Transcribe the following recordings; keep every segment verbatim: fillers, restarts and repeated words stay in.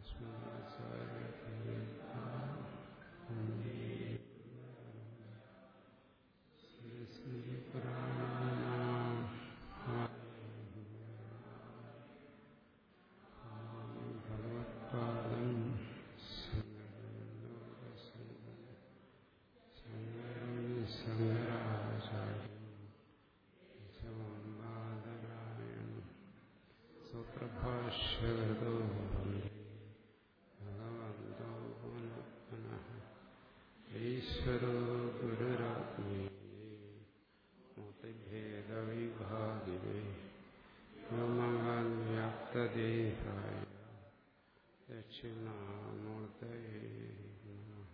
സൂത്രഭാഷ്യകൃതോ ഭഗവന്തോ പുനഃ ഈശ്വരോ ഗുരുരാത്മേ മതിഭേദവിഭാഗിനേ വ്യോമവ്യാപ്തദേഹായ ദക്ഷിണാമൂർത്തയേ നമഃ.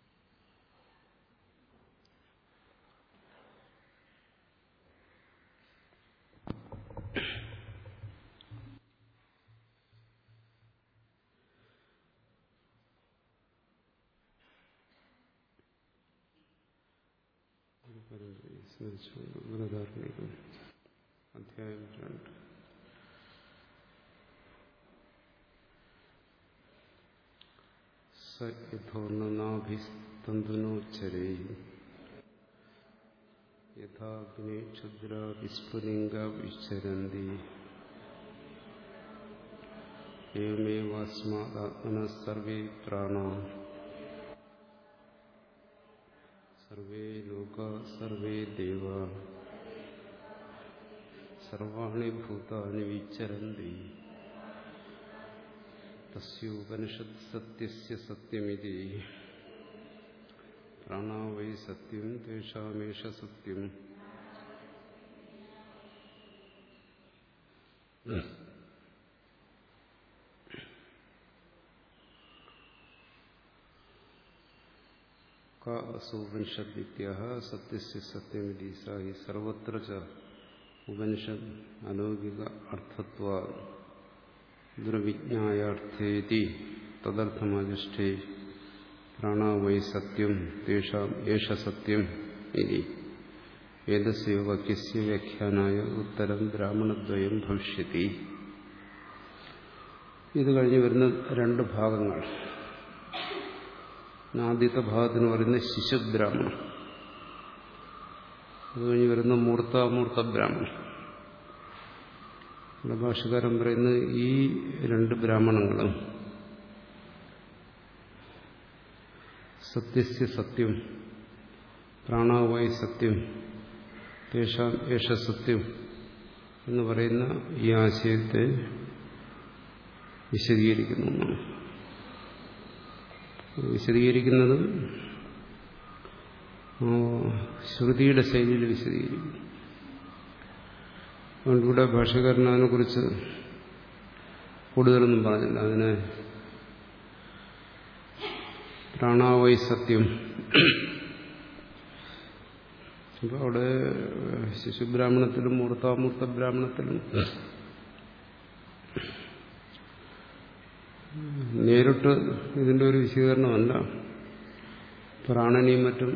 ബൃഹദാരണ്യകം അധ്യായം രണ്ട്. സ യഥോർണനാഭിസ്തന്തുനോച്ചരേ യഥാഗ്നേ ക്ഷുദ്രാ വിസ്ഫുലിംഗാ വിശ്ചരന്തി ഏവമേവാസ്മാദാത്മനഃ സർവേ പ്രാണാ സർവേ ലോകാ സർവേ ദേവാ സർവാണി ഭൂതാനി വിചരന്തി തസ്യോപനിഷത് സത്യസ്യ സത്യമിതി. പ്രാണാ വൈ സത്യം തേഷാമേഷ സത്യം. ഉപനിഷദ്വിത്യാഹ സത്യസ്യ സത്യമിതി. സാ ഹി സർവത്ര ച ഉപനിഷദ് അലൗകിക അർത്ഥത്വാത് ദുർവിജ്ഞായാർത്ഥേതി തദർത്ഥമജഷ്ഠേ പ്രാണാ വൈ സത്യം തേഷാം ഏഷ സത്യം ഇതി. ഏതസ്യ വാക്യസ്യ വ്യാഖ്യാനായ ഉത്തരം ബ്രാഹ്മണദ്വയം ഭവിഷ്യതി. ഇത് കഴിഞ്ഞ് വരുന്ന രണ്ട് ഭാഗങ്ങൾ. ആദ്യത്തെ ഭാഗത്തിന് പറയുന്ന ശിശുബ്രാഹ്മണം, അത് കഴിഞ്ഞ് വരുന്ന മൂർത്താമൂർത്ത ബ്രാഹ്മണം. ഇവിടെ ഭാഷകാരൻ പറയുന്നത് ഈ രണ്ട് ബ്രാഹ്മണങ്ങളും സത്യസ്യ സത്യം പ്രാണാവായി സത്യം തേഷാം ഏഷ സത്യം എന്ന് പറയുന്ന ഈ ആശയത്തെ വിശദീകരിക്കുന്നു. വിശദീകരിക്കുന്നത് ശ്രുതിയുടെ ശൈലിയിൽ വിശദീകരിക്കുന്നു. അതുകൊണ്ടിവിടെ ഭാഷകാരൻ അതിനെക്കുറിച്ച് കൂടുതലൊന്നും പറഞ്ഞില്ല. അതിനെ പ്രാണാവൈ സത്യം. അപ്പോൾ അവിടെ ശിശുബ്രാഹ്മണത്തിലും മൂർത്താമൂർത്ത ബ്രാഹ്മണത്തിലും നേരിട്ട് ഇതിൻ്റെ ഒരു വിശദീകരണമല്ല. പ്രാണനെയും മറ്റും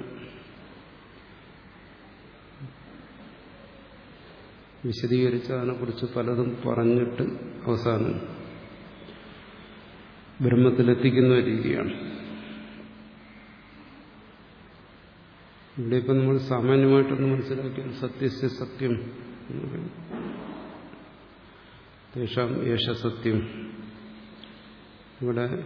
വിശദീകരിച്ച് അതിനെക്കുറിച്ച് പലതും പറഞ്ഞിട്ട് അവസാനം ബ്രഹ്മത്തിലെത്തിക്കുന്ന രീതിയാണ്. ഇവിടെ ഇപ്പം നമ്മൾ സാമാന്യമായിട്ടൊന്ന് മനസ്സിലാക്കിയാൽ സത്യസ്യ സത്യം എന്ന് പറയുന്നത് തേഷാം ഏഷ സത്യം. ഇവിടെ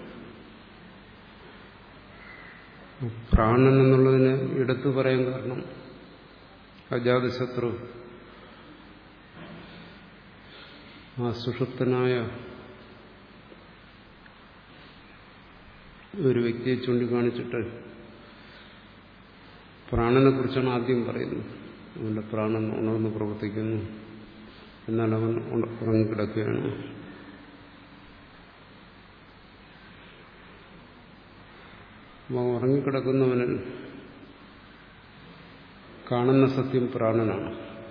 പ്രാണൻ എന്നുള്ളതിന് എടുത്തു പറയാൻ കാരണം അജാതശത്രു ആ സുഷുപ്തനായ ഒരു വ്യക്തിയെ ചൂണ്ടിക്കാണിച്ചിട്ട് പ്രാണനെ കുറിച്ചാണ് ആദ്യം പറയുന്നത്. അവന്റെ പ്രാണൻ ഉണർന്ന് പ്രവർത്തിക്കുന്നു, എന്നാൽ അവൻ ഉറങ്ങിക്കിടക്കുകയാണ്. ഉറങ്ങിക്കിടക്കുന്നവനിൽ കാണുന്ന സത്യം പ്രാണനാണ്.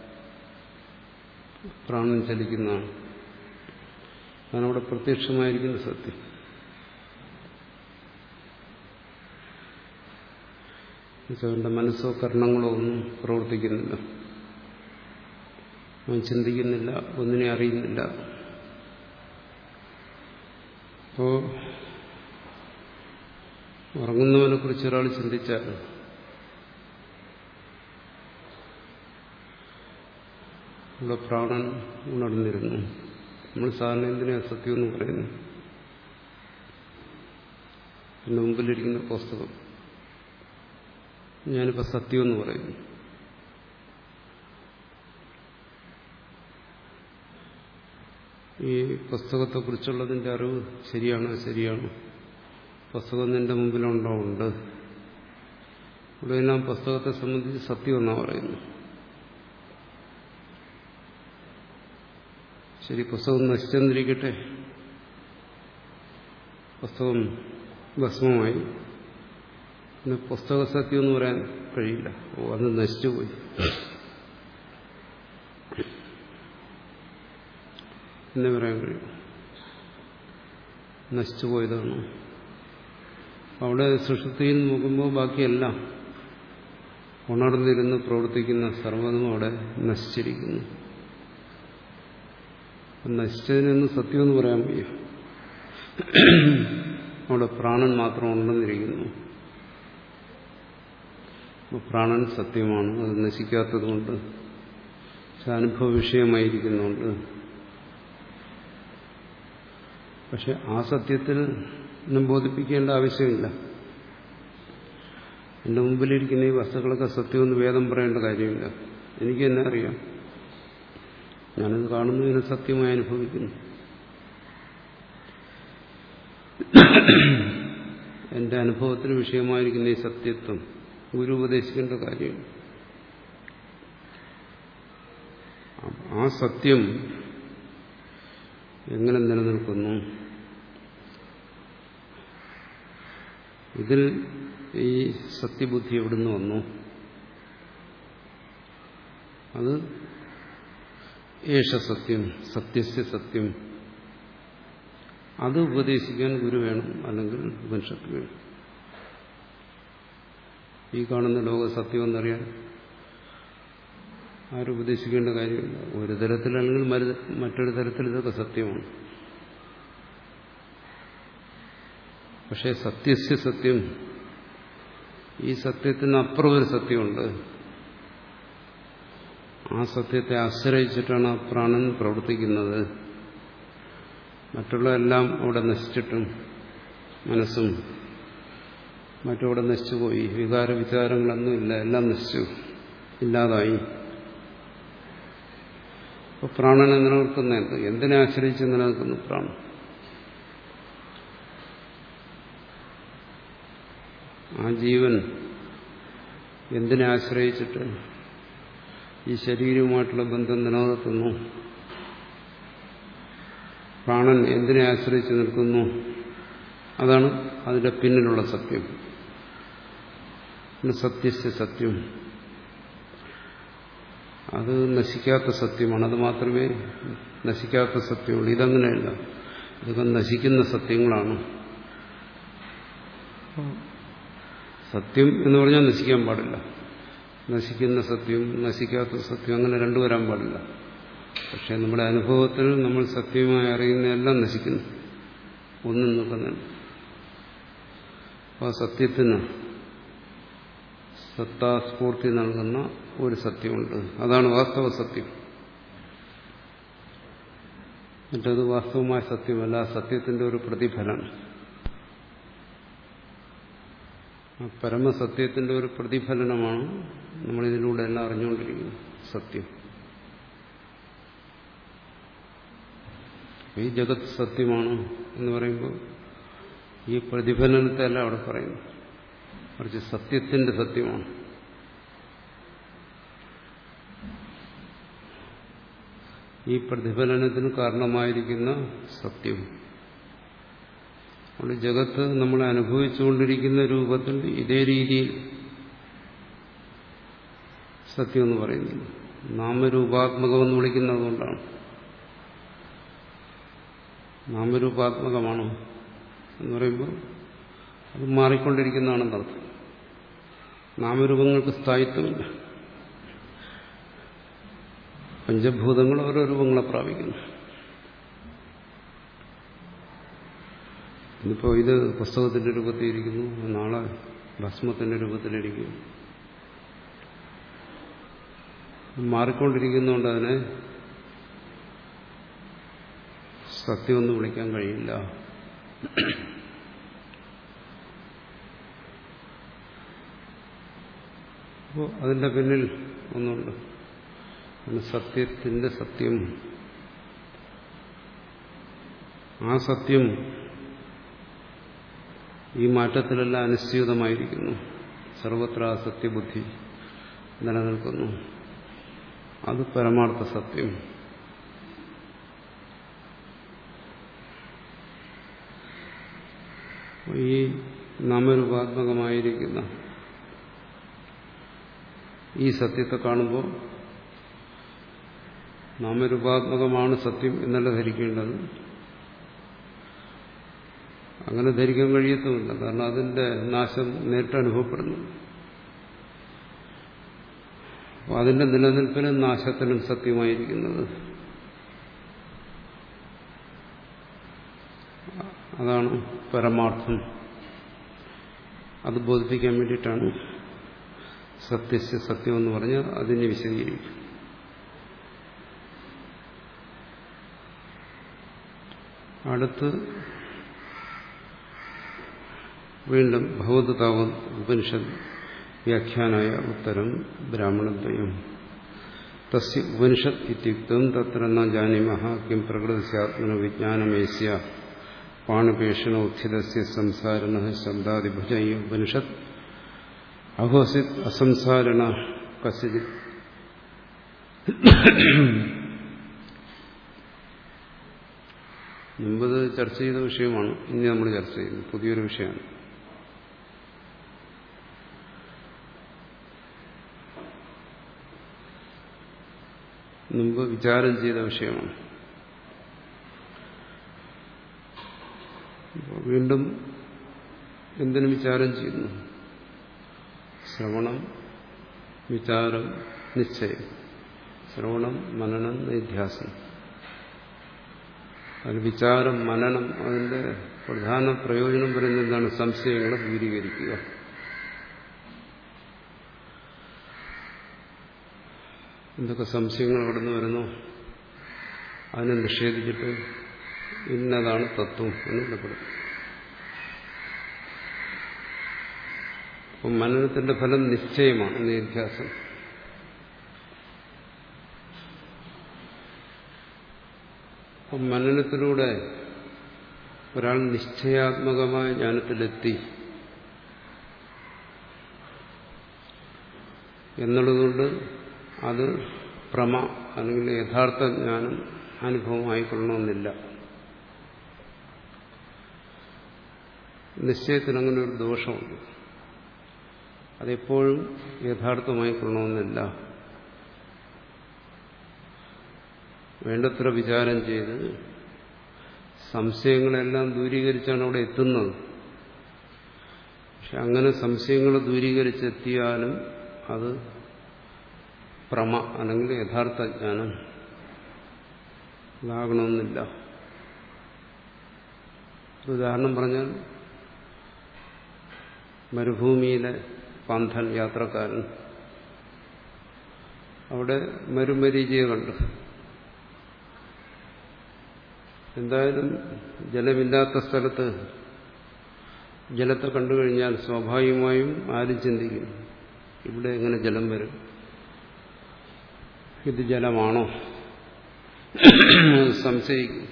പ്രാണൻ ചലിക്കുന്നതാണ്. അതിനവിടെ പ്രത്യക്ഷമായിരിക്കുന്ന സത്യം. അവന്റെ മനസ്സോ കർണങ്ങളോ ഒന്നും പ്രവർത്തിക്കുന്നില്ല. അവൻ ചിന്തിക്കുന്നില്ല, ഒന്നിനെ അറിയുന്നില്ല. അപ്പോൾ ഉറങ്ങുന്നവനെ കുറിച്ച് ഒരാൾ ചിന്തിച്ചാൽ ഇവിടെ പ്രാണൻ ഉണർന്നിരുന്നു. നമ്മൾ സാധാരണ എന്തിനാ സത്യം എന്ന് പറയുന്നു? എൻ്റെ മുമ്പിലിരിക്കുന്ന പുസ്തകം ഞാനിപ്പോൾ സത്യം എന്ന് പറയുന്നു. ഈ പുസ്തകത്തെക്കുറിച്ചുള്ളതിൻ്റെ അറിവ് ശരിയാണോ ശരിയാണ്, പുസ്തകം നിന്റെ മുമ്പിലുണ്ടോ ഉണ്ട്. ഇവിടെ ഞാൻ പുസ്തകത്തെ സംബന്ധിച്ച് സത്യം എന്നാണ് പറയുന്നു. ശരി, പുസ്തകം നശിച്ചെന്നിരിക്കട്ടെ, പുസ്തകം ഭസ്മമായി, പിന്നെ പുസ്തക സത്യം എന്ന് പറയാൻ കഴിയില്ല. ഓ, അന്ന് നശിച്ചുപോയി എന്ന് പറയാൻ കഴിയും. നശിച്ചുപോയതാണ്. അവിടെ സുഷുപ്തിയിൽ നോക്കുമ്പോൾ ബാക്കിയെല്ലാം ഉണർന്നിരുന്ന് പ്രവർത്തിക്കുന്ന സർവ്വതും അവിടെ നശിച്ചിരിക്കുന്നു. നശിച്ചതിനൊന്ന് സത്യമെന്ന് പറയാൻ വയ്യ. അവിടെ പ്രാണൻ മാത്രം ഉണ്ടെന്നിരിക്കുന്നു. പ്രാണൻ സത്യമാണ്, അത് നശിക്കാത്തതുകൊണ്ട്, അനുഭവ വിഷയമായിരിക്കുന്നുണ്ട്. പക്ഷെ ആ സത്യത്തിൽ എന്നെ ബോധിപ്പിക്കേണ്ട ആവശ്യമില്ല. എൻ്റെ മുമ്പിലിരിക്കുന്ന ഈ വസ്തുക്കളൊക്കെ സത്യമെന്ന് വേദം പറയേണ്ട കാര്യമില്ല. എനിക്ക് തന്നെ അറിയാം. ഞാനത് കാണുന്നു, ഇതിനെ സത്യമായി അനുഭവിക്കുന്നു. എൻ്റെ അനുഭവത്തിന് വിഷയമായിരിക്കുന്ന ഈ സത്യത്വം ഗുരു ഉപദേശിക്കേണ്ട കാര്യമാണ്. ആ സത്യം എങ്ങനെ നിലനിൽക്കുന്നു? ഇതിൽ ഈ സത്യബുദ്ധി എവിടുന്ന് വന്നു? അത് ഏഷ സത്യം, സത്യസ്യ സത്യം. അത് ഉപദേശിക്കാൻ ഗുരു വേണം, അല്ലെങ്കിൽ ഉപനിഷത്ത് വേണം. ഈ കാണുന്ന ലോക സത്യമെന്നറിയാൻ ആരും ഉപദേശിക്കേണ്ട കാര്യമില്ല. ഒരു തരത്തിലല്ലെങ്കിൽ മറ്റൊരു തരത്തിൽ ഇതൊക്കെ സത്യമാണ്. പക്ഷേ സത്യസ്യ സത്യം, ഈ സത്യത്തിന് അപ്പുറം ഒരു സത്യമുണ്ട്. ആ സത്യത്തെ ആശ്രയിച്ചിട്ടാണ് ആ പ്രാണൻ പ്രവർത്തിക്കുന്നത്. മറ്റുള്ളതെല്ലാം അവിടെ നശിച്ചിട്ടും, മനസ്സും മറ്റവിടെ നശിച്ചുപോയി, വികാര വിചാരങ്ങളൊന്നും ഇല്ല, എല്ലാം നശിച്ചു, ഇല്ലാതായി. അപ്പോൾ പ്രാണനെ നിലനിർത്തുന്ന എന്ത്? എന്തിനെ ആശ്രയിച്ച് നിലനിൽക്കുന്നു പ്രാണൻ? ആ ജീവൻ എന്തിനെ ആശ്രയിച്ചിട്ട് ഈ ശരീരവുമായിട്ടുള്ള ബന്ധം നിലനിർത്തുന്നു? പ്രാണൻ എന്തിനെ ആശ്രയിച്ച് നിൽക്കുന്നു? അതാണ് അതിന്റെ പിന്നിലുള്ള സത്യം. സത്യസ്യ സത്യം, അത് നശിക്കാത്ത സത്യമാണ്. അത് മാത്രമേ നശിക്കാത്ത സത്യമുള്ളൂ. ഇതങ്ങനെയല്ല, ഇതൊക്കെ നശിക്കുന്ന സത്യങ്ങളാണ്. സത്യം എന്ന് പറഞ്ഞാൽ നശിക്കാൻ പാടില്ല. നശിക്കുന്ന സത്യം, നശിക്കാത്ത സത്യം, അങ്ങനെ രണ്ടു വരാൻ പാടില്ല. പക്ഷെ നമ്മുടെ അനുഭവത്തിൽ നമ്മൾ സത്യമായി അറിയുന്നതെല്ലാം നശിക്കുന്നു, ഒന്നും നിൽക്കുന്നുണ്ട്. ആ സത്യത്തിന് സത്താസ്ഫൂർത്തി നൽകുന്ന ഒരു സത്യമുണ്ട്. അതാണ് വാസ്തവ സത്യം. മറ്റത് വാസ്തവമായ സത്യമല്ല, സത്യത്തിന്റെ ഒരു പ്രതിഫലനം. ആ പരമസത്യത്തിന്റെ ഒരു പ്രതിഫലനമാണ് നമ്മളിതിലൂടെ എല്ലാം അറിഞ്ഞുകൊണ്ടിരിക്കുന്നത് സത്യം. ഈ ജഗത്ത് സത്യമാണ് എന്ന് പറയുമ്പോൾ ഈ പ്രതിഫലനത്തെ അല്ല അവിടെ പറയുന്നു, മറിച്ച് സത്യത്തിന്റെ സത്യമാണ്. ഈ പ്രതിഫലനത്തിന് കാരണമായിരിക്കുന്ന സത്യം. അതുകൊണ്ട് ജഗത്ത് നമ്മളെ അനുഭവിച്ചുകൊണ്ടിരിക്കുന്ന രൂപത്തിൽ ഇതേ രീതിയിൽ സത്യം എന്ന് പറയുന്നില്ല. നാമരൂപാത്മകമെന്ന് വിളിക്കുന്നതുകൊണ്ടാണ്. നാമരൂപാത്മകമാണോ എന്ന് പറയുമ്പോൾ അത് മാറിക്കൊണ്ടിരിക്കുന്നതാണെന്നർത്ഥം. നാമരൂപങ്ങൾക്ക് സ്ഥായിത്വമില്ല. പഞ്ചഭൂതങ്ങൾ ഓരോ രൂപങ്ങളെ പ്രാപിക്കുന്നു. ഇന്നിപ്പോൾ ഇത് പുസ്തകത്തിന്റെ രൂപത്തിലിരിക്കുന്നു, നാളെ ഭസ്മത്തിന്റെ രൂപത്തിലിരിക്കും. മാറിക്കൊണ്ടിരിക്കുന്നതുകൊണ്ട് അതിനെ സത്യമെന്ന് വിളിക്കാൻ കഴിയില്ല. അപ്പോൾ അതിൻ്റെ പിന്നിൽ ഒന്നുണ്ട്. സത്യത്തിന്റെ സത്യം. ആ സത്യം ഈ മാറ്റത്തിലെല്ലാം അനിശ്ചിതമായിരിക്കുന്നു. സർവത്ര സത്യബുദ്ധി നിലനിൽക്കുന്നു. അത് പരമാർത്ഥ സത്യം. ഈ നാമരൂപാത്മകമായിരിക്കുന്ന ഈ സത്യത്തെ കാണുമ്പോൾ നാമരൂപാത്മകമാണ് സത്യം എന്നല്ല ധരിക്കേണ്ടത്. അങ്ങനെ ധരിക്കാൻ കഴിയത്തുമില്ല. കാരണം അതിന്റെ നാശം നേരിട്ട് അനുഭവപ്പെടുന്നു. അപ്പോൾ അതിന്റെ നിലനിൽപ്പിനും നാശത്തിനും സത്യമായിരിക്കുന്നത് അതാണ് പരമാർത്ഥം. അത് ബോധിപ്പിക്കാൻ വേണ്ടിയിട്ടാണ് സത്യസ്യ സത്യം എന്ന് പറഞ്ഞ് അതിനെ വിശദീകരിക്കും. അടുത്ത് വീണ്ടും ഭഗവത് താവത് ഉപനിഷത്ത് വ്യാഖ്യാനായ ഉത്തരം ബ്രാഹ്മണദ്വയം. തസ്യ ഉപനിഷത്ത് ഇത്യുക്തം തത്ര ന ജാനീമഃ കിം പ്രകൃതിസ്യാത്മന വിജ്ഞാനമേസ്യ പാണിപേഷണ ഉത്ഥിതസ്യ സംസാരിണഃ ശബ്ദാദിഭുജൈ ഉപനിഷത്ത് അഹോസിത് അസംസാരിണ കസ്യചിത്. മുമ്പത് ചർച്ച ചെയ്ത വിഷയമാണ്. ഇനി നമ്മൾ ചർച്ച ചെയ്യുന്നത് പുതിയൊരു വിഷയമാണ്. മുമ്പ് വിചാരം ചെയ്ത വിഷയമാണ്. വീണ്ടും എന്തിനു വിചാരം ചെയ്യുന്നു? ശ്രവണം, വിചാരം, നിശ്ചയം. ശ്രവണം, മനനം, നിധ്യാസനം. അതിൽ വിചാരം, മനനം, അതിന്റെ പ്രധാന പ്രയോജനം പറയുന്നത് എന്താണ്? സംശയങ്ങളെ ദൂരീകരിക്കുക. എന്തൊക്കെ സംശയങ്ങൾ കടന്നു വരുന്നു അതിനെ നിഷേധിച്ചിട്ട് ഇന്നതാണ് തത്വം എന്ന് വിടപ്പെടും. അപ്പം മനനത്തിന്റെ ഫലം നിശ്ചയമാണ്, നിധ്യാസം. അപ്പം മനനത്തിലൂടെ ഒരാൾ നിശ്ചയാത്മകമായ ജ്ഞാനത്തിലെത്തി എന്നുള്ളതുകൊണ്ട് അത് പ്രമ അല്ലെങ്കിൽ യഥാർത്ഥ ജ്ഞാനം അനുഭവമായിക്കൊള്ളണമെന്നില്ല. നിശ്ചയത്തിന് അങ്ങനെ ഒരു ദോഷമുണ്ട്. അതെപ്പോഴും യഥാർത്ഥമായിക്കൊള്ളണമെന്നില്ല. വേണ്ടത്ര വിചാരം ചെയ്ത് സംശയങ്ങളെല്ലാം ദൂരീകരിച്ചാണ് അവിടെ എത്തുന്നത്. പക്ഷെ അങ്ങനെ സംശയങ്ങൾ ദൂരീകരിച്ചെത്തിയാലും അത് പ്രമ അല്ലെങ്കിൽ യഥാർത്ഥ ജ്ഞാനം ഇതാകണമെന്നില്ല. ഉദാഹരണം പറഞ്ഞാൽ മരുഭൂമിയിലെ പാന്തൻ യാത്രക്കാരൻ അവിടെ മരുമരീചിയെ കണ്ടു. എന്തായാലും ജലമില്ലാത്ത സ്ഥലത്ത് ജലത്തെ കണ്ടുകഴിഞ്ഞാൽ സ്വാഭാവികമായും ആരും ചിന്തിക്കും, ഇവിടെ എങ്ങനെ ജലം വരും, ഇത് ജലമാണോ, സംശയിക്കും.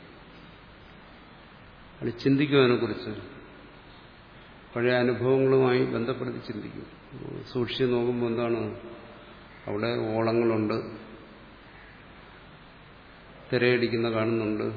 അത് ചിന്തിക്കും. അതിനെക്കുറിച്ച് പഴയ അനുഭവങ്ങളുമായി ബന്ധപ്പെടുത്തി ചിന്തിക്കും. സൂക്ഷിച്ച് നോക്കുമ്പോൾ എന്താണ്, അവിടെ ഓളങ്ങളുണ്ട്, തിരയടിക്കുന്ന കാണുന്നുണ്ട്.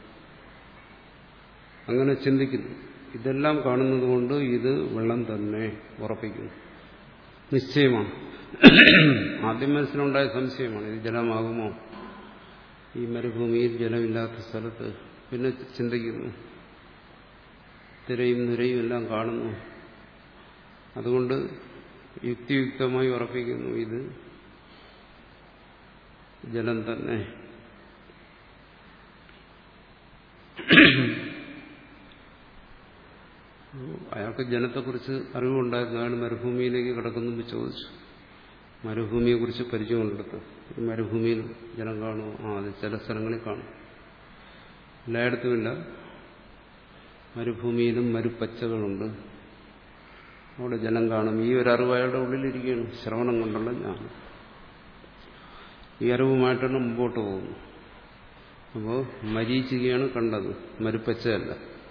അങ്ങനെ ചിന്തിക്കുന്നു. ഇതെല്ലാം കാണുന്നത് കൊണ്ട് ഇത് വെള്ളം തന്നെ ഉറപ്പിക്കുന്നു. നിശ്ചയമാണ്. ആദ്യം മനസ്സിലുണ്ടായ സംശയമാണ്, ഇത് ജലമാകുമോ ഈ മരുഭൂമിയിൽ ജലമില്ലാത്ത സ്ഥലത്ത്. പിന്നെ ചിന്തിക്കുന്നു, തിരയും നിരയും എല്ലാം കാണുന്നു. അതുകൊണ്ട് യുക്തിയുക്തമായി ഉറപ്പിക്കുന്നു, ഇത് ജലം തന്നെ. അയാൾക്ക് ജലത്തെക്കുറിച്ച് അറിവുണ്ടായിരുന്നു. അയാൾ മരുഭൂമിയിലേക്ക് കിടക്കുന്നു ചോദിച്ചു. മരുഭൂമിയെക്കുറിച്ച് പരിചയം കൊണ്ടെടുത്തു. മരുഭൂമിയിൽ ജലം കാണുമോ? ആ അത് ചില സ്ഥലങ്ങളിൽ കാണും, എല്ലായിടത്തുമില്ല. മരുഭൂമിയിലും മരുപ്പച്ചകളുണ്ട്, അവിടെ ജലം കാണും. ഈ ഒരു അറിവ് അയാളുടെ ഉള്ളിലിരിക്കുകയാണ്, ശ്രവണം കൊണ്ടുള്ള ജ്ഞാനം. ഈ അറിവുമായിട്ടാണ് മുമ്പോട്ട് പോകുന്നത്. അപ്പോൾ മരീചികയാണ് കണ്ടത്, മരുപ്പച്ചയല്ല.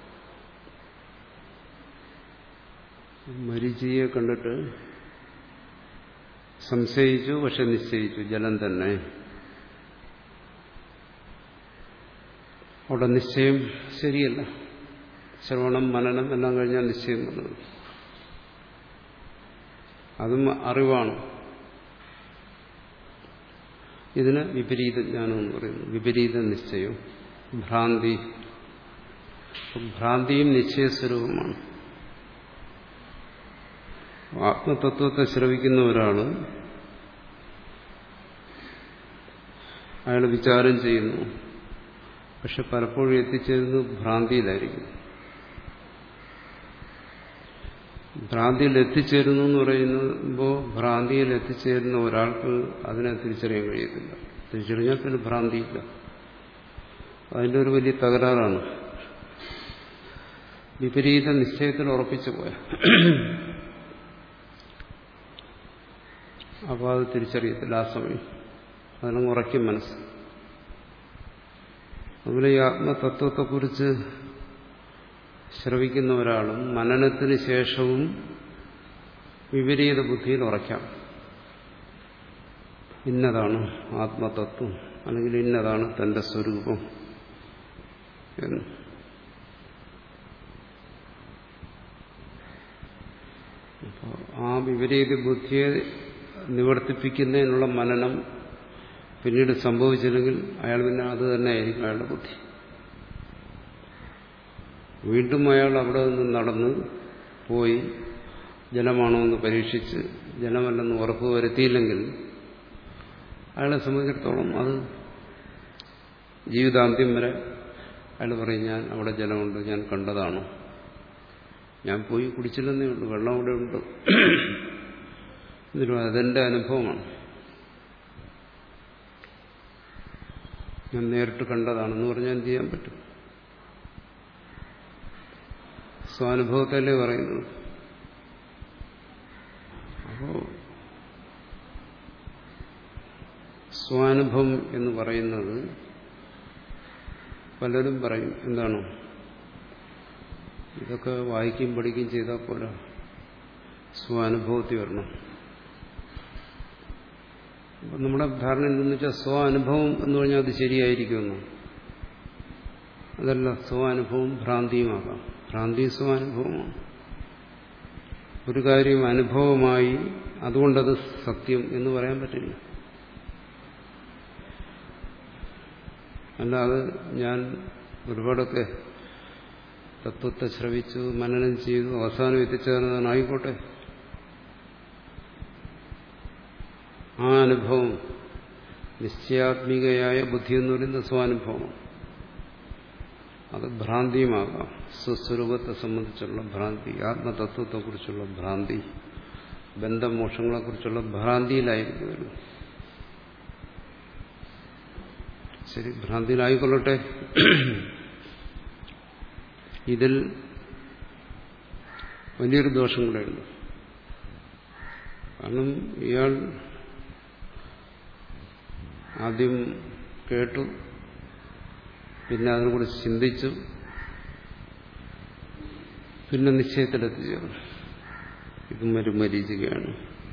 മരീചികയെ കണ്ടിട്ട് സംശയിച്ചു, പക്ഷെ നിശ്ചയിച്ചു ജലം തന്നെ. അവിടെ നിശ്ചയം ശരിയല്ല. ശ്രവണം മനനം എല്ലാം കഴിഞ്ഞാൽ നിശ്ചയം വന്നത്. അതും അറിവാണ്. ഇതിന് വിപരീത ജ്ഞാനം എന്ന് പറയുന്നു, വിപരീത നിശ്ചയം, ഭ്രാന്തി. ഭ്രാന്തിയും നിശ്ചയസ്വരൂപമാണ്. ആത്മതത്വത്തെ ശ്രവിക്കുന്ന ഒരാൾ അയാൾ വിചാരം ചെയ്യുന്നു, പക്ഷെ പലപ്പോഴും എത്തിച്ചേരുന്നത് ഭ്രാന്തിയിലായിരിക്കും. ഭ്രാന്തിയിൽ എത്തിച്ചേരുന്നു എന്ന് പറയുമ്പോൾ ഭ്രാന്തിയിൽ എത്തിച്ചേരുന്ന ഒരാൾക്ക് അതിനെ തിരിച്ചറിയാൻ കഴിയത്തില്ല. തിരിച്ചറിഞ്ഞാൽ പിന്നെ ഭ്രാന്തിയില്ല. അതിൻ്റെ ഒരു വലിയ തകരാറാണ്. വിപരീത നിശ്ചയത്തിൽ ഉറപ്പിച്ചു പോയ അപ്പോൾ അത് തിരിച്ചറിയത്തില്ല. ആ സമയം അതിനങ്ങ് ഉറയ്ക്കും മനസ്സ്. അതുപോലെ ഈ ആത്മതത്വത്തെക്കുറിച്ച് ശ്രവിക്കുന്ന ഒരാളും മനനത്തിന് ശേഷവും വിപരീത ബുദ്ധിയിൽ ഉറയ്ക്കാം. ഇന്നതാണ് ആത്മതത്വം, അല്ലെങ്കിൽ ഇന്നതാണ് തന്റെ സ്വരൂപം എന്ന്. അപ്പോൾ ആ വിപരീത ബുദ്ധിയെ നിവർത്തിപ്പിക്കുന്നതിനുള്ള മനനം പിന്നീട് സംഭവിച്ചില്ലെങ്കിൽ അയാൾ പിന്നെ അത് തന്നെയായിരിക്കും അയാളുടെ ബുദ്ധി. വീണ്ടും അയാൾ അവിടെ നിന്ന് നടന്ന് പോയി ജലമാണോ എന്ന് പരീക്ഷിച്ച് ജലമല്ലെന്ന് ഉറപ്പ് വരുത്തിയില്ലെങ്കിൽ അയാളെ സംബന്ധിച്ചിടത്തോളം അത് ജീവിതാന്ത്യം വരെ അയാൾ പറയും, ഞാൻ അവിടെ ജലമുണ്ട്, ഞാൻ കണ്ടതാണ്, ഞാൻ പോയി കുടിച്ചില്ലെന്നേ ഉള്ളൂ, വെള്ളം അവിടെ ഉണ്ട്, എന്നിട്ടും അതെന്റെ അനുഭവമാണ്, ഞാൻ നേരിട്ട് കണ്ടതാണെന്ന് പറഞ്ഞാൽ എന്ത് ചെയ്യാൻ പറ്റും? സ്വാനുഭവത്തല്ലേ പറയുന്നത്. അപ്പോ സ്വാനുഭവം എന്ന് പറയുന്നത് പലരും പറയും, എന്താണ് ഇതൊക്കെ വായിക്കുകയും പഠിക്കുകയും ചെയ്താൽ പോലെ സ്വാനുഭവത്തിൽ വരണം. അപ്പം നമ്മുടെ ധാരണ എന്തെന്ന് വെച്ചാൽ സ്വാനുഭവം എന്ന് പറഞ്ഞാൽ അത് ശരിയായിരിക്കുമെന്ന്. അതല്ല, സ്വാനുഭവം ഭ്രാന്തിയുമാകാം. ഭ്രാന്തി സ്വാനുഭവമാണ്. ഒരു കാര്യം അനുഭവമായി അതുകൊണ്ടത് സത്യം എന്ന് പറയാൻ പറ്റില്ല. അല്ലാതെ ഞാൻ ഒരുപാടൊക്കെ തത്വത്തെ ശ്രവിച്ചു, മനനം ചെയ്തു, അവസാനം എത്തിച്ചേർന്നതാണ്, ആയിക്കോട്ടെ. ആ അനുഭവം നിശ്ചയാത്മികയായ ബുദ്ധി എന്ന് പറയുന്നത് സ്വാനുഭവമാണ്. അത് ഭ്രാന്തിയുമാകാം. സ്വസ്വരൂപത്തെ സംബന്ധിച്ചുള്ള ഭ്രാന്തി, ആത്മതത്വത്തെക്കുറിച്ചുള്ള ഭ്രാന്തി, ബന്ധമോക്ഷങ്ങളെക്കുറിച്ചുള്ള ഭ്രാന്തിയിലായിരിക്കും വരുന്നത്. ശരി, ഭ്രാന്തിയിലായിക്കൊള്ളട്ടെ. ഇതിൽ വലിയൊരു ദോഷം കൂടെയുണ്ട്. കാരണം ഇയാൾ ആദ്യം കേട്ടു, പിന്നെ അതിനെക്കുറിച്ച് ചിന്തിച്ചു, പിന്നെ നിശ്ചയത്തിലെത്തിച്ചേർന്നു. ഇതും ഒരു മരീചികയാണ്.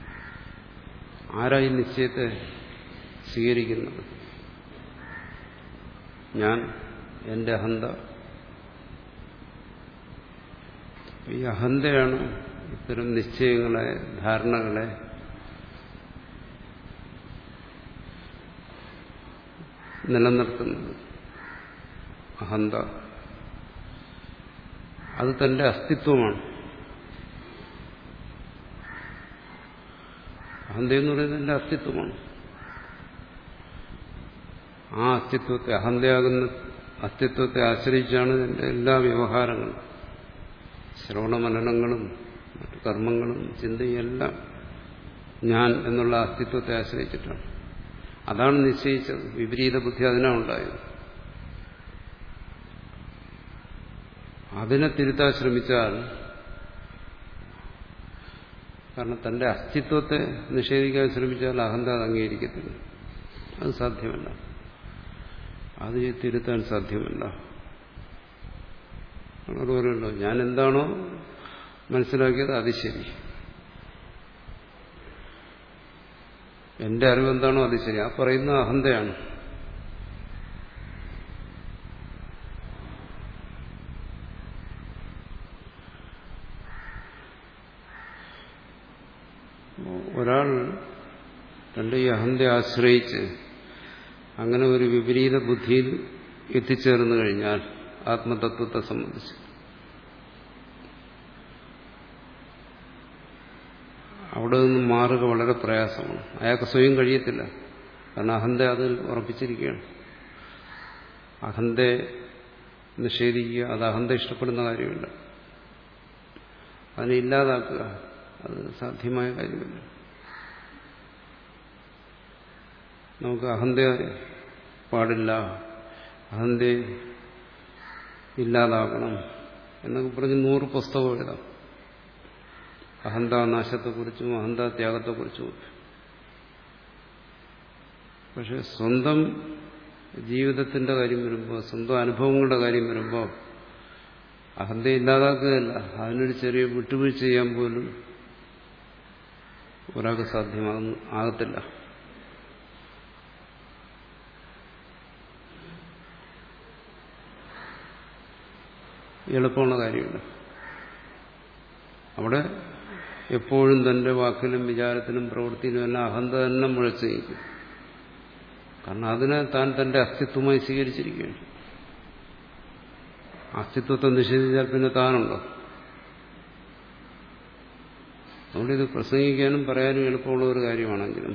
ആരായി നിശ്ചയത്തെ സ്വീകരിക്കുന്നത്? ഞാൻ, എന്റെ അഹന്ത. ഈ അഹന്തയാണ് ഇത്തരം നിശ്ചയങ്ങളെ, ധാരണകളെ നിലനിർത്തുന്നത്. അഹന്ത അത് തന്റെ അസ്തിത്വമാണ്. അഹന്ത എന്ന് പറയുന്നത് എന്റെ അസ്തിത്വമാണ്. ആ അസ്തിത്വത്തെ, അഹന്തയാകുന്ന അസ്തിത്വത്തെ ആശ്രയിച്ചാണ് എന്റെ എല്ലാ വ്യവഹാരങ്ങളും ശ്രവണമനനങ്ങളും മറ്റു കർമ്മങ്ങളും ചിന്തയും എല്ലാം ഞാൻ എന്നുള്ള അസ്തിത്വത്തെ ആശ്രയിച്ചിട്ടാണ്. അതാണ് നിശ്ചയിച്ചത്. വിപരീത ബുദ്ധി അതിനാണ് ഉണ്ടായത്. അതിനെ തിരുത്താൻ ശ്രമിച്ചാൽ, കാരണം തന്റെ അസ്തിത്വത്തെ നിഷേധിക്കാൻ ശ്രമിച്ചാൽ അഹന്ത അത് അംഗീകരിക്കത്തില്ല. അത് സാധ്യമല്ല. അത് തിരുത്താൻ സാധ്യമല്ല. അതുപോലെയല്ലോ, ഞാൻ എന്താണോ മനസ്സിലാക്കിയത് അത് ശരി, എന്റെ അറിവെന്താണോ അത് ശരി. ആ പറയുന്ന അഹന്തയാണ്. ഒരാൾ തന്റെ ഈ അഹന്തയെ ആശ്രയിച്ച് അങ്ങനെ ഒരു വിപരീത ബുദ്ധിയിൽ എത്തിച്ചേർന്നു കഴിഞ്ഞാൽ ആത്മതത്വത്തെ സംബന്ധിച്ച് അവിടെ നിന്ന് മാറുക വളരെ പ്രയാസമാണ്. അയാൾക്ക് സ്വയം കഴിയത്തില്ല. കാരണം അഹന്ത അതിൽ ഉറപ്പിച്ചിരിക്കുകയാണ്. അഹന്തയെ നിഷേധിക്കുക, അത് അഹന്ത ഇഷ്ടപ്പെടുന്ന കാര്യമില്ല. അതിനെ ഇല്ലാതാക്കുക, അത് സാധ്യമായ കാര്യമില്ല. നമുക്ക് അഹന്തയെ പാടില്ല, അഹന്തയെ ഇല്ലാതാക്കണം എന്നൊക്കെ പറഞ്ഞ് നൂറ് പുസ്തകം എഴുതാം. അഹന്താനാശത്തെക്കുറിച്ചും അഹന്താത്യാഗത്തെക്കുറിച്ചും. പക്ഷെ സ്വന്തം ജീവിതത്തിന്റെ കാര്യം വരുമ്പോൾ, സ്വന്തം അനുഭവങ്ങളുടെ കാര്യം വരുമ്പോൾ അഹന്തയെ ഇല്ലാതാക്കുകയല്ല, അതിനൊരു ചെറിയ വിട്ടുവീഴ്ച ചെയ്യാൻ പോലും ഒരാൾക്ക് സാധ്യമാകുന്നു ആകത്തില്ല. എളുപ്പമുള്ള കാര്യമില്ല. അവിടെ എപ്പോഴും തന്റെ വാക്കിലും വിചാരത്തിലും പ്രവൃത്തിയിലും എല്ലാം അഹന്ത തന്നെ മുഴച്ചു നിൽക്കും. കാരണം അതിനെ താൻ തന്റെ അസ്തിത്വമായി സ്വീകരിച്ചിരിക്കുകയാണ്. അസ്തിത്വത്തെ നിഷേധിച്ചാൽ പിന്നെ താനുണ്ടോ? അതുകൊണ്ട് ഇത് പ്രസംഗിക്കാനും പറയാനും എളുപ്പമുള്ള ഒരു കാര്യമാണെങ്കിലും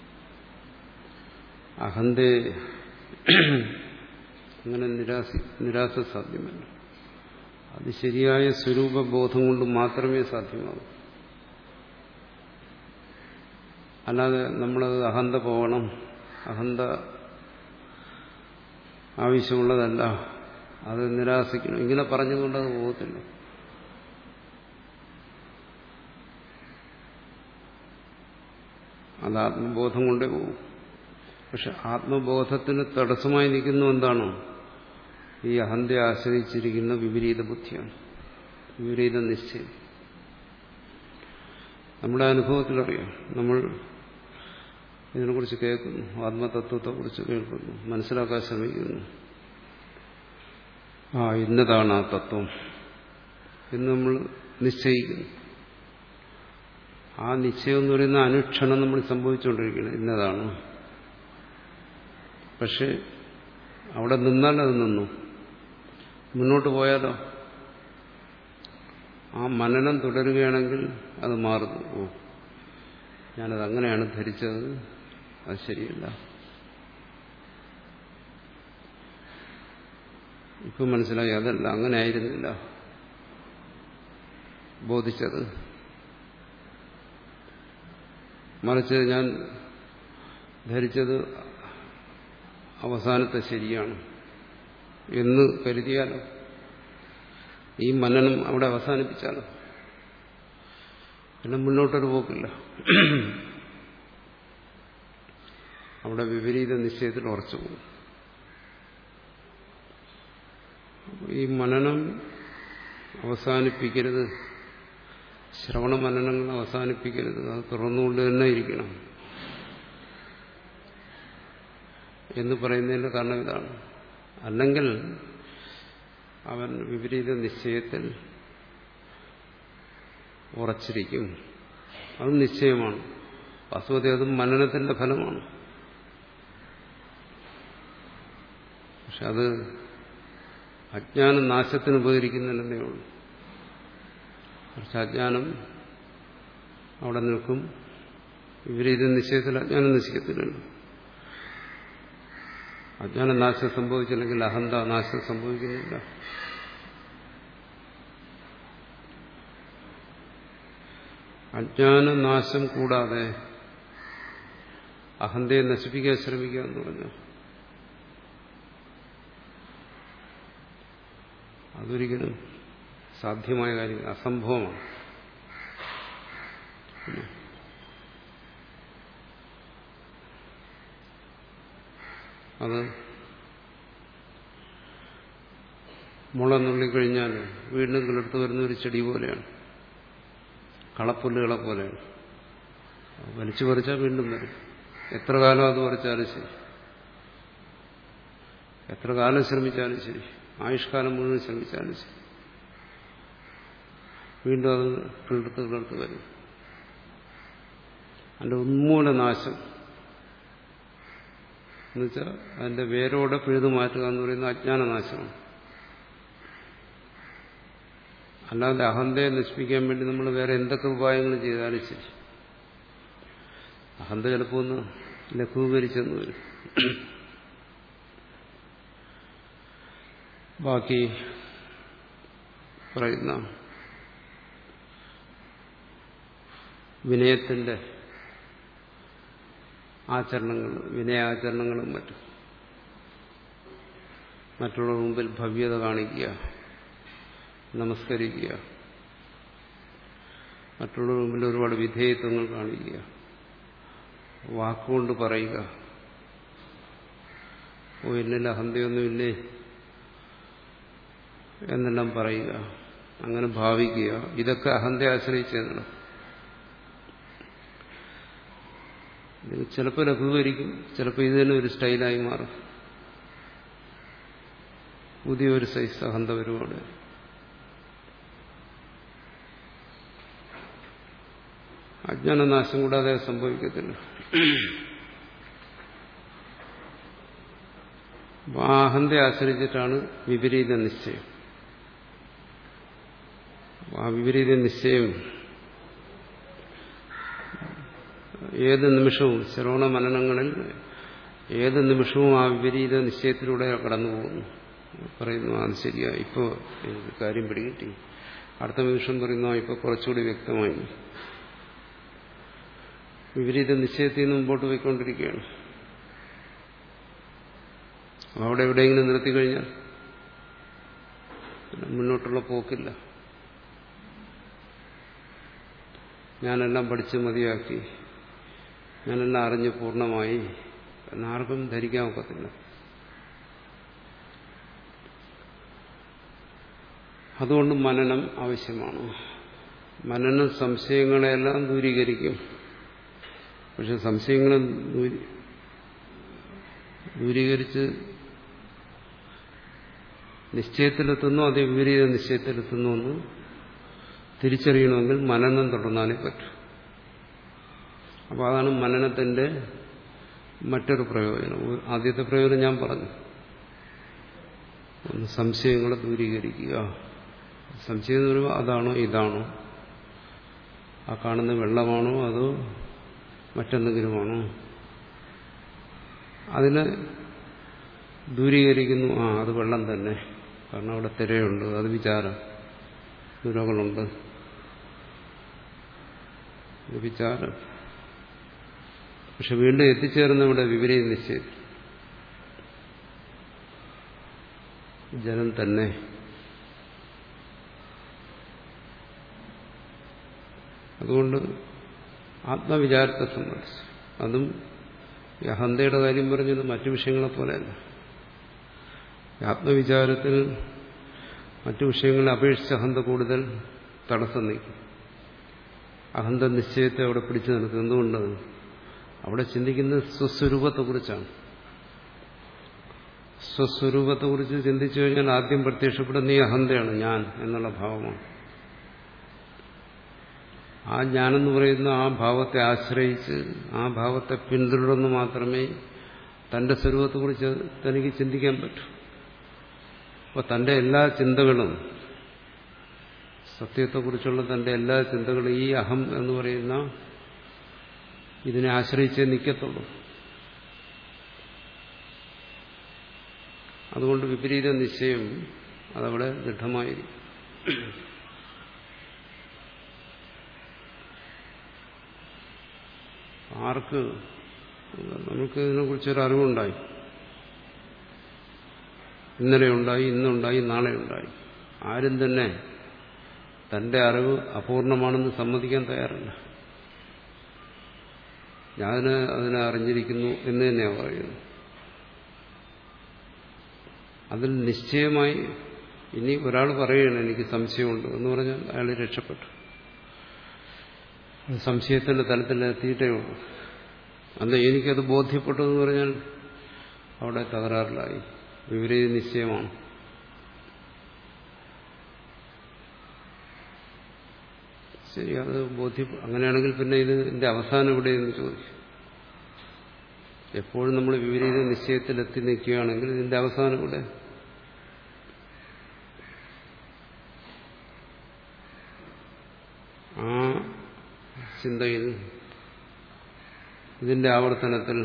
അഹന്തയെ അങ്ങനെ നിരാശി നിരാശ സാധ്യമല്ല. അത് ശരിയായ സ്വരൂപബോധം കൊണ്ട് മാത്രമേ സാധ്യമാകൂ. അല്ലാതെ നമ്മളത് അഹന്ത പോകണം, അഹന്ത ആവശ്യമുള്ളതല്ല, അത് നിരാശിക്കണം, ഇങ്ങനെ പറഞ്ഞുകൊണ്ട് അത് പോകത്തില്ല. അത് ആത്മബോധം കൊണ്ടേ പോകും. പക്ഷെ ആത്മബോധത്തിന് തടസ്സമായി നിൽക്കുന്ന എന്താണോ? ഈ അഹന്തയെ ആശ്രയിച്ചിരിക്കുന്ന വിപരീത ബുദ്ധിയാണ്, വിപരീത നിശ്ചയം. നമ്മുടെ അനുഭവത്തിലറിയാം. നമ്മൾ ഇതിനെക്കുറിച്ച് കേൾക്കുന്നു, ആത്മതത്വത്തെക്കുറിച്ച് കേൾക്കുന്നു, മനസ്സിലാക്കാൻ ശ്രമിക്കുന്നു. ആ ഇന്നതാണ് ആ തത്വം എന്ന് നമ്മൾ നിശ്ചയിക്കുന്നു. ആ നിശ്ചയം എന്ന് പറയുന്ന അനുക്ഷണം നമ്മൾ സംഭവിച്ചുകൊണ്ടിരിക്കണം, ഇന്നതാണ്. പക്ഷെ അവിടെ നിന്നാൽ അത് നിന്നു. മുന്നോട്ട് പോയാലോ? ആ മനനം തുടരുകയാണെങ്കിൽ അത് മാറുന്നു. ഓ, ഞാനത് അങ്ങനെയാണ് ധരിച്ചത്, അത് ശരിയല്ല. ഇപ്പം മനസ്സിലായി അതല്ല, അങ്ങനെ ആയിരുന്നില്ല ബോധിച്ചത്. മറിച്ച് ഞാൻ ധരിച്ചത് അവസാനത്തെ ശരിയാണ് എന്ന് കരുതിയാലോ, ഈ മനനം അവിടെ അവസാനിപ്പിച്ചാലോ, പിന്നെ മുന്നോട്ടൊരു പോക്കില്ല. അവിടെ വിപരീത നിശ്ചയത്തിൽ ഉറച്ചു പോകും. ഈ മനനം അവസാനിപ്പിക്കരുത്, ശ്രവണ മനനങ്ങൾ അവസാനിപ്പിക്കരുത്, അത് തുറന്നുകൊണ്ട് തന്നെ ഇരിക്കണം എന്ന് പറയുന്നതിന്റെ കാരണം ഇതാണ്. അല്ലെങ്കിൽ അവൻ വിപരീത നിശ്ചയത്തിൽ ഉറച്ചിരിക്കും. അത് നിശ്ചയമാണ്. വാസ്തവത്തിൽ അത് മനനത്തിന്റെ ഫലമാണ്. പക്ഷെ അത് അജ്ഞാന നാശത്തിന് ഉപകരിക്കുന്നില്ലെന്നേ ഉള്ളൂ. പക്ഷെ അജ്ഞാനം അവിടെ നിൽക്കും. വിപരീത നിശ്ചയത്തിൽ അജ്ഞാനം നശിക്കത്തില്ലല്ലോ. അജ്ഞാന നാശം സംഭവിച്ചില്ലെങ്കിൽ അഹന്ത നാശം സംഭവിക്കുന്നില്ല. അജ്ഞാനനാശം കൂടാതെ അഹന്തയെ നശിപ്പിക്കാൻ ശ്രമിക്കുക എന്ന് പറഞ്ഞു. അതൊരിക്കലും സാധ്യമായ കാര്യം, അസംഭവമാണ്. അത് മുള നുള്ളിക്കഴിഞ്ഞാൽ വീണ്ടും കിളിർത്ത് വരുന്ന ഒരു ചെടി പോലെയാണ്, കളപ്പുല്ലുകളെ പോലെയാണ്. വലിച്ചു പറിച്ചാൽ വീണ്ടും വരും. എത്ര കാലം അത് പറിച്ചാലും ശരി, എത്ര കാലം ശ്രമിച്ചാലും ശരി, ആയുഷ്കാലം മുഴുവൻ ശ്രമിച്ചാലും ശരി, വീണ്ടും അത് കിളിർത്ത് കിളിർത്ത് വരും. അതിന്റെ ഉന്മൂലനാശം എന്നുവെച്ചാൽ അതിന്റെ വേരോടെ പിഴുതു മാറ്റുക എന്ന് പറയുന്ന അജ്ഞാനനാശമാണ്. അല്ലാതെ അഹന്തയെ നശിപ്പിക്കാൻ വേണ്ടി നമ്മൾ വേറെ എന്തൊക്കെ ഉപായങ്ങൾ ചെയ്താലും ശരി, അഹന്ത ചിലപ്പോൾ ഒന്ന് ലഘൂകരിച്ചെന്ന് വരും. ബാക്കി പറയുന്ന വിനയത്തിന്റെ ആചരണങ്ങൾ, വിനയാചരണങ്ങളും മറ്റും, മറ്റുള്ളവരുടെ മുമ്പിൽ ഭവ്യത കാണിക്കുക, നമസ്കരിക്കുക, മറ്റുള്ളവരുടെ മുമ്പിൽ ഒരുപാട് വിധേയത്വങ്ങൾ കാണിക്കുക, വാക്കുകൊണ്ട് പറയുക, ഓ എന്നിൽ അഹന്തയൊന്നുമില്ലേ എന്നെല്ലാം പറയുക, അങ്ങനെ ഭാവിക്കുക. ഇതൊക്കെ അഹന്തയെ ആശ്രയിച്ചതാണ്. ചിലപ്പോൾ ലഘൂകരിക്കും, ചിലപ്പോൾ ഇത് തന്നെ ഒരു സ്റ്റൈലായി മാറും. പുതിയൊരു സൈസ് അഹന്ത ഒരുപാട്. അജ്ഞാനനാശം കൂടാതെ സംഭവിക്കത്തില്ല. ആ അഹന്തയെ ആശ്രയിച്ചിട്ടാണ് വിപരീത നിശ്ചയം. ആ വിപരീത നിശ്ചയം ഏത് നിമിഷവും ശ്രവണ മനനങ്ങളിൽ ഏത് നിമിഷവും ആ വിപരീത നിശ്ചയത്തിലൂടെ കടന്നു പോകുന്നു. പറയുന്നു അത് ശരിയാ, ഇപ്പോൾ എനിക്ക് കാര്യം പിടികിട്ടി. അടുത്ത നിമിഷം പറയുന്നു ഇപ്പോൾ കുറച്ചുകൂടി വ്യക്തമായി. വിപരീത നിശ്ചയത്തിൽ നിന്ന് മുമ്പോട്ട് പോയിക്കൊണ്ടിരിക്കുകയാണ്. അവിടെ എവിടെയെങ്കിലും നിർത്തിക്കഴിഞ്ഞാൽ മുന്നോട്ടുള്ള പോക്കില്ല. ഞാനെല്ലാം പഠിച്ച് മതിയാക്കി, ഞാനെല്ലാം അറിഞ്ഞ് പൂർണ്ണമായി എന്നാർക്കും ധരിക്കാൻ ഒക്കത്തില്ല. അതുകൊണ്ട് മനനം ആവശ്യമാണ്. മനനം സംശയങ്ങളെല്ലാം ദൂരീകരിക്കും. പക്ഷെ സംശയങ്ങളെ ദൂരീകരിച്ച് നിശ്ചയത്തിലെത്തുന്നു, അതേ വിപരീത നിശ്ചയത്തിലെത്തുന്നു എന്ന് തിരിച്ചറിയണമെങ്കിൽ മനനം തുടർന്നാലേ പറ്റൂ. അപ്പോൾ അതാണ് മനനത്തിന്റെ മറ്റൊരു പ്രയോജനം. ആദ്യത്തെ പ്രയോജനം ഞാൻ പറഞ്ഞു, ഒന്ന് സംശയങ്ങളെ ദൂരീകരിക്കുക. സംശയം എന്ന് പറയുമ്പോൾ അതാണോ ഇതാണോ, ആ കാണുന്ന വെള്ളമാണോ അതോ മറ്റെന്തെങ്കിലുമാണോ, അതിനെ ദൂരീകരിക്കുന്നു. ആ അത് വെള്ളം തന്നെ, കാരണം അവിടെ തിരയുണ്ട്, അത് വിചാരം, നുരകളുണ്ട്, വിചാരം. പക്ഷെ വീണ്ടും എത്തിച്ചേർന്ന ഇവിടെ വിപരീത നിശ്ചയം, ജലം തന്നെ. അതുകൊണ്ട് ആത്മവിചാരത്തെ സംബന്ധിച്ച്, അതും ഈ അഹന്തയുടെ കാര്യം പറഞ്ഞത് മറ്റു വിഷയങ്ങളെ പോലെയല്ല. ആത്മവിചാരത്തിൽ മറ്റു വിഷയങ്ങളെ അപേക്ഷിച്ച് അഹന്ത കൂടുതൽ തടസ്സം നീക്കും. അഹന്ത നിശ്ചയത്തെ അവിടെ പിടിച്ചു നിർത്തും. എന്തുകൊണ്ട്? അവിടെ ചിന്തിക്കുന്നത് സ്വസ്വരൂപത്തെക്കുറിച്ചാണ്. സ്വസ്വരൂപത്തെക്കുറിച്ച് ചിന്തിച്ചു കഴിഞ്ഞാൽ ആദ്യം പ്രത്യക്ഷപ്പെടുന്ന ഈ അഹന്തയാണ്, ഞാൻ എന്നുള്ള ഭാവമാണ്. ആ ഞാനെന്ന് പറയുന്ന ആ ഭാവത്തെ ആശ്രയിച്ച് ആ ഭാവത്തെ പിന്തുടർന്ന് മാത്രമേ തന്റെ സ്വരൂപത്തെക്കുറിച്ച് തനിക്ക് ചിന്തിക്കാൻ പറ്റൂ. അപ്പോൾ തന്റെ എല്ലാ ചിന്തകളും, സത്യത്തെക്കുറിച്ചുള്ള തന്റെ എല്ലാ ചിന്തകളും ഈ അഹം എന്ന് പറയുന്ന ഇതിനെ ആശ്രയിച്ചേ നിൽക്കത്തുള്ളൂ. അതുകൊണ്ട് വിപരീത നിശ്ചയം അതവിടെ ദൃഢമായിരിക്കും. ആർക്ക് നമുക്ക് ഇതിനെക്കുറിച്ചൊരു അറിവുണ്ടായി. ഇന്നലെ ഉണ്ടായി, ഇന്നുണ്ടായി, നാളെ ഉണ്ടായി. ആരും തന്നെ തന്റെ അറിവ് അപൂർണമാണെന്ന് സമ്മതിക്കാൻ തയ്യാറില്ല. ഞാൻ അതിനെ അറിഞ്ഞിരിക്കുന്നു എന്ന് തന്നെയാണ് പറയുന്നത്. അതിൽ നിശ്ചയമായി ഇനി ഒരാൾ പറയുകയാണ് എനിക്ക് സംശയമുണ്ട് എന്ന് പറഞ്ഞാൽ അയാൾ രക്ഷപ്പെട്ടു. സംശയത്തിന്റെ തലത്തിലെത്തിയിട്ടേ ഉള്ളൂ. അല്ല എനിക്കത് ബോധ്യപ്പെട്ടു എന്ന് പറഞ്ഞാൽ അവിടെ തകരാറിലായി. വിപരീത നിശ്ചയമാണ്. ശരി, അത് ബോധ്യം. അങ്ങനെയാണെങ്കിൽ പിന്നെ ഇത് ഇതിന്റെ അവസാനം എവിടെയെന്ന് ചോദിക്കും. എപ്പോഴും നമ്മൾ വിപരീത നിശ്ചയത്തിലെത്തി നിൽക്കുകയാണെങ്കിൽ ഇതിന്റെ അവസാനം ഇവിടെ ആ ചിന്തയിൽ ഇതിന്റെ ആവർത്തനത്തിൽ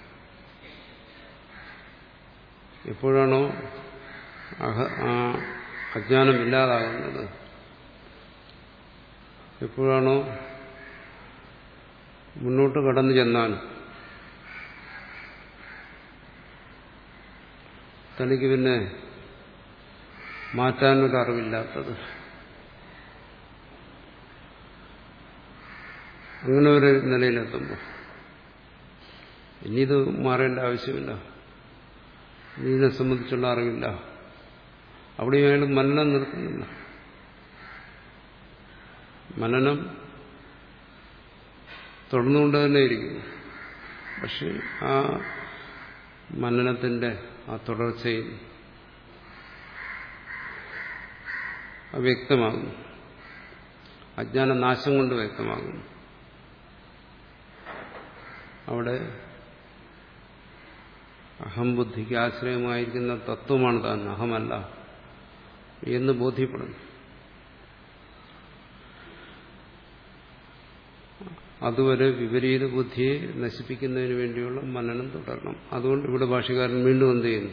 എപ്പോഴാണോ ആ അജ്ഞാനം ഇല്ലാതാകുന്നത്, എപ്പോഴാണോ മുന്നോട്ട് കടന്നു ചെന്നാൽ തനിക്ക് പിന്നെ മാറ്റാനൊരറിവില്ലാത്തത്, അങ്ങനെ ഒരു നിലയിലെത്തുമ്പോൾ ഇനി ഇത് മാറേണ്ട ആവശ്യമില്ല, ഇതിനെ സംബന്ധിച്ചുള്ള അറിവില്ല, അവിടെ അയാൾ മനനം നിർത്തുന്നില്ല. മനനം തുടർന്നുകൊണ്ട് തന്നെ ഇരിക്കുന്നു. പക്ഷെ ആ മനനത്തിന്റെ ആ തുടർച്ചയിൽ വ്യക്തമാകുന്നു, അജ്ഞാനനാശം കൊണ്ട് വ്യക്തമാകുന്നു. അവിടെ അഹംബുദ്ധിക്ക് ആശ്രയമായിരിക്കുന്ന തത്വമാണ് താൻ, അഹമല്ല എന്ന് ബോധ്യപ്പെടുന്നു. അതുവരെ വിപരീത ബുദ്ധിയെ നശിപ്പിക്കുന്നതിന് വേണ്ടിയുള്ള മനനം തുടരണം. അതുകൊണ്ട് ഇവിടെ ഭാഷ്യകാരൻ വീണ്ടും എന്ത് ചെയ്യുന്നു?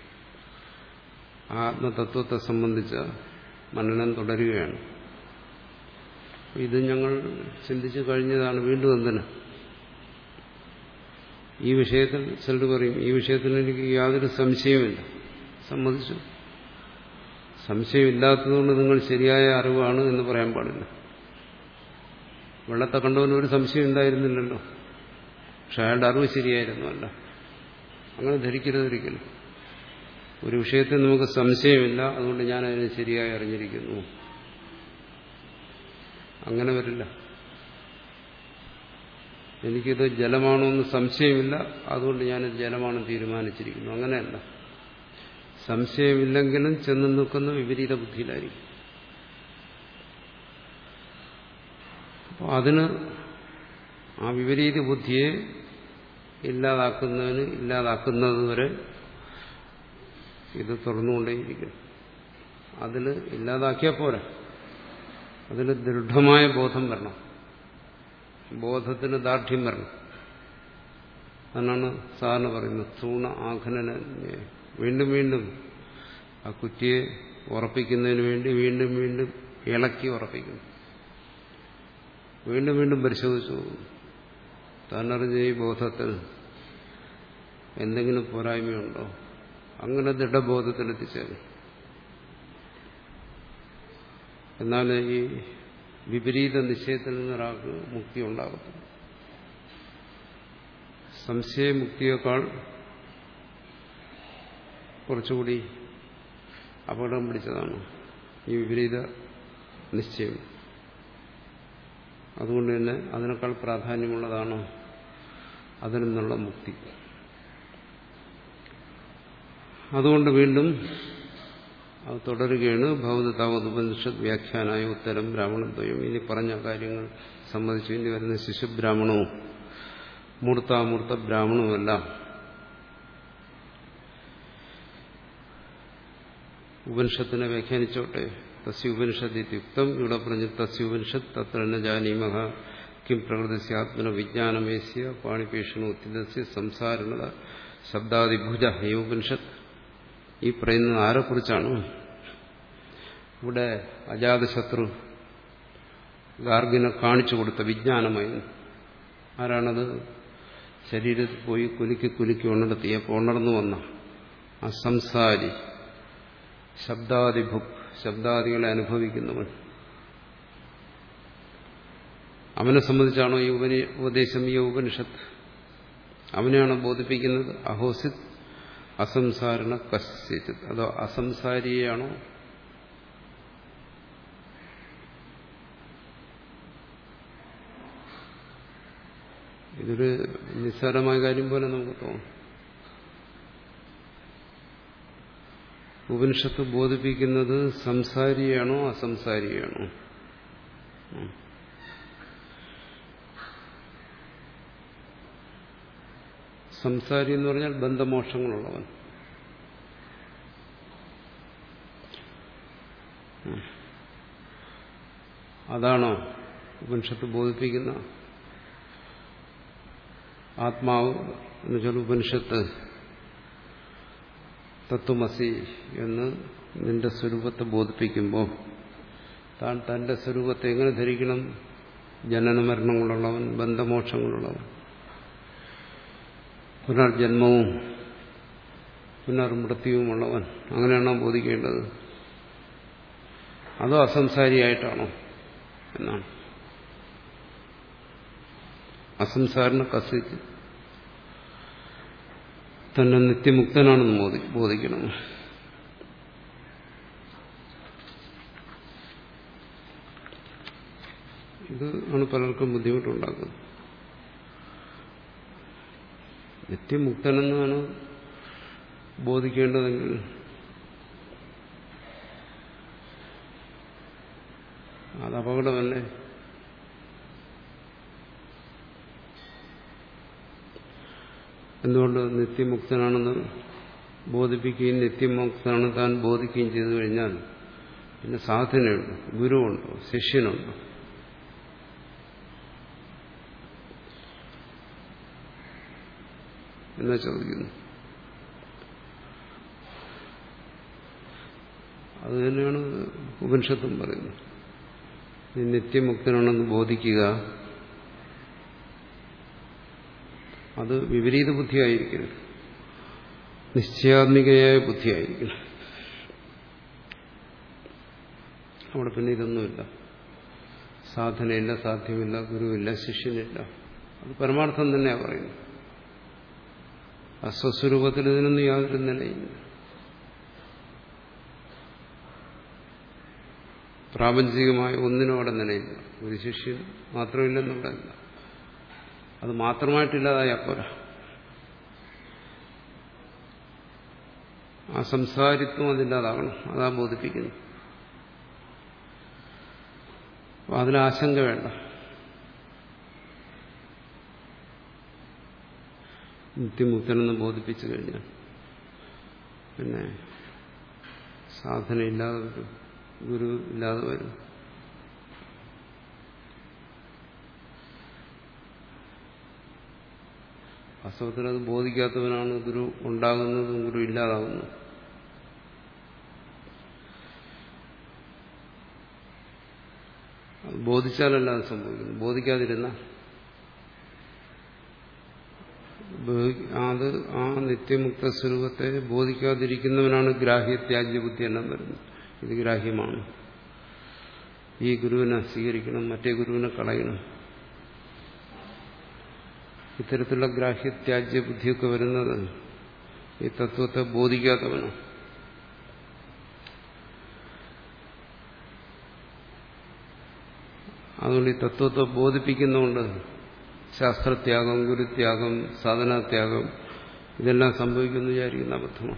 ആത്മതത്വത്തെ സംബന്ധിച്ച മനനം തുടരുകയാണ്. ഇത് ഞങ്ങൾ ചിന്തിച്ചു കഴിഞ്ഞതാണ്, വീണ്ടും എന്തിന്? ഈ വിഷയത്തിൽ ചിലർ പറയും ഈ വിഷയത്തിൽ എനിക്ക് യാതൊരു സംശയവുമില്ല. സമ്മതിച്ചു. സംശയമില്ലാത്തതുകൊണ്ട് നിങ്ങൾ ശരിയായ അറിവാണ് എന്ന് പറയാൻ പാടില്ല. വെള്ളത്തെ കണ്ടവന് ഒരു സംശയം ഉണ്ടായിരുന്നില്ലല്ലോ, പക്ഷെ അയാളുടെ അറിവ് ശരിയായിരുന്നല്ല. അങ്ങനെ ധരിക്കരുത് ഒരിക്കലും. ഒരു വിഷയത്തിൽ നമുക്ക് സംശയമില്ല, അതുകൊണ്ട് ഞാൻ അതിനെ ശരിയായി അറിഞ്ഞിരിക്കുന്നു, അങ്ങനെ വരില്ല. എനിക്കിത് ജലമാണോ എന്ന് സംശയമില്ല, അതുകൊണ്ട് ഞാനിത് ജലമാണെന്ന് തീരുമാനിച്ചിരിക്കുന്നു, അങ്ങനെയല്ല. സംശയമില്ലെങ്കിലും ചെന്ന് നിൽക്കുന്ന വിപരീത ബുദ്ധിയിലായിരിക്കും. അപ്പോൾ അതിന് ആ വിപരീത ബുദ്ധിയെ ഇല്ലാതാക്കുന്നതിന് ഇല്ലാതാക്കുന്നതുവരെ ഇത് തുറന്നുകൊണ്ടേയിരിക്കും. അതിൽ ഇല്ലാതാക്കിയാൽ പോരാ, അതിൽ ദൃഢമായ ബോധം വരണം, ബോധത്തിന് ദാർഢ്യം വരണം. അതാണ് സാറിന് പറയുന്നത് സ്ഥൂണ ആഘനനെ വീണ്ടും വീണ്ടും ആ കുറ്റിയെ ഉറപ്പിക്കുന്നതിന് വേണ്ടി വീണ്ടും വീണ്ടും ഇളക്കി ഉറപ്പിക്കുന്നു, വീണ്ടും വീണ്ടും പരിശോധിച്ചു പോകുന്നു. താനറിഞ്ഞ ഈ ബോധത്തിൽ എന്തെങ്കിലും പോരായ്മയുണ്ടോ? അങ്ങനെ ദൃഢബോധത്തിലെത്തിച്ചേരും. എന്നാൽ ഈ വിപരീത നിശ്ചയത്തിൽ നിന്നൊരാൾക്ക് മുക്തി ഉണ്ടാകത്തില്ല. സംശയമുക്തിയേക്കാൾ കുറച്ചുകൂടി അപകടം പിടിച്ചതാണ് ഈ വിപരീത നിശ്ചയം. അതുകൊണ്ട് തന്നെ അതിനേക്കാൾ പ്രാധാന്യമുള്ളതാണ് അതിൽ നിന്നുള്ള മുക്തി. അതുകൊണ്ട് വീണ്ടും അത് തുടരുകയാണ്. ഭൗതതാവത് ഉപനിഷത്ത് വ്യാഖ്യാനായ ഉത്തരം ബ്രാഹ്മണദ്വയം. ഇനി പറഞ്ഞ കാര്യങ്ങൾ സംബന്ധിച്ചു ഇനി വരുന്ന ശിശുബ്രാഹ്മണവും മൂർത്താമൂർത്ത ബ്രാഹ്മണവുമെല്ലാം ഉപനിഷത്തിനെ വ്യാഖ്യാനിച്ചോട്ടെ. തസ്യ ഉപനിഷത്ത് ഇത്യുക്തം. ഇവിടെ പറഞ്ഞു തസ്യ ഉപനിഷത്ത് തത്ര ന ജാനീമഃ കിം പ്രകൃതിസ്യ ആത്മന വിജ്ഞാനമേസ്യ പാണിപേഷണോ ഉത്തിതസ്യ സംസാരണത ശബ്ദാദിഭുജ ഈ ഉപനിഷത്ത്. ഈ പറയുന്നത് ആരെക്കുറിച്ചാണ്? ഇവിടെ അജാതശത്രു ഗാർഗിനെ കാണിച്ചു കൊടുത്ത വിജ്ഞാനമായി ആരാണത്? ശരീരത്തിൽ പോയി കുലുക്കി കുലുക്കി ഉണർത്തിയപ്പോൾ ഉണർന്നു വന്ന അസംസാരി, ശബ്ദാദിഭുക്, ശബ്ദാദികളെ അനുഭവിക്കുന്നവൻ. അവനെ സംബന്ധിച്ചാണോ ഈ ഉപനി ഉപദേശം, ഈ ഉപനിഷത്ത്? അവനെയാണോ ബോധിപ്പിക്കുന്നത്? അഹോസിത് അസംസാരണ കശ്ചിത്, അതോ അസംസാരിയെയാണോ? ഇതൊരു നിസ്സാരമായ കാര്യം പോലെ നമുക്ക് തോന്നും. ഉപനിഷത്ത് ബോധിപ്പിക്കുന്നത് സംസാരിയാണോ അസംസാരിയാണോ? സംസാരി എന്ന് പറഞ്ഞാൽ ബന്ധമോക്ഷങ്ങളുള്ളവൻ. അതാണോ ഉപനിഷത്ത് ബോധിപ്പിക്കുന്ന? ആത്മാവ് എന്ന് വെച്ചാൽ ഉപനിഷത്ത് തത്വമസി എന്ന് നിന്റെ സ്വരൂപത്തെ ബോധിപ്പിക്കുമ്പോൾ താൻ തന്റെ സ്വരൂപത്തെ എങ്ങനെ ധരിക്കണം? ജനനമരണങ്ങളുള്ളവൻ, ബന്ധമോക്ഷങ്ങളുള്ളവൻ, പുനർജന്മവും പുനർമൃത്യുവുമുള്ളവൻ, അങ്ങനെയാണോ ബോധിക്കേണ്ടത്? അതോ അസംസാരിയായിട്ടാണോ എന്നാണ്. അസംസാരണ കസിച്ച് തന്നെ നിത്യമുക്തനാണെന്ന് ബോധിക്കണം. ഇത് ആണ് പലർക്കും ബുദ്ധിമുട്ടുണ്ടാക്കുന്നത്. നിത്യമുക്തനെന്നാണ് ബോധിക്കേണ്ടതെങ്കിൽ അത് അപകടമല്ലേ? എന്തുകൊണ്ട്? നിത്യമുക്തനാണെന്ന് ബോധിപ്പിക്കുകയും നിത്യമുക്തനാണ് താൻ ബോധിക്കുകയും ചെയ്തു കഴിഞ്ഞാൽ പിന്നെ സാധനയുണ്ടോ? ഗുരുവുണ്ടോ? ശിഷ്യനുണ്ടോ? എന്നാ ചോദിക്കുന്നു. അത് തന്നെയാണ് ഉപനിഷത്തും പറയുന്നത്. നീ നിത്യമുക്തനാണെന്ന് ബോധിക്കുക, അത് വിപരീത ബുദ്ധിയായിരിക്കരുത്, നിശ്ചയാത്മികയായ ബുദ്ധിയായിരിക്കണം. അവിടെ പിന്നെ ഇതൊന്നുമില്ല, സാധനയില്ല, സാധ്യമില്ല, ഗുരുവില്ല, ശിഷ്യനില്ല. അത് പരമാർത്ഥം തന്നെയാണ് പറയുന്നത്. അസ്വസ്വരൂപത്തിൽ ഇതിനൊന്നും യാതൊരു നിലയില്ല. പ്രാപഞ്ചികമായ ഒന്നിനും അവിടെ നിലയില്ല. ഒരു ശിഷ്യൻ മാത്രമില്ലെന്നുള്ളതല്ല, അത് മാത്രമായിട്ടില്ലാതായ പോരാ. ആ സംസാരിത്വം അതില്ലാതാകണം, അതാ ബോധിപ്പിക്കുന്നു. അപ്പം അതിലാശങ്ക വേണ്ട. നിത്യമുക്തനെന്ന് ബോധിപ്പിച്ചു കഴിഞ്ഞാൽ പിന്നെ സാധനയില്ലാതെ വരും, ഗുരു ഇല്ലാതെ വരും. വാസ്തവത്തിൽ അത് ബോധിക്കാത്തവനാണ് ഗുരു ഉണ്ടാകുന്നതും ഗുരു ഇല്ലാതാകുന്നതും. അത് ബോധിച്ചാലല്ല അത് സംഭവിക്കുന്നു. ബോധിക്കാതിരുന്ന അത് ആ നിത്യമുക്ത സ്വരൂപത്തെ ബോധിക്കാതിരിക്കുന്നവനാണ് ഗ്രാഹ്യത്യാജ്യബുദ്ധി എല്ലാം വരുന്നത്. ഇത് ഗ്രാഹ്യമാണ്, ഈ ഗുരുവിനെ സ്വീകരിക്കണം, മറ്റേ ഗുരുവിനെ കളയണം. ഇത്തരത്തിലുള്ള ഗ്രാഹ്യത്യാജ്യ ബുദ്ധിയൊക്കെ വരുന്നത് ഈ തത്വത്തെ ബോധിക്കാത്തവനാണ്. അതുകൊണ്ട് ഈ തത്വത്തെ ബോധിപ്പിക്കുന്നതുകൊണ്ട് ശാസ്ത്രത്യാഗം, ഗുരുത്യാഗം, സാധനാത്യാഗം ഇതെല്ലാം സംഭവിക്കുന്നു വിചാരിക്കുന്ന അബദ്ധമാണ്.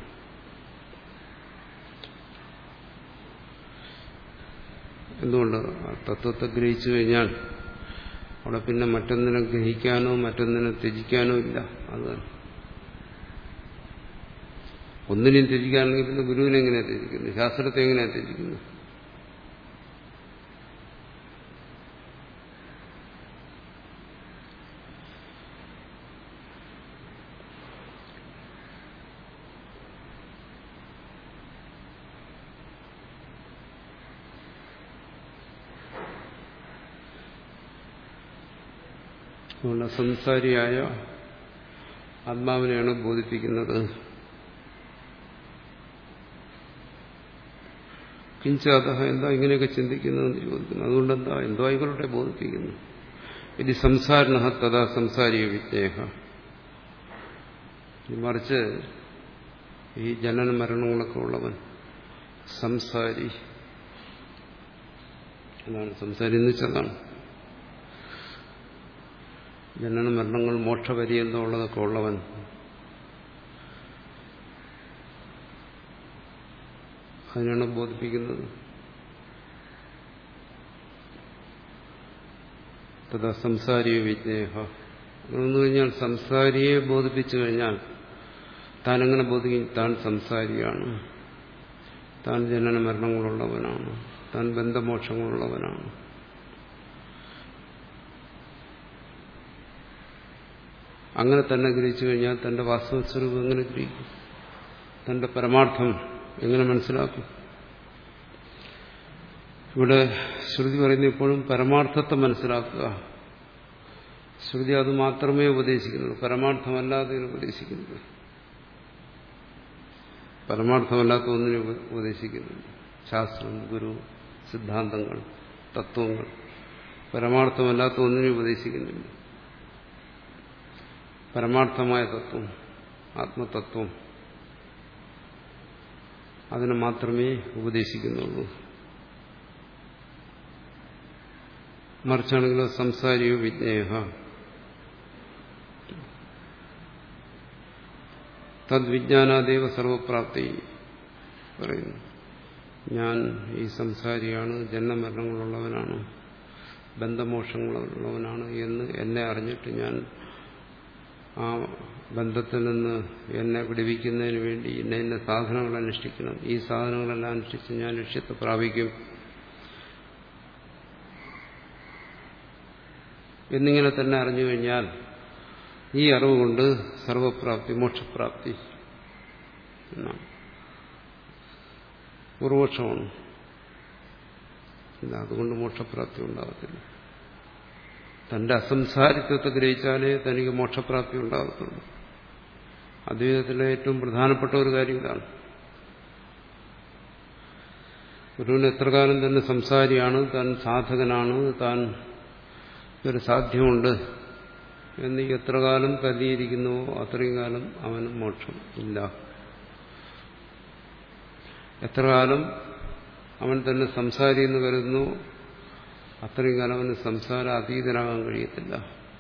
എന്തുകൊണ്ട്? തത്വത്തെ ഗ്രഹിച്ചു കഴിഞ്ഞാൽ അവിടെ പിന്നെ മറ്റൊന്നിനെ ഗ്രഹിക്കാനോ മറ്റൊന്നിനെ ത്യജിക്കാനോ ഇല്ല. അത് ഒന്നിനെയും ത്യജിക്കാനെങ്കിൽ പിന്നെ ഗുരുവിനെ എങ്ങനെയാണ് ത്യജിക്കുന്നത്? ശാസ്ത്രത്തെ എങ്ങനെയാണ് ത്യജിക്കുന്നത്? അതുകൊണ്ട് സംസാരിയായ ആത്മാവിനെയാണ് ബോധിപ്പിക്കുന്നത്. കിഞ്ചാത എന്താ ഇങ്ങനെയൊക്കെ ചിന്തിക്കുന്നതെന്ന് ചോദിക്കുന്നു. അതുകൊണ്ടെന്താ എന്തോ ആയിക്കൊള്ളട്ടെ ബോധിപ്പിക്കുന്നു. ഇത് സംസാരണ തഥാ സംസാരിക വിജ്ഞേഹ. മറിച്ച് ഈ ജനന മരണങ്ങളൊക്കെ ഉള്ളവൻ സംസാരി, അതാണ് സംസാരി എന്ന് വെച്ചതാണ്. ജനന മരണങ്ങൾ മോക്ഷപര്യന്തം ഉള്ളതൊക്കെ ഉള്ളവൻ അതിനാണ് ബോധിപ്പിക്കുന്നത്. തഥാ സംസാരിയെ വിജ്ഞേഹ. അതെന്ന് കഴിഞ്ഞാൽ സംസാരിയെ ബോധിപ്പിച്ചു കഴിഞ്ഞാൽ താൻ എങ്ങനെ ബോധിക്കും? താൻ സംസാരിയാണ്, താൻ ജനന മരണങ്ങളുള്ളവനാണ്, താൻ ബന്ധമോക്ഷങ്ങളുള്ളവനാണ്. അങ്ങനെ തന്നെ ഗ്രഹിച്ചു കഴിഞ്ഞാൽ തന്റെ വാസ്തവസ്വരൂപം എങ്ങനെ ഗ്രഹിക്കും? തന്റെ പരമാർത്ഥം എങ്ങനെ മനസ്സിലാക്കും? ഇവിടെ ശ്രുതി പറയുന്ന ഇപ്പോഴും പരമാർത്ഥത്തെ മനസ്സിലാക്കുക. ശ്രുതി അത് മാത്രമേ ഉപദേശിക്കുന്നുള്ളൂ, പരമാർത്ഥമല്ലാതെ ഉപദേശിക്കുന്നത്. പരമാർത്ഥമല്ലാത്ത ഒന്നിനെ ഉപദേശിക്കുന്നുണ്ട്. ശാസ്ത്രം, ഗുരു, സിദ്ധാന്തങ്ങൾ, തത്വങ്ങൾ പരമാർത്ഥമല്ലാത്ത ഒന്നിനെ ഉപദേശിക്കുന്നില്ല. പരമാർത്ഥമായ തത്വം, ആത്മതത്വം, അതിനെ മാത്രമേ ഉപദേശിക്കുന്നുള്ളൂ. മറിച്ചാണെങ്കിലോ സംസാരിയോ വിജ്ഞേഹ തദ്വിജ്ഞാനാദേവ സർവപ്രാപ്തി പറയുന്നു. ഞാൻ ഈ സംസാരിയാണ്, ജന്മമരണങ്ങളുള്ളവനാണ്, ബന്ധമോക്ഷങ്ങളുള്ളവനാണ് എന്ന് എന്നെ അറിഞ്ഞിട്ട് ഞാൻ ആ ബന്ധത്തിൽ നിന്ന് എന്നെ വിടുവിക്കുന്നതിന് വേണ്ടി ഇന്ന ഇന്ന സാധനങ്ങൾ അനുഷ്ഠിക്കണം. ഈ സാധനങ്ങളെല്ലാം അനുഷ്ഠിച്ച് ഞാൻ ലക്ഷ്യത്തെ പ്രാപിക്കും എന്നിങ്ങനെ തന്നെ അറിഞ്ഞു കഴിഞ്ഞാൽ ഈ അറിവ് കൊണ്ട് സർവപ്രാപ്തി, മോക്ഷപ്രാപ്തി എന്നാണ്. പൂർവപക്ഷമാണ്. അതുകൊണ്ട് മോക്ഷപ്രാപ്തി ഉണ്ടാകത്തില്ല. തന്റെ അസംസാരിത്വത്തെ ഗ്രഹിച്ചാലേ തനിക്ക് മോക്ഷപ്രാപ്തി ഉണ്ടാകത്തുള്ളൂ. അദ്വൈതത്തിലെ ഏറ്റവും പ്രധാനപ്പെട്ട ഒരു കാര്യം ഇതാണ്. ഗുരുവിന് എത്ര കാലം തന്നെ സംസാരിയാണ്, താൻ സാധകനാണ്, താൻ ഒരു സാധ്യമുണ്ട് എന്ന് എത്ര കാലം കരുതിയിരിക്കുന്നുവോ അത്രയും കാലം അവന് മോക്ഷം ഇല്ല. എത്ര കാലം അവൻ തന്നെ സംസാരി എന്ന് കരുതുന്നു അത്രയും കാലം അവന് സംസാര അതീതനാകാൻ കഴിയത്തില്ല.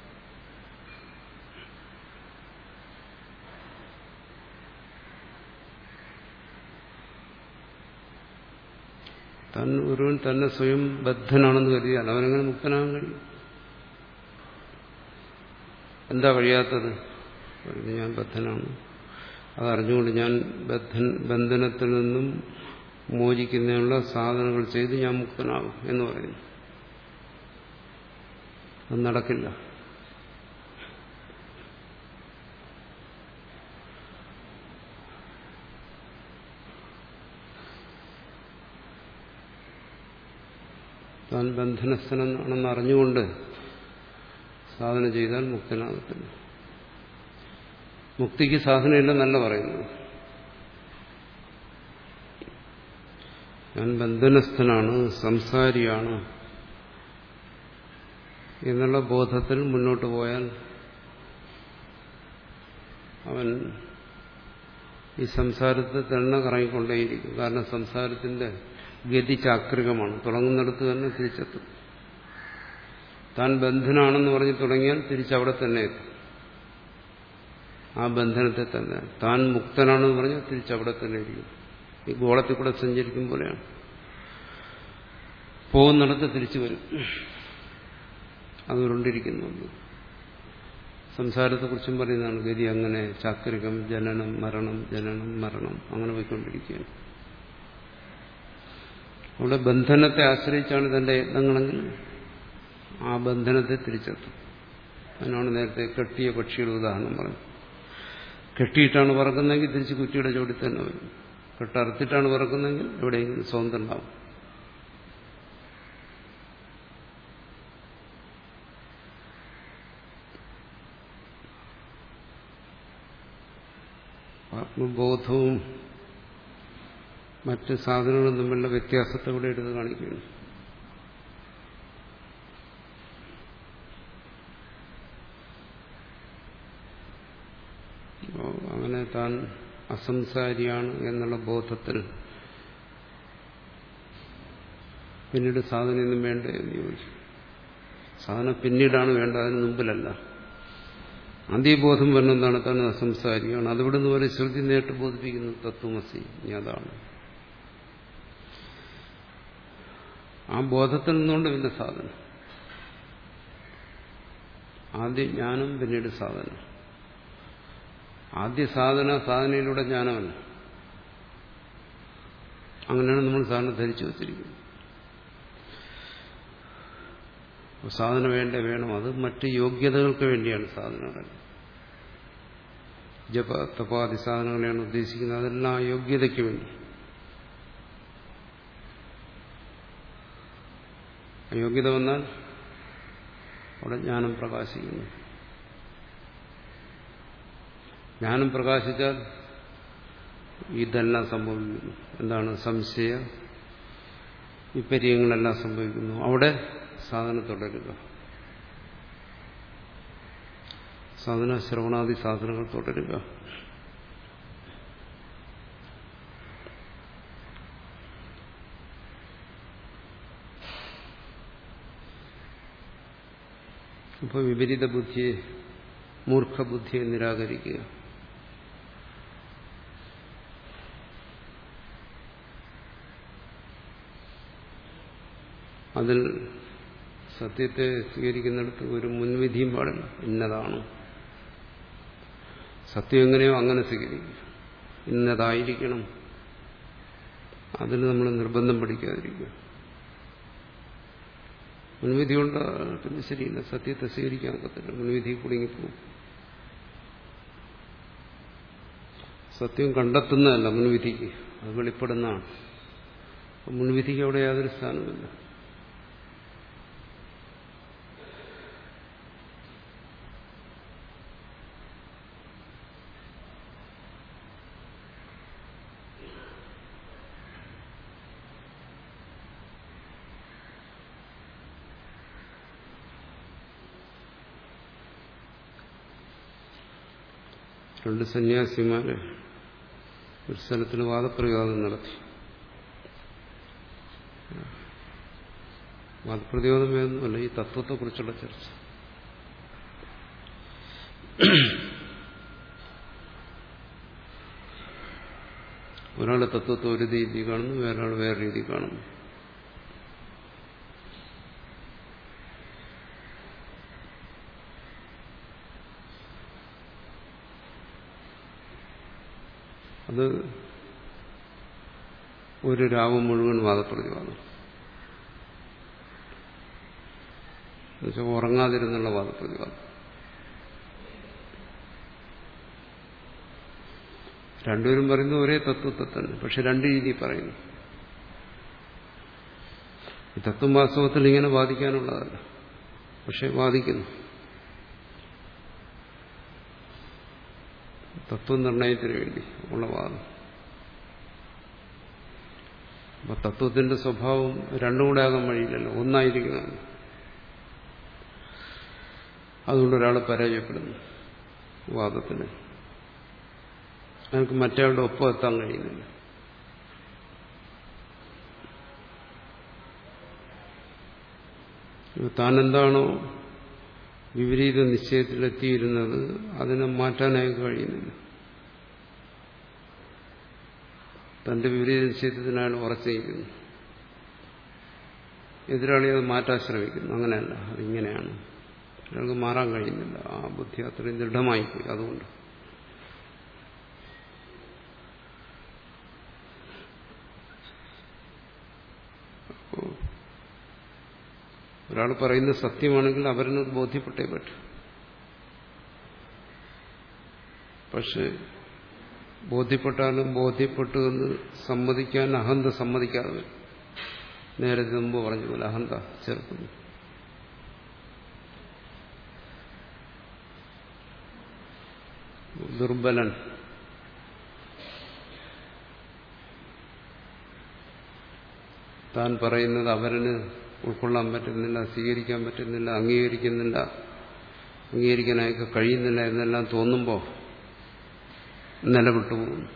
താൻ ഒരുവൻ തന്നെ സ്വയം ബദ്ധനാണെന്ന് കരുതിയാൽ അവനെങ്ങനെ മുക്തനാകാൻ കഴിയും? എന്താ കഴിയാത്തത്? ഞാൻ ബദ്ധനാണ്, അതറിഞ്ഞുകൊണ്ട് ഞാൻ ബദ്ധൻ ബന്ധനത്തിൽ നിന്നും മോചിക്കുന്നതിനുള്ള സാധനങ്ങൾ ചെയ്ത് ഞാൻ മുക്തനാകും എന്ന് പറയുന്നു. അത് നടക്കില്ല. താൻ ബന്ധനസ്ഥനാണെന്ന് അറിഞ്ഞുകൊണ്ട് സാധന ചെയ്താൽ മുക്തനാകത്തില്ല. മുക്തിക്ക് സാധനയില്ലെന്നല്ല പറയുന്നത്. ഞാൻ ബന്ധനസ്ഥനാണ്, സംസാരിയാണ് എന്നുള്ള ബോധത്തിൽ മുന്നോട്ട് പോയാൽ അവൻ ഈ സംസാരത്തെ തന്നെ കറങ്ങിക്കൊണ്ടേയിരിക്കും. കാരണം സംസാരത്തിന്റെ ഗതി ചാക്രികമാണ്. തുടങ്ങുന്നിടത്ത് തന്നെ തിരിച്ചെത്തും. താൻ ബന്ധനാണെന്ന് പറഞ്ഞ് തുടങ്ങിയാൽ തിരിച്ചവിടെ തന്നെ എത്തും. ആ ബന്ധനത്തെ തന്നെ. താൻ മുക്തനാണെന്ന് പറഞ്ഞാൽ തിരിച്ചവിടെ തന്നെ ഇരിക്കും. ഈ ഗോളത്തിൽ കൂടെ സഞ്ചരിക്കും പോലെയാണ്. പോകുന്നിടത്ത് തിരിച്ചു വരും. അതുകൊണ്ടിരിക്കുന്നുണ്ട്. സംസാരത്തെക്കുറിച്ചും പറയുന്നതാണ് ഗതി അങ്ങനെ ചാക്രികം, ജനനം മരണം, ജനനം മരണം, അങ്ങനെ പോയിക്കൊണ്ടിരിക്കുകയാണ്. അവിടെ ബന്ധനത്തെ ആശ്രയിച്ചാണ് തന്റെ യത്നങ്ങളെങ്കിൽ ആ ബന്ധനത്തെ തിരിച്ചെത്തും. അതിനാണ് നേരത്തെ കെട്ടിയ പക്ഷിയുടെ ഉദാഹരണം പറഞ്ഞു. കെട്ടിയിട്ടാണ് പറക്കുന്നതെങ്കിൽ തിരിച്ച് കുറ്റിയുടെ ചുവട്ടിൽ തന്നെ വരും. കെട്ടറുത്തിട്ടാണ് പറക്കുന്നതെങ്കിൽ എവിടെയെങ്കിലും സ്വതന്ത്രം ഉണ്ടാവും. ആത്മബോധവും മറ്റ് സാധനങ്ങളും തമ്മിലുള്ള വ്യത്യാസത്തെ ഇവിടെ എടുത്ത് കാണിക്കുന്നു. അങ്ങനെ താൻ അസംസാരിയാണ് എന്നുള്ള ബോധത്തിൽ പിന്നീട് സാധനയൊന്നും വേണ്ട എന്ന് ചോദിച്ചു. സാധനം പിന്നീടാണ് വേണ്ടത്, അതിന് മുമ്പിലല്ല. അന്ത്യബോധം വരുന്നതാണ് താൻ അസംസാരിയാണ്. അതിവിടെ നിന്ന് വരെ ശ്രുതി നേരിട്ട് ബോധിപ്പിക്കുന്നു തത്വമസി, ഇനി അതാണ്. ആ ബോധത്തിൽ നിന്നുകൊണ്ട് പിന്നെ സാധനം. ആദ്യം ജ്ഞാനം, പിന്നീട് സാധനം. ആദ്യ സാധന സാധനയിലൂടെ ജ്ഞാനമല്ല. അങ്ങനെയാണ് നമ്മൾ സാധനം ധരിച്ചു വച്ചിരിക്കുന്നത്. സാധന വേണ്ട വേണം, അത് മറ്റ് യോഗ്യതകൾക്ക് വേണ്ടിയാണ് സാധനങ്ങൾ. ജപ തപാദി സാധനങ്ങളെയാണ് ഉദ്ദേശിക്കുന്നത്. അതെല്ലാം യോഗ്യതയ്ക്ക് വേണ്ടി. അയോഗ്യത വന്നാൽ അവിടെ ജ്ഞാനം പ്രകാശിക്കുന്നു. ജ്ഞാനം പ്രകാശിച്ചാൽ ഇതെല്ലാം സംഭവിക്കുന്നു. എന്താണ്? സംശയ വിപര്യങ്ങളെല്ലാം സംഭവിക്കുന്നു. അവിടെ സാധന തുടരുക. സാധന ശ്രവണാദി സാധനങ്ങൾ തുടരുക. അപ്പോൾ വിപരീത ബുദ്ധിയെ, മൂർഖബുദ്ധിയെ നിരാകരിക്കുക. അതിൽ സത്യത്തെ സ്വീകരിക്കുന്നിടത്ത് ഒരു മുൻവിധിയും പാടില്ല. ഇന്നതാണ് സത്യം, എങ്ങനെയോ അങ്ങനെ സ്വീകരിക്കുക. ഇന്നതായിരിക്കണം, അതിൽ നമ്മൾ നിർബന്ധം പഠിക്കാതിരിക്കുക. മുൻവിധി കൊണ്ട് പിന്നെ ശരിയില്ല, സത്യത്തെ സ്വീകരിക്കാൻ ഒക്കത്തില്ല. മുൻവിധി കുടുങ്ങിപ്പോകും. സത്യം കണ്ടെത്തുന്നതല്ല മുൻവിധിക്ക്, അത് വെളിപ്പെടുന്നതാണ്. മുൻവിധിക്ക് അവിടെ യാതൊരു സ്ഥാനമില്ല. രണ്ട് സന്യാസിമാര് ഒരു സ്ഥലത്തിൽ വാദപ്രതിവാദം നടത്തി. വാദപ്രതിവാദം വേണമെന്നല്ല, ഈ തത്വത്തെക്കുറിച്ചുള്ള ചർച്ച. ഒരാൾ തത്വത്തെ ഒരു രീതി കാണുന്നു, വേറൊരാൾ വേറെ രീതി കാണുന്നു. അത് ഒരു രാവും മുഴുവൻ വാദപ്രതിവാദം. എന്നുവെച്ചാൽ ഉറങ്ങാതിരുന്നുള്ള വാദപ്രതിവാദം. രണ്ടുപേരും പറയുന്നത് ഒരേ തത്വത്തെ തന്നെ, പക്ഷെ രണ്ട് രീതി പറയുന്നു. ഈ തത്വം വാസ്തവത്തിൽ ഇങ്ങനെ വാദിക്കാനുള്ളതല്ല, പക്ഷെ വാദിക്കുന്നു. തത്വനിർണയത്തിന് വേണ്ടി ഉള്ള വാദം. അപ്പൊ തത്വത്തിന്റെ സ്വഭാവം രണ്ടും കൂടെ ആകാൻ വഴിയില്ലല്ലോ, ഒന്നായിരിക്കുന്നതാണ്. അതുകൊണ്ട് ഒരാൾ പരാജയപ്പെടുന്നു വാദത്തിന്. അയാൾക്ക് മറ്റേയാളുടെ ഒപ്പം എത്താൻ കഴിയുന്നില്ല. താനെന്താണോ വിപരീത നിശ്ചയത്തിലെത്തിയിരുന്നത് അതിനെ മാറ്റാനായി കഴിയുന്നില്ല. തന്റെ വിപരീത നിശ്ചയത്തിനാണ് ഉറച്ചിരിക്കുന്നു. എതിരാളി അത് മാറ്റാൻ ശ്രമിക്കുന്നു. അങ്ങനെയല്ല, അതിങ്ങനെയാണ്. അയാൾക്ക് മാറാൻ കഴിയുന്നില്ല. ആ ബുദ്ധി അത്രയും ദൃഢമായിപ്പോയി. അതുകൊണ്ട് ഒരാൾ പറയുന്നത് സത്യമാണെങ്കിൽ അവരിന് ബോധ്യപ്പെട്ടേ പറ്റും. പക്ഷെ ബോധ്യപ്പെട്ടാലും ബോധ്യപ്പെട്ടു എന്ന് സമ്മതിക്കാൻ അഹന്ത സമ്മതിക്കാതെ വരും. നേരത്തെ മുമ്പ് പറഞ്ഞ പോലെ അഹന്ത ചേർക്കുന്നു. ദുർബലൻ താൻ പറയുന്നത് അവരന് ഉൾക്കൊള്ളാൻ പറ്റുന്നില്ല, സ്വീകരിക്കാൻ പറ്റുന്നില്ല, അംഗീകരിക്കുന്നില്ല, അംഗീകരിക്കാനൊക്കെ കഴിയുന്നില്ല എന്നെല്ലാം തോന്നുമ്പോൾ നിലവിട്ടു പോകുന്നു.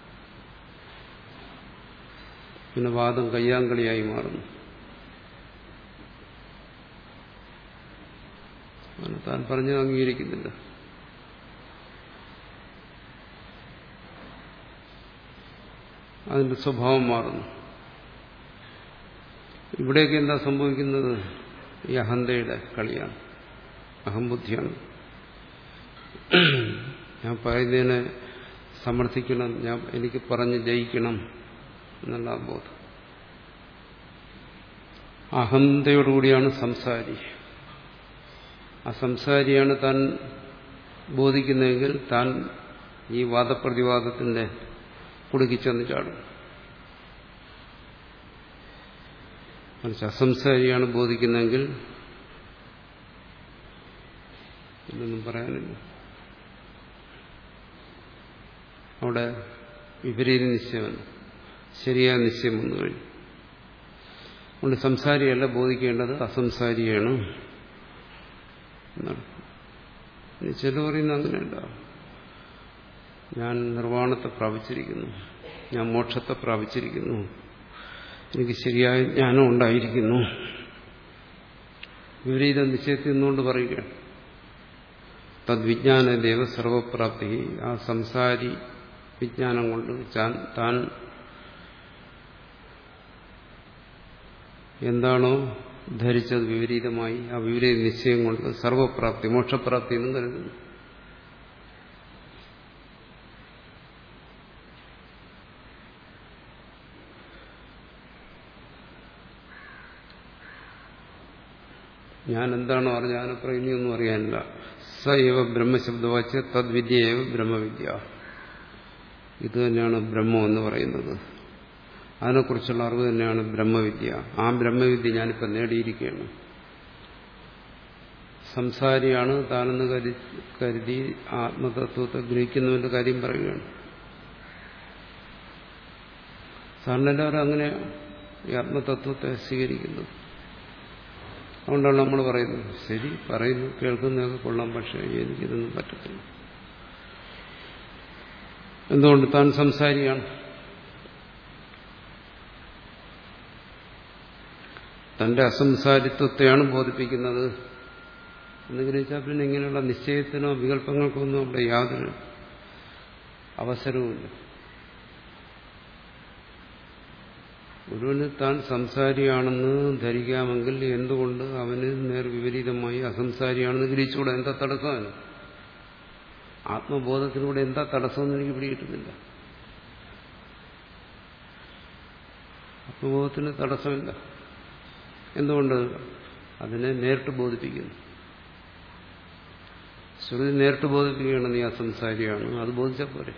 പിന്നെ വാദം കയ്യാങ്കളിയായി മാറുന്നു. താൻ പറഞ്ഞത് അംഗീകരിക്കുന്നില്ല. അതിന്റെ സ്വഭാവം മാറുന്നു. ഇവിടെയൊക്കെ എന്താ സംഭവിക്കുന്നത്? ഈ അഹന്തയുടെ കളിയാണ്, അഹംബുദ്ധിയാണ്. ഞാൻ പറയുന്നതിനെ സമർത്ഥിക്കണം, ഞാൻ എനിക്ക് പറഞ്ഞ് ജയിക്കണം എന്നുള്ള ബോധം. അഹന്തയോടുകൂടിയാണ് സംസാരി. ആ സംസാരിയാണ് താൻ ബോധിക്കുന്നതെങ്കിൽ താൻ ഈ വാദപ്രതിവാദത്തിന്റെ കുടുക്കിച്ചെന്ന് ചാടും. മറിച്ച് അസംസാരിയാണ് ബോധിക്കുന്നതെങ്കിൽ ഇതൊന്നും പറയാനില്ല. അവിടെ വിപരീത നിശ്ചയമല്ല, ശരിയായ നിശ്ചയം വന്നു കഴിഞ്ഞു. അതുകൊണ്ട് സംസാരിയല്ല ബോധിക്കേണ്ടത്, അസംസാരിയാണ് എന്നാണ്. ചില പറയുന്നത് അങ്ങനെയല്ല, ഞാൻ നിർവ്വാണത്തെ പ്രാപിച്ചിരിക്കുന്നു, ഞാൻ മോക്ഷത്തെ പ്രാപിച്ചിരിക്കുന്നു, എനിക്ക് ശരിയായ ജ്ഞാനം ഉണ്ടായിരിക്കുന്നു. വിപരീത നിശ്ചയത്തിൽ നിന്നുകൊണ്ട് പറയുകയാണ് തദ്വിജ്ഞാന ദേവ സർവപ്രാപ്തി. ആ സംസാരി വിജ്ഞാനം കൊണ്ട് താൻ എന്താണോ ധരിച്ചത് വിപരീതമായി, ആ വിപരീത നിശ്ചയം കൊണ്ട് സർവപ്രാപ്തി, മോക്ഷപ്രാപ്തി എന്നും കരുതുന്നു. ഞാൻ എന്താണോ അറിഞ്ഞ അതിനപ്പുറം ഇനിയൊന്നും അറിയാനില്ല. സ ഏവ ബ്രഹ്മശബ്ദവാച്യ തദ്വിദ്യയേവ ബ്രഹ്മവിദ്യ. ഇത് തന്നെയാണ് ബ്രഹ്മം എന്ന് പറയുന്നത്. അതിനെക്കുറിച്ചുള്ള അറിവ് തന്നെയാണ് ബ്രഹ്മവിദ്യ. ആ ബ്രഹ്മവിദ്യ ഞാനിപ്പോൾ നേടിയിരിക്കുകയാണ്. സംസാരിയാണ് താനെന്ന് കരുതി കരുതി ആത്മതത്വത്തെ ഗ്രഹിക്കുന്നവന്റെ കാര്യം പറയുകയാണ്. സാറിന് എല്ലാവരും അങ്ങനെ ഈ ആത്മതത്വത്തെ സ്വീകരിക്കുന്നത്. അതുകൊണ്ടാണ് നമ്മൾ പറയുന്നത്, ശരി പറയുന്നു, കേൾക്കുന്നതൊക്കെ കൊള്ളാം, പക്ഷേ എനിക്കിതൊന്നും പറ്റത്തില്ല. എന്തുകൊണ്ട്? താൻ സംസാരിയാണ്. തന്റെ അസംസാരിത്വത്തെയാണ് ബോധിപ്പിക്കുന്നത് എന്ന് ഗ്രഹിച്ചാൽ പിന്നെ ഇങ്ങനെയുള്ള നിശ്ചയത്തിനോ വികല്പങ്ങൾക്കോ ഒന്നും അവിടെ യാതൊരു അവസരവുമില്ല. ഒരുവന് താൻ സംസാരിയാണെന്ന് ധരിക്കാമെങ്കിൽ എന്തുകൊണ്ട് അവന് നേർവിപരീതമായി അസംസാരിയാണെന്ന് ഗ്രഹിച്ചുകൂടെ? എന്താ തടസ്സമാണ്? ആത്മബോധത്തിലൂടെ എന്താ തടസ്സമെന്ന് എനിക്ക് പിടികിട്ടുന്നില്ല. ആത്മബോധത്തിന് തടസ്സമില്ല. എന്തുകൊണ്ട്? അതിനെ നേരിട്ട് ബോധിപ്പിക്കുന്നു. ശ്രുതി നേരിട്ട് ബോധിപ്പിക്കുകയാണ് നീ അസംസാരിയാണ്, അത് ബോധിച്ചാൽ പോരെ.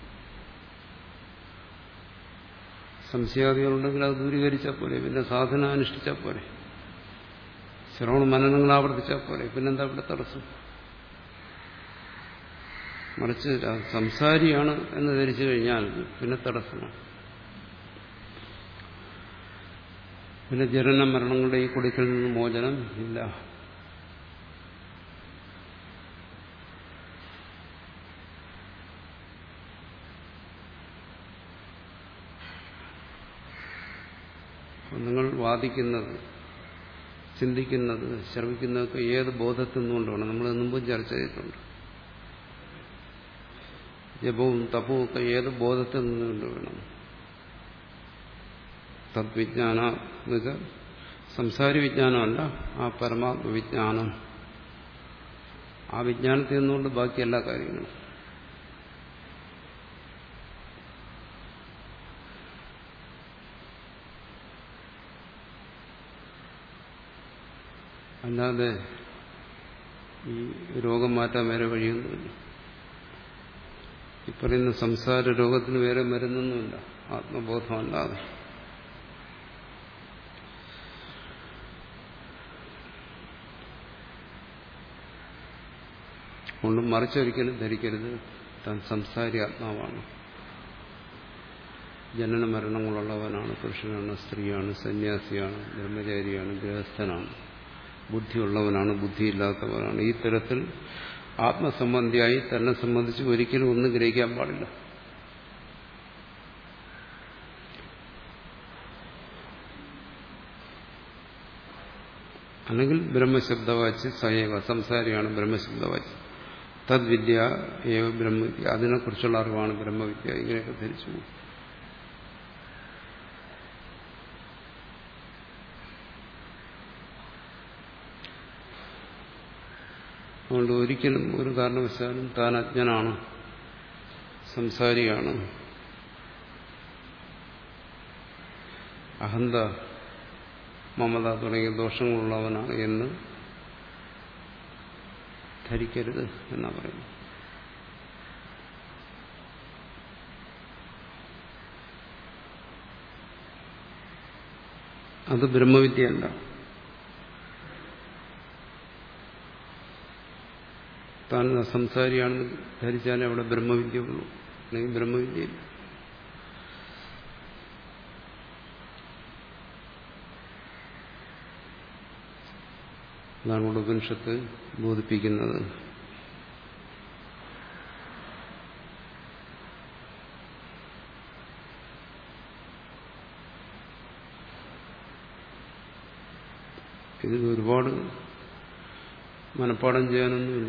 സംശയാദികളുണ്ടെങ്കിൽ അത് ദൂരീകരിച്ചാൽ പോലെ, പിന്നെ സാധന അനുഷ്ഠിച്ചാൽ പോലെ, ശ്രവണ മനനങ്ങൾ ആവർത്തിച്ചാൽ പോലെ, പിന്നെന്താ ഇവിടെ തടസ്സം? മറിച്ച് സംസാരിയാണ് എന്ന് ധരിച്ചു കഴിഞ്ഞാൽ പിന്നെ തടസ്സമാണ്. പിന്നെ ജനന മരണങ്ങളുടെ ഈ കുടിക്കൽ നിന്ന് മോചനം ഇല്ല. നിങ്ങൾ വാദിക്കുന്നത്, ചിന്തിക്കുന്നത്, ശ്രമിക്കുന്നതൊക്കെ ഏത് ബോധത്തിൽ നിന്നുകൊണ്ടാണ്? നമ്മൾ മുമ്പും ചർച്ച ചെയ്തിട്ടുണ്ട്. ജപവും തപവും ഒക്കെ ഏത് ബോധത്തിൽ നിന്നുകൊണ്ട് വേണം? തദ്വിജ്ഞാന എന്നുവെച്ചാൽ സംസാരി വിജ്ഞാനമല്ല, ആ പരമാത്മവിജ്ഞാനം. ആ വിജ്ഞാനത്തിൽ നിന്നുകൊണ്ട് ബാക്കി എല്ലാ കാര്യങ്ങളും. അല്ലാതെ ഈ രോഗം മാറ്റാൻ വേറെ വഴിയൊന്നുമില്ല. ഈ പറയുന്ന സംസാര രോഗത്തിന് വേറെ മരുന്നൊന്നുമില്ല ആത്മബോധമല്ലാതെ. കൊണ്ടും മറിച്ചൊരിക്കലും ധരിക്കരുത് താൻ സംസാരി ആത്മാവാണ്. ജനന മരണങ്ങളുള്ളവനാണ്, പുരുഷനാണ്, സ്ത്രീയാണ്, സന്യാസിയാണ്, ബ്രഹ്മചാരിയാണ്, ഗൃഹസ്ഥനാണ്, ബുദ്ധിയുള്ളവനാണ്, ബുദ്ധിയില്ലാത്തവനാണ്. ഈ തരത്തിൽ ആത്മസംബന്ധിയായി തന്നെ സംബന്ധിച്ച് ഒരിക്കലും ഒന്നും ഗ്രഹിക്കാൻ പാടില്ല. അല്ലെങ്കിൽ ബ്രഹ്മശബ്ദവാച്ച് സയേവ, സംസാരിയാണ് ബ്രഹ്മശബ്ദവാച്ച്. തദ്വിദ്യ ഏവ ബ്രഹ്മവിദ്യ, അതിനെക്കുറിച്ചുള്ള അറിവാണ് ബ്രഹ്മവിദ്യ. ഇങ്ങനെയൊക്കെ ധരിച്ചു. അതുകൊണ്ട് ഒരിക്കലും ഒരു കാരണവശാലും താൻ അജ്ഞനാണ്, സംസാരിയാണ്, അഹന്ത മമത തുടങ്ങിയ ദോഷങ്ങളുള്ളവനാണ് എന്ന് ധരിക്കരുത് എന്നാ പറയുന്നത്. അത് ബ്രഹ്മവിദ്യയല്ല. താൻ സംസാരിയാണെന്ന് ധരിച്ചാലേ അവിടെ ബ്രഹ്മവിദ്യ ഉള്ളൂ, അല്ലെങ്കിൽ ബ്രഹ്മവിദ്യയില്ല. അതാണ് ഇവിടെ ഉപനിഷത്ത് ബോധിപ്പിക്കുന്നത്. ഇതിൽ ഒരുപാട് മനഃപ്പാഠം ചെയ്യാനൊന്നുമില്ല.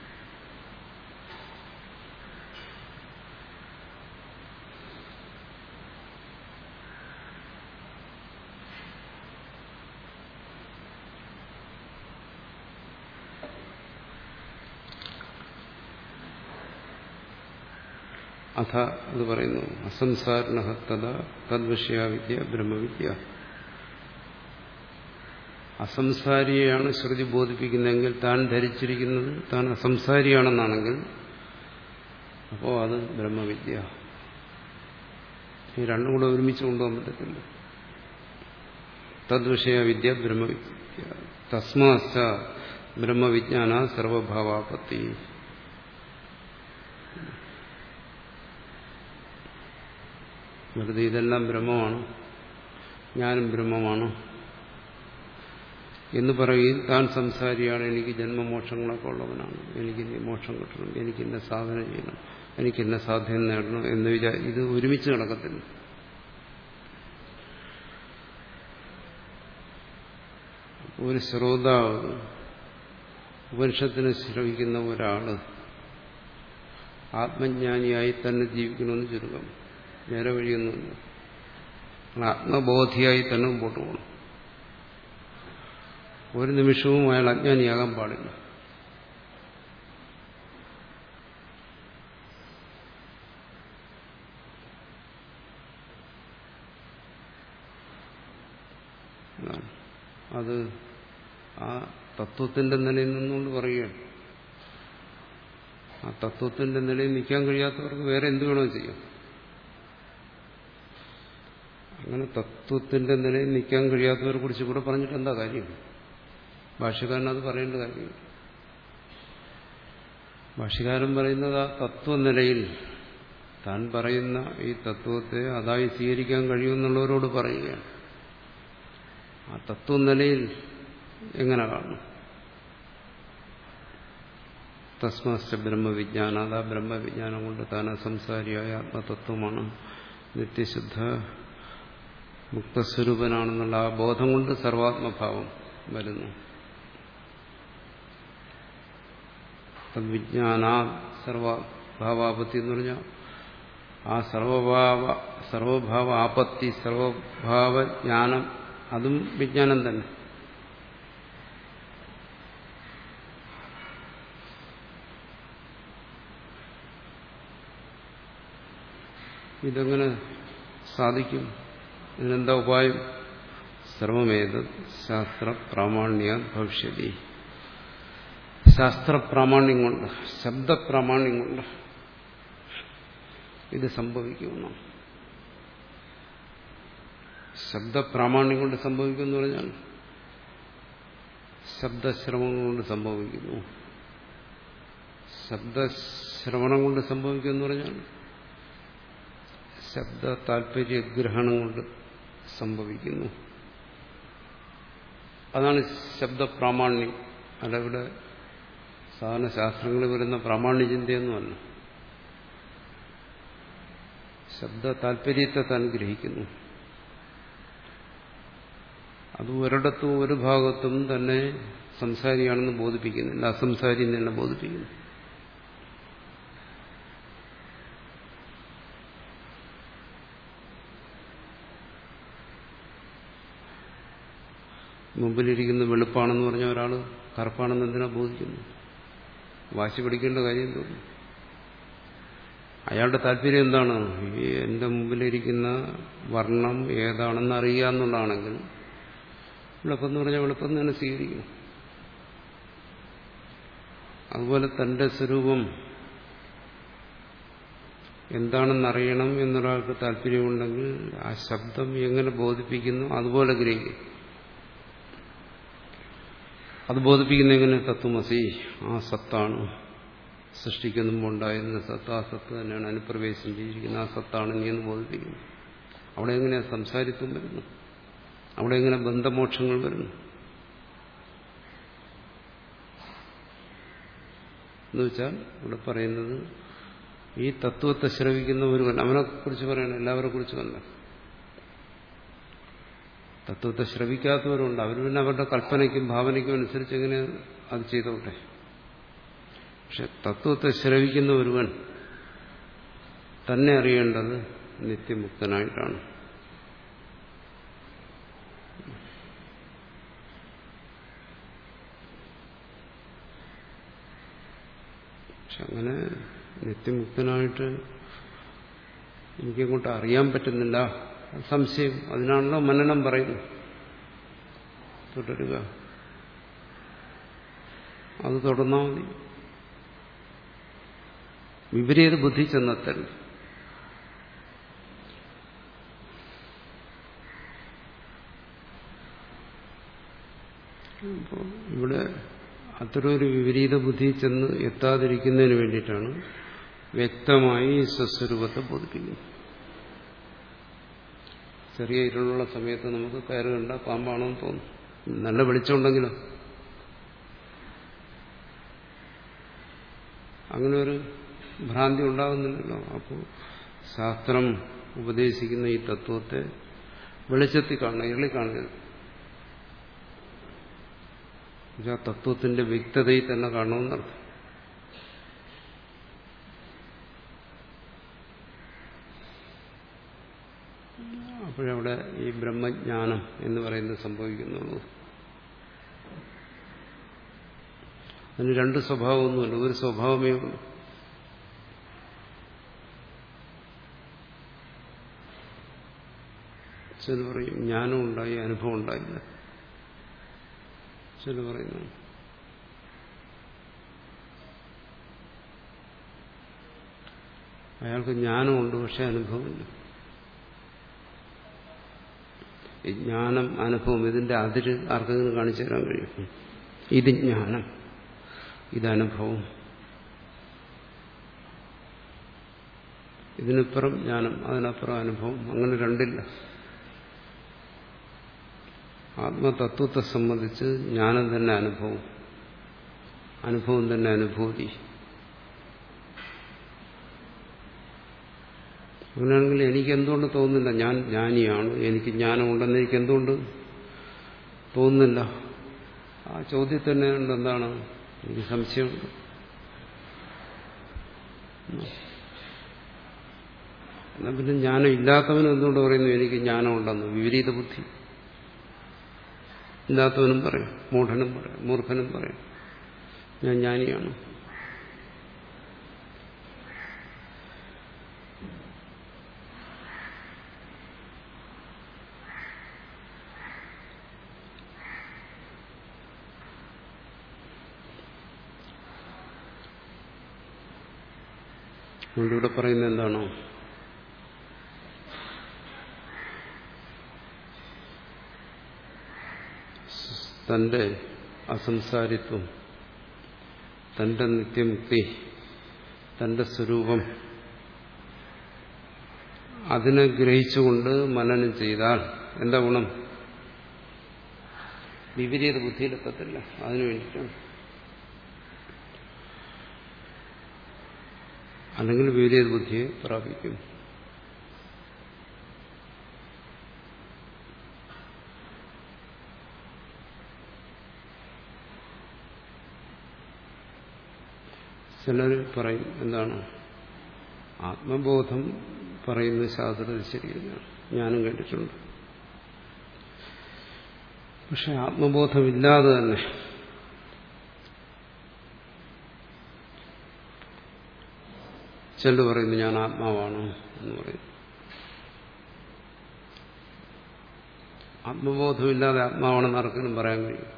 അഥ അത് പറയുന്നു, അസംസാരണ തഥ തദ്വിഷയാവിദ്യ ബ്രഹ്മവിദ്യ. അസംസാരിയെയാണ് ശ്രുതി ബോധിപ്പിക്കുന്നതെങ്കിൽ, താൻ ധരിച്ചിരിക്കുന്നത് താൻ അസംസാരിയാണെന്നാണെങ്കിൽ അപ്പോൾ അത് ബ്രഹ്മവിദ്യ. ഈ രണ്ടും കൂടെ ഒരുമിച്ച് കൊണ്ടുപോകാൻ പറ്റത്തില്ല. തദ്വിഷയവിദ്യ ബ്രഹ്മവിദ്യ. തസ്മാച്ച ബ്രഹ്മവിജ്ഞാന സർവഭാവാപത്തി. വെറുതെ ഇതെല്ലാം ബ്രഹ്മമാണ്, ഞാനും ബ്രഹ്മമാണ് എന്ന് പറയുകയും താൻ സംസാരിയാണ്, എനിക്ക് ജന്മമോക്ഷങ്ങളൊക്കെ ഉള്ളവനാണ്, എനിക്ക് മോക്ഷം കിട്ടണം, എനിക്ക് എന്നെ സാധന ചെയ്യണം, എനിക്ക് എന്നെ സാധ്യം നേടണം എന്ന് വിചാരിച്ച് ഇത് ഒരുമിച്ച് നടക്കത്തില്ല. ഒരു ശ്രോതാവ്, ഉപനിഷത്തിനെ ശ്രവിക്കുന്ന ഒരാള് ആത്മജ്ഞാനിയായി തന്നെ ജീവിക്കണമെന്ന് ചുരുക്കം. നേരെ വഴിയൊന്നുമില്ല. ആത്മബോധിയായി തന്നെ മുമ്പോട്ട് പോകണം. ഒരു നിമിഷവും അയാൾ അജ്ഞാനിയാകാൻ പാടില്ല. അത് ആ തത്വത്തിന്റെ നിലയിൽ നിന്നുകൊണ്ട് പറയുകയാണ്. ആ തത്വത്തിന്റെ നിലയിൽ നിൽക്കാൻ കഴിയാത്തവർക്ക് വേറെ എന്ത് വേണോ ചെയ്യാം. അങ്ങനെ തത്വത്തിന്റെ നിലയിൽ നിൽക്കാൻ കഴിയാത്തവരെ കുറിച്ച് കൂടെ പറഞ്ഞിട്ട് എന്താ കാര്യം? ഭാഷ്യക്കാരൻ അത് പറയേണ്ട കാര്യമില്ല. ഭാഷ്യകാരൻ പറയുന്നത് ആ തത്വനിലയിൽ താൻ പറയുന്ന ഈ തത്വത്തെ അതായി സ്വീകരിക്കാൻ കഴിയുമെന്നുള്ളവരോട് പറയുകയാണ്. ആ തത്വനിലയിൽ എങ്ങനെ കാണും? തസ്മാശ്ച ബ്രഹ്മവിജ്ഞാന, അതാ ബ്രഹ്മവിജ്ഞാനം കൊണ്ട് താൻ അസംസാരിയായ ആത്മതത്വമാണ്, നിത്യശുദ്ധ മുക്തസ്വരൂപനാണെന്നുള്ള ആ ബോധം കൊണ്ട് സർവാത്മഭാവം വരുന്നു. തദ്വിജ്ഞാന സർവഭാവാപത്തി എന്ന് പറഞ്ഞാൽ ആ സർവഭാവ സർവഭാവ ആപത്തി, സർവഭാവജ്ഞാനം, അതും വിജ്ഞാനം തന്നെ. ഇതെങ്ങനെ സാധിക്കും? ഇതിനെന്താ ഉപായം? സർവമേത് ശാസ്ത്രപ്രാമാണ്യ ഭവിഷ്യതി. ശാസ്ത്രപ്രാമാണ്യം കൊണ്ട്, ശബ്ദപ്രാമാണ്യം കൊണ്ട് ഇത് സംഭവിക്കുന്നു. ശബ്ദപ്രാമാണ്യം കൊണ്ട് സംഭവിക്കുമെന്ന് പറഞ്ഞാൽ ശബ്ദശ്രവണം കൊണ്ട് സംഭവിക്കുന്നു. ശബ്ദശ്രവണം കൊണ്ട് സംഭവിക്കുമെന്ന് പറഞ്ഞാൽ ശബ്ദ താല്പര്യഗ്രഹണം കൊണ്ട് സംഭവിക്കുന്നു. അതാണ് ശബ്ദപ്രാമാണ്യം. അല്ല ഇവിടെ സാധാരണ ശാസ്ത്രങ്ങളിൽ വരുന്ന പ്രാമാണ്യ ചിന്തയൊന്നുമല്ല. ശബ്ദ താല്പര്യത്തെ താൻ ഗ്രഹിക്കുന്നു. അത് ഒരിടത്തും ഒരു ഭാഗത്തും തന്നെ സംസാരിയാണെന്ന് ബോധിപ്പിക്കുന്നില്ല, അസംസാരി തന്നെ ബോധിപ്പിക്കുന്നു. മുമ്പിലിരിക്കുന്ന വെളുപ്പാണെന്ന് പറഞ്ഞ ഒരാൾ കറുപ്പാണെന്ന് എന്തിനാ ബോധിക്കുന്നു? വാശി പിടിക്കേണ്ട കാര്യം തോന്നുന്നു. അയാളുടെ താല്പര്യം എന്താണ്? എന്റെ മുമ്പിലിരിക്കുന്ന വർണ്ണം ഏതാണെന്ന് അറിയുക എന്നുള്ളതാണെങ്കിൽ വെളുപ്പെന്ന് പറഞ്ഞാൽ വെളുപ്പം തന്നെ സ്വീകരിക്കും. അതുപോലെ തന്റെ സ്വരൂപം എന്താണെന്നറിയണം എന്നൊരാൾക്ക് താല്പര്യമുണ്ടെങ്കിൽ ആ ശബ്ദം എങ്ങനെ ബോധിപ്പിക്കുന്നു അതുപോലെ ഗ്രഹിക്കും. അത് ബോധിപ്പിക്കുന്ന എങ്ങനെ? തത്വമസി, ആ സത്താണ്, സൃഷ്ടിക്ക് മുമ്പ് ഉണ്ടായിരുന്ന സത്ത്, ആ സത്ത് തന്നെയാണ് അനുപ്രവേശം ചെയ്തിരിക്കുന്ന ആ സത്താണ് നീ എന്ന് ബോധിപ്പിക്കുന്നു. അവിടെ എങ്ങനെയാ സംസാരിത്വം വരുന്നു? അവിടെ എങ്ങനെ ബന്ധമോക്ഷങ്ങൾ വരുന്നു? എന്നുവെച്ചാൽ ഇവിടെ പറയുന്നത് ഈ തത്വത്തെ ശ്രവിക്കുന്ന ഒരുവൻ, അവനെ കുറിച്ച് പറയണം, എല്ലാവരെ കുറിച്ചുമല്ല. തത്വത്തെ ശ്രവിക്കാത്തവരുണ്ട്, അവർ പിന്നെ അവരുടെ കൽപ്പനയ്ക്കും ഭാവനയ്ക്കും അനുസരിച്ച് എങ്ങനെ അത് ചെയ്തോട്ടെ. പക്ഷെ തത്വത്തെ ശ്രവിക്കുന്ന ഒരുവൻ തന്നെ അറിയേണ്ടത് നിത്യമുക്തനായിട്ടാണ്. പക്ഷെ അങ്ങനെ നിത്യമുക്തനായിട്ട് എനിക്കങ്ങോട്ട് അറിയാൻ പറ്റുന്നില്ല, സംശയം. അതിനാണല്ലോ മനനം പറയുന്നത്. തുടരുക, അത് തുടർന്നാൽ മതി. വിപരീത ബുദ്ധി ചെന്നെത്തരുത്. അപ്പോൾ ഇവിടെ അത്തരമൊരു വിപരീത ബുദ്ധി ചെന്ന് എത്താതിരിക്കുന്നതിന് വേണ്ടിയിട്ടാണ് വ്യക്തമായി സ്വസ്വരൂപത്തെ ബോധിപ്പിക്കുന്നത്. ചെറിയ ഇരുളുള്ള സമയത്ത് നമുക്ക് കയറ് കണ്ട പാമ്പാണെന്ന് തോന്നും, നല്ല വെളിച്ചമുണ്ടെങ്കിലും. അങ്ങനെ ഒരു ഭ്രാന്തി ഉണ്ടാകുന്നില്ലല്ലോ. അപ്പോൾ ശാസ്ത്രം ഉപദേശിക്കുന്ന ഈ തത്വത്തെ വെളിച്ചത്തിൽ കാണണം, ഇരുളി കാണരുത്. ആ തത്വത്തിന്റെ വ്യക്തതയിൽ തന്നെ കാണണമെന്നർത്ഥം. അപ്പോഴവിടെ ഈ ബ്രഹ്മജ്ഞാനം എന്ന് പറയുന്നത് സംഭവിക്കുന്നുള്ളൂ. അതിന് രണ്ട് സ്വഭാവമൊന്നുമില്ല, ഒരു സ്വഭാവമേ ഉള്ളൂ. ചില പറയും ജ്ഞാനം ഉണ്ടായി അനുഭവം ഉണ്ടായില്ല. ചില പറയുന്നു അയാൾക്ക് ജ്ഞാനമുണ്ട് പക്ഷെ അനുഭവമില്ല. ഈ ജ്ഞാനം അനുഭവം ഇതിന്റെ അതിര് ആർക്കെങ്കിലും കാണിച്ചു തരാൻ കഴിയും? ഇത് ജ്ഞാനം, ഇതനുഭവം. ഇതിനപ്പുറം ജ്ഞാനം, അതിനപ്പുറം അനുഭവം, അങ്ങനെ രണ്ടില്ല. ആത്മതത്വത്തെ സംബന്ധിച്ച് ജ്ഞാനം തന്നെ അനുഭവം, അനുഭവം തന്നെ അനുഭൂതി. അങ്ങനെയാണെങ്കിൽ എനിക്ക് എന്തുകൊണ്ട് തോന്നുന്നില്ല ഞാൻ ജ്ഞാനിയാണ്, എനിക്ക് ജ്ഞാനമുണ്ടെന്ന് എനിക്ക് എന്തുകൊണ്ട് തോന്നുന്നില്ല? ആ ചോദ്യത്തിൽ തന്നെ ഉണ്ട് എന്താണ്? എനിക്ക് സംശയമുണ്ട്. എന്നാൽ പിന്നെ ജ്ഞാനം ഇല്ലാത്തവനും എന്തുകൊണ്ട് പറയുന്നു എനിക്ക് ജ്ഞാനമുണ്ടെന്ന്? വിപരീത ബുദ്ധി. ഇല്ലാത്തവനും പറയും, മൂഢനും പറയും, മൂർഖനും പറയും ഞാൻ ജ്ഞാനിയാണ്. ഇവിടെ പറയുന്നത് എന്താണോ? തന്റെ അസംസാരിത്വം, തന്റെ നിത്യമുക്തി, തന്റെ സ്വരൂപം അതിനെ ഗ്രഹിച്ചുകൊണ്ട് മനനം ചെയ്താൽ എന്താ ഗുണം? വിപരീത ബുദ്ധിയിലെത്തത്തില്ല. അതിനു വേണ്ടിയിട്ടാണ്. അല്ലെങ്കിൽ വിപരീത ബുദ്ധിയെ പ്രാപിക്കും. ചിലർ പറയും എന്താണ് ആത്മബോധം പറയുന്നത് ശാസ്ത്രത്തിൽ ശരിയല്ല. ഞാനും കേട്ടിട്ടുണ്ട്. പക്ഷെ ആത്മബോധമില്ലാതെ തന്നെ ചിലർ പറയുന്നു ഞാൻ ആത്മാവാണ് എന്ന് പറയും. ആത്മബോധമില്ലാതെ ആത്മാവാണെന്ന് ആർക്കെങ്കിലും പറയാൻ കഴിയും?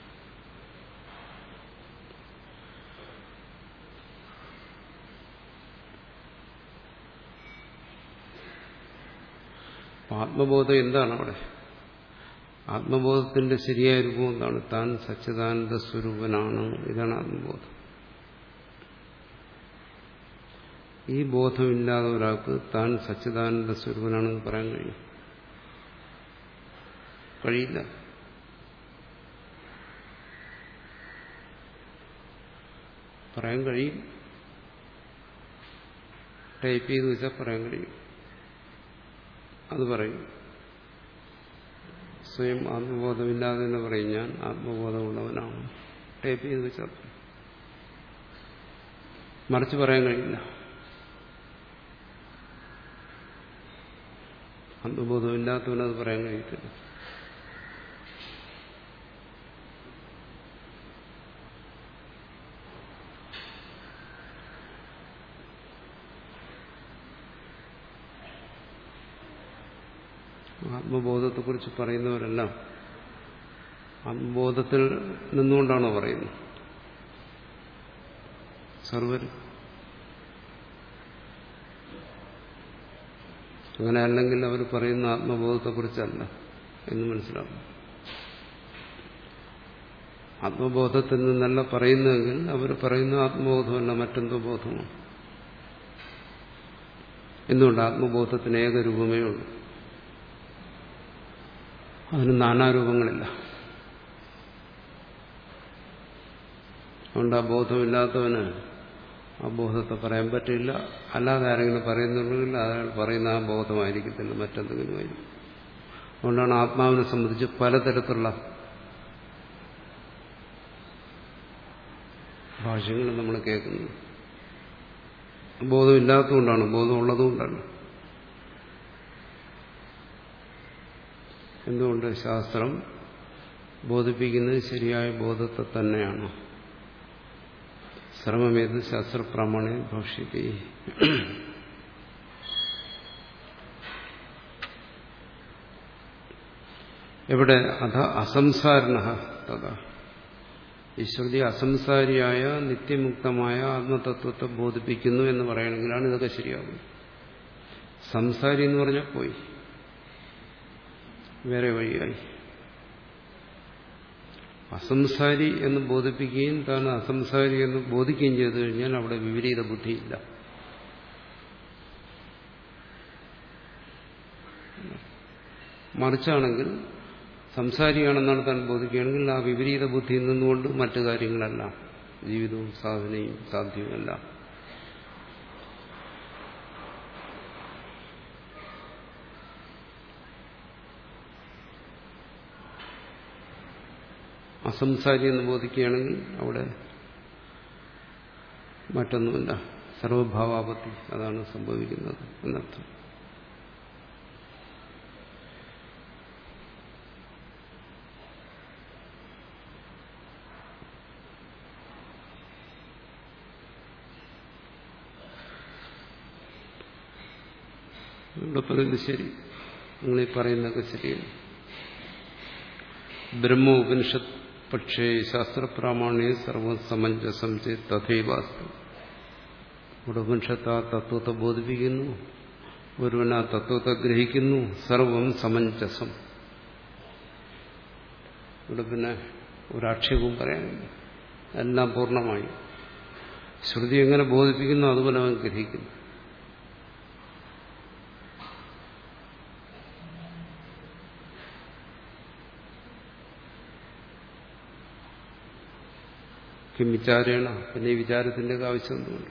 ആത്മബോധം എന്താണ് അവിടെ? ആത്മബോധത്തിന്റെ ശരിയായ രൂപം എന്താണ്? താൻ സച്ചിദാനന്ദ സ്വരൂപനാണ്. ഇതാണ് ആത്മബോധം. ഈ ബോധമില്ലാതെ ഒരാൾക്ക് താൻ സച്ചിദാനന്ദ സ്വരൂപനാണെന്ന് പറയാൻ കഴിയും? കഴിയില്ല. പറയാൻ കഴിയും. ടൈപ്പ് ചെയ്ത് വെച്ചാൽ പറയാൻ കഴിയും. അത് പറയും. സ്വയം ആത്മബോധമില്ലാതെ തന്നെ പറയും ഞാൻ ആത്മബോധമുള്ളവനാണ്. ടൈപ്പ് ചെയ്ത് വെച്ചാൽ മറിച്ച് പറയാൻ കഴിയില്ല. ആത്മബോധമില്ലാത്തവനത് പറയാൻ കഴിയത്തില്ല. ആത്മബോധത്തെക്കുറിച്ച് പറയുന്നവരെല്ലാം ആത്മബോധത്തിൽ നിന്നുകൊണ്ടാണോ പറയുന്നത്? സർവരും അങ്ങനെ അല്ലെങ്കിൽ അവർ പറയുന്ന ആത്മബോധത്തെക്കുറിച്ചല്ല എന്ന് മനസ്സിലാക്കും. ആത്മബോധത്തിൽ നിന്നല്ല പറയുന്നതെങ്കിൽ അവർ പറയുന്ന ആത്മബോധമല്ല, മറ്റെന്തോ ബോധമാണ്. എന്തുകൊണ്ട്? ആത്മബോധത്തിന് ഏകരൂപമേ ഉള്ളൂ. അതിന് നാനാരൂപങ്ങളില്ല. അതുകൊണ്ട് ആ ബോധമില്ലാത്തവന് ആ ബോധത്തെ പറയാൻ പറ്റില്ല. അല്ലാതെ ആരെങ്കിലും പറയുന്നുണ്ടെങ്കിൽ അയാൾ പറയുന്ന ആ ബോധമായിരിക്കത്തില്ല, മറ്റെന്തെങ്കിലും ആയിരിക്കും. അതുകൊണ്ടാണ് ആത്മാവിനെ സംബന്ധിച്ച് പലതരത്തിലുള്ള ഭാഷ്യങ്ങൾ നമ്മൾ കേൾക്കുന്നത്. ബോധമില്ലാത്തതുകൊണ്ടാണ്, ബോധമുള്ളതുകൊണ്ടല്ല. എന്തുകൊണ്ട്? ശാസ്ത്രം ബോധിപ്പിക്കുന്നത് ശരിയായ ബോധത്തെ തന്നെയാണ്. സർവമേത് ശാസ്ത്രപ്രമാണേ ഭവിഷ്യതി. എവിടെ? അധ അസംസാരിണ തഥാ. ഈ ശ്രുതി അസംസാരിയായ നിത്യമുക്തമായ ആത്മതത്വത്തെ ബോധിപ്പിക്കുന്നു എന്ന് പറയണമെങ്കിലാണ് ഇതൊക്കെ ശരിയാകുന്നത്. സംസാരി എന്ന് പറഞ്ഞാൽ പോയി, വേറെ വഴിയായി. അസംസാരി എന്ന് ബോധിപ്പിക്കുകയും താൻ അസംസാരി എന്ന് ബോധിക്കുകയും ചെയ്തു കഴിഞ്ഞാൽ അവിടെ വിപരീത ബുദ്ധിയില്ല. മറിച്ചാണെങ്കിൽ സംസാരിയാണെന്നാണ് താൻ ബോധിക്കുകയാണെങ്കിൽ ആ വിപരീത ബുദ്ധിയിൽ നിന്നുകൊണ്ട് മറ്റു കാര്യങ്ങളെല്ലാം ജീവിതവും സാധനയും സാധ്യവുമല്ല. അസംസാരി എന്ന് ബോധിക്കുകയാണെങ്കിൽ അവിടെ മറ്റൊന്നുമില്ല, സർവഭാവാപത്തി. അതാണ് സംഭവിക്കുന്നത് എന്നർത്ഥം. ഇവിടെ പറയുന്നത് ശരി, നിങ്ങളീ പറയുന്നതൊക്കെ ശരിയാണ്. ബ്രഹ്മ ഉപനിഷത്ത് പക്ഷേ ശാസ്ത്രപ്രാമാണ്യ സർവം സമഞ്ജസം ചെയ്ത് തഥൈവാസ്തു. ഇവിടെ ഉപനിഷത്ത് ആ തത്വത്തെ ബോധിപ്പിക്കുന്നു, ഒരുവൻ ആ തത്വത്തെ ഗ്രഹിക്കുന്നു. സർവം സമഞ്ജസം. ഇവിടെ പിന്നെ ഒരാക്ഷേപവും പറയാനില്ല, എല്ലാം പൂർണ്ണമായി. ശ്രുതി എങ്ങനെ ബോധിപ്പിക്കുന്നു അതുപോലെ അവൻ ഗ്രഹിക്കുന്നു. കിം വിചാരേണ, പിന്നെ ഈ വിചാരത്തിന്റെ ആവശ്യം എന്തുകൊണ്ട്?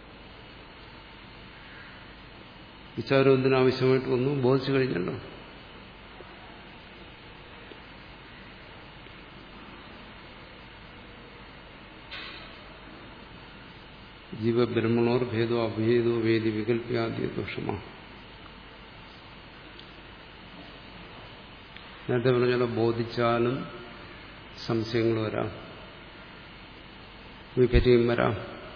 വിചാരം എന്തിനാവശ്യമായിട്ട് ഒന്നും ബോധിച്ചു കഴിഞ്ഞല്ലോ. ജീവബ്രഹ്മണോർ ഭേദോ അഭേദോ വേദി വികല്പ്യാദ്യ ദോഷമാണ്. നേരത്തെ പറഞ്ഞാലോ, ബോധിച്ചാലും സംശയങ്ങൾ വരാം, വിപര്യം വരാം.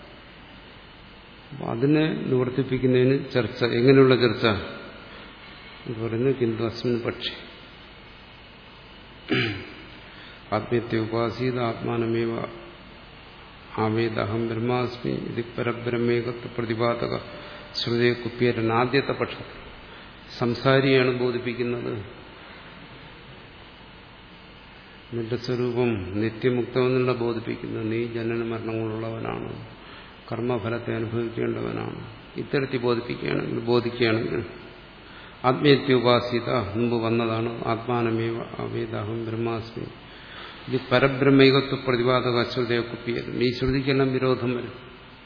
അതിനെ നിവർത്തിപ്പിക്കുന്നതിന് ചർച്ച. എങ്ങനെയുള്ള ചർച്ച എന്ന് പറയുന്നത് കിന്തു അസ്മിൻ പക്ഷി ആത്മീയത്തെ ഉപാസീത ആത്മാനമേവ ആവേദഹം ബ്രഹ്മാസ്മി ഇത് പരബ്രഹ്മേകത്വ പ്രതിപാദക ശ്രുതയെ കുപ്പിയരൻ. ആദ്യത്തെ പക്ഷത്തിൽ സംസാരിയാണ് ബോധിപ്പിക്കുന്നത്. നിന്റെ സ്വരൂപം നിത്യമുക്തമെന്നുള്ള ബോധിപ്പിക്കുന്നത്. നീ ജനന മരണങ്ങളുള്ളവനാണ്, കർമ്മഫലത്തെ അനുഭവിക്കേണ്ടവനാണ്. ഇത്തരത്തിൽ ബോധിപ്പിക്കുകയാണെങ്കിൽ ബോധിക്കുകയാണെങ്കിൽ ആത്മീയത്യോപാസിത മുമ്പ് വന്നതാണ്. ആത്മാനമേവ ആവേദഹം ബ്രഹ്മാസ്മി ഇത് പരബ്രഹ്മൈകത്വ പ്രതിപാദക ശ്രുതയെ കുപ്പിയരൻ. ഈ ശ്രുതിക്കെല്ലാം വിരോധം വരും.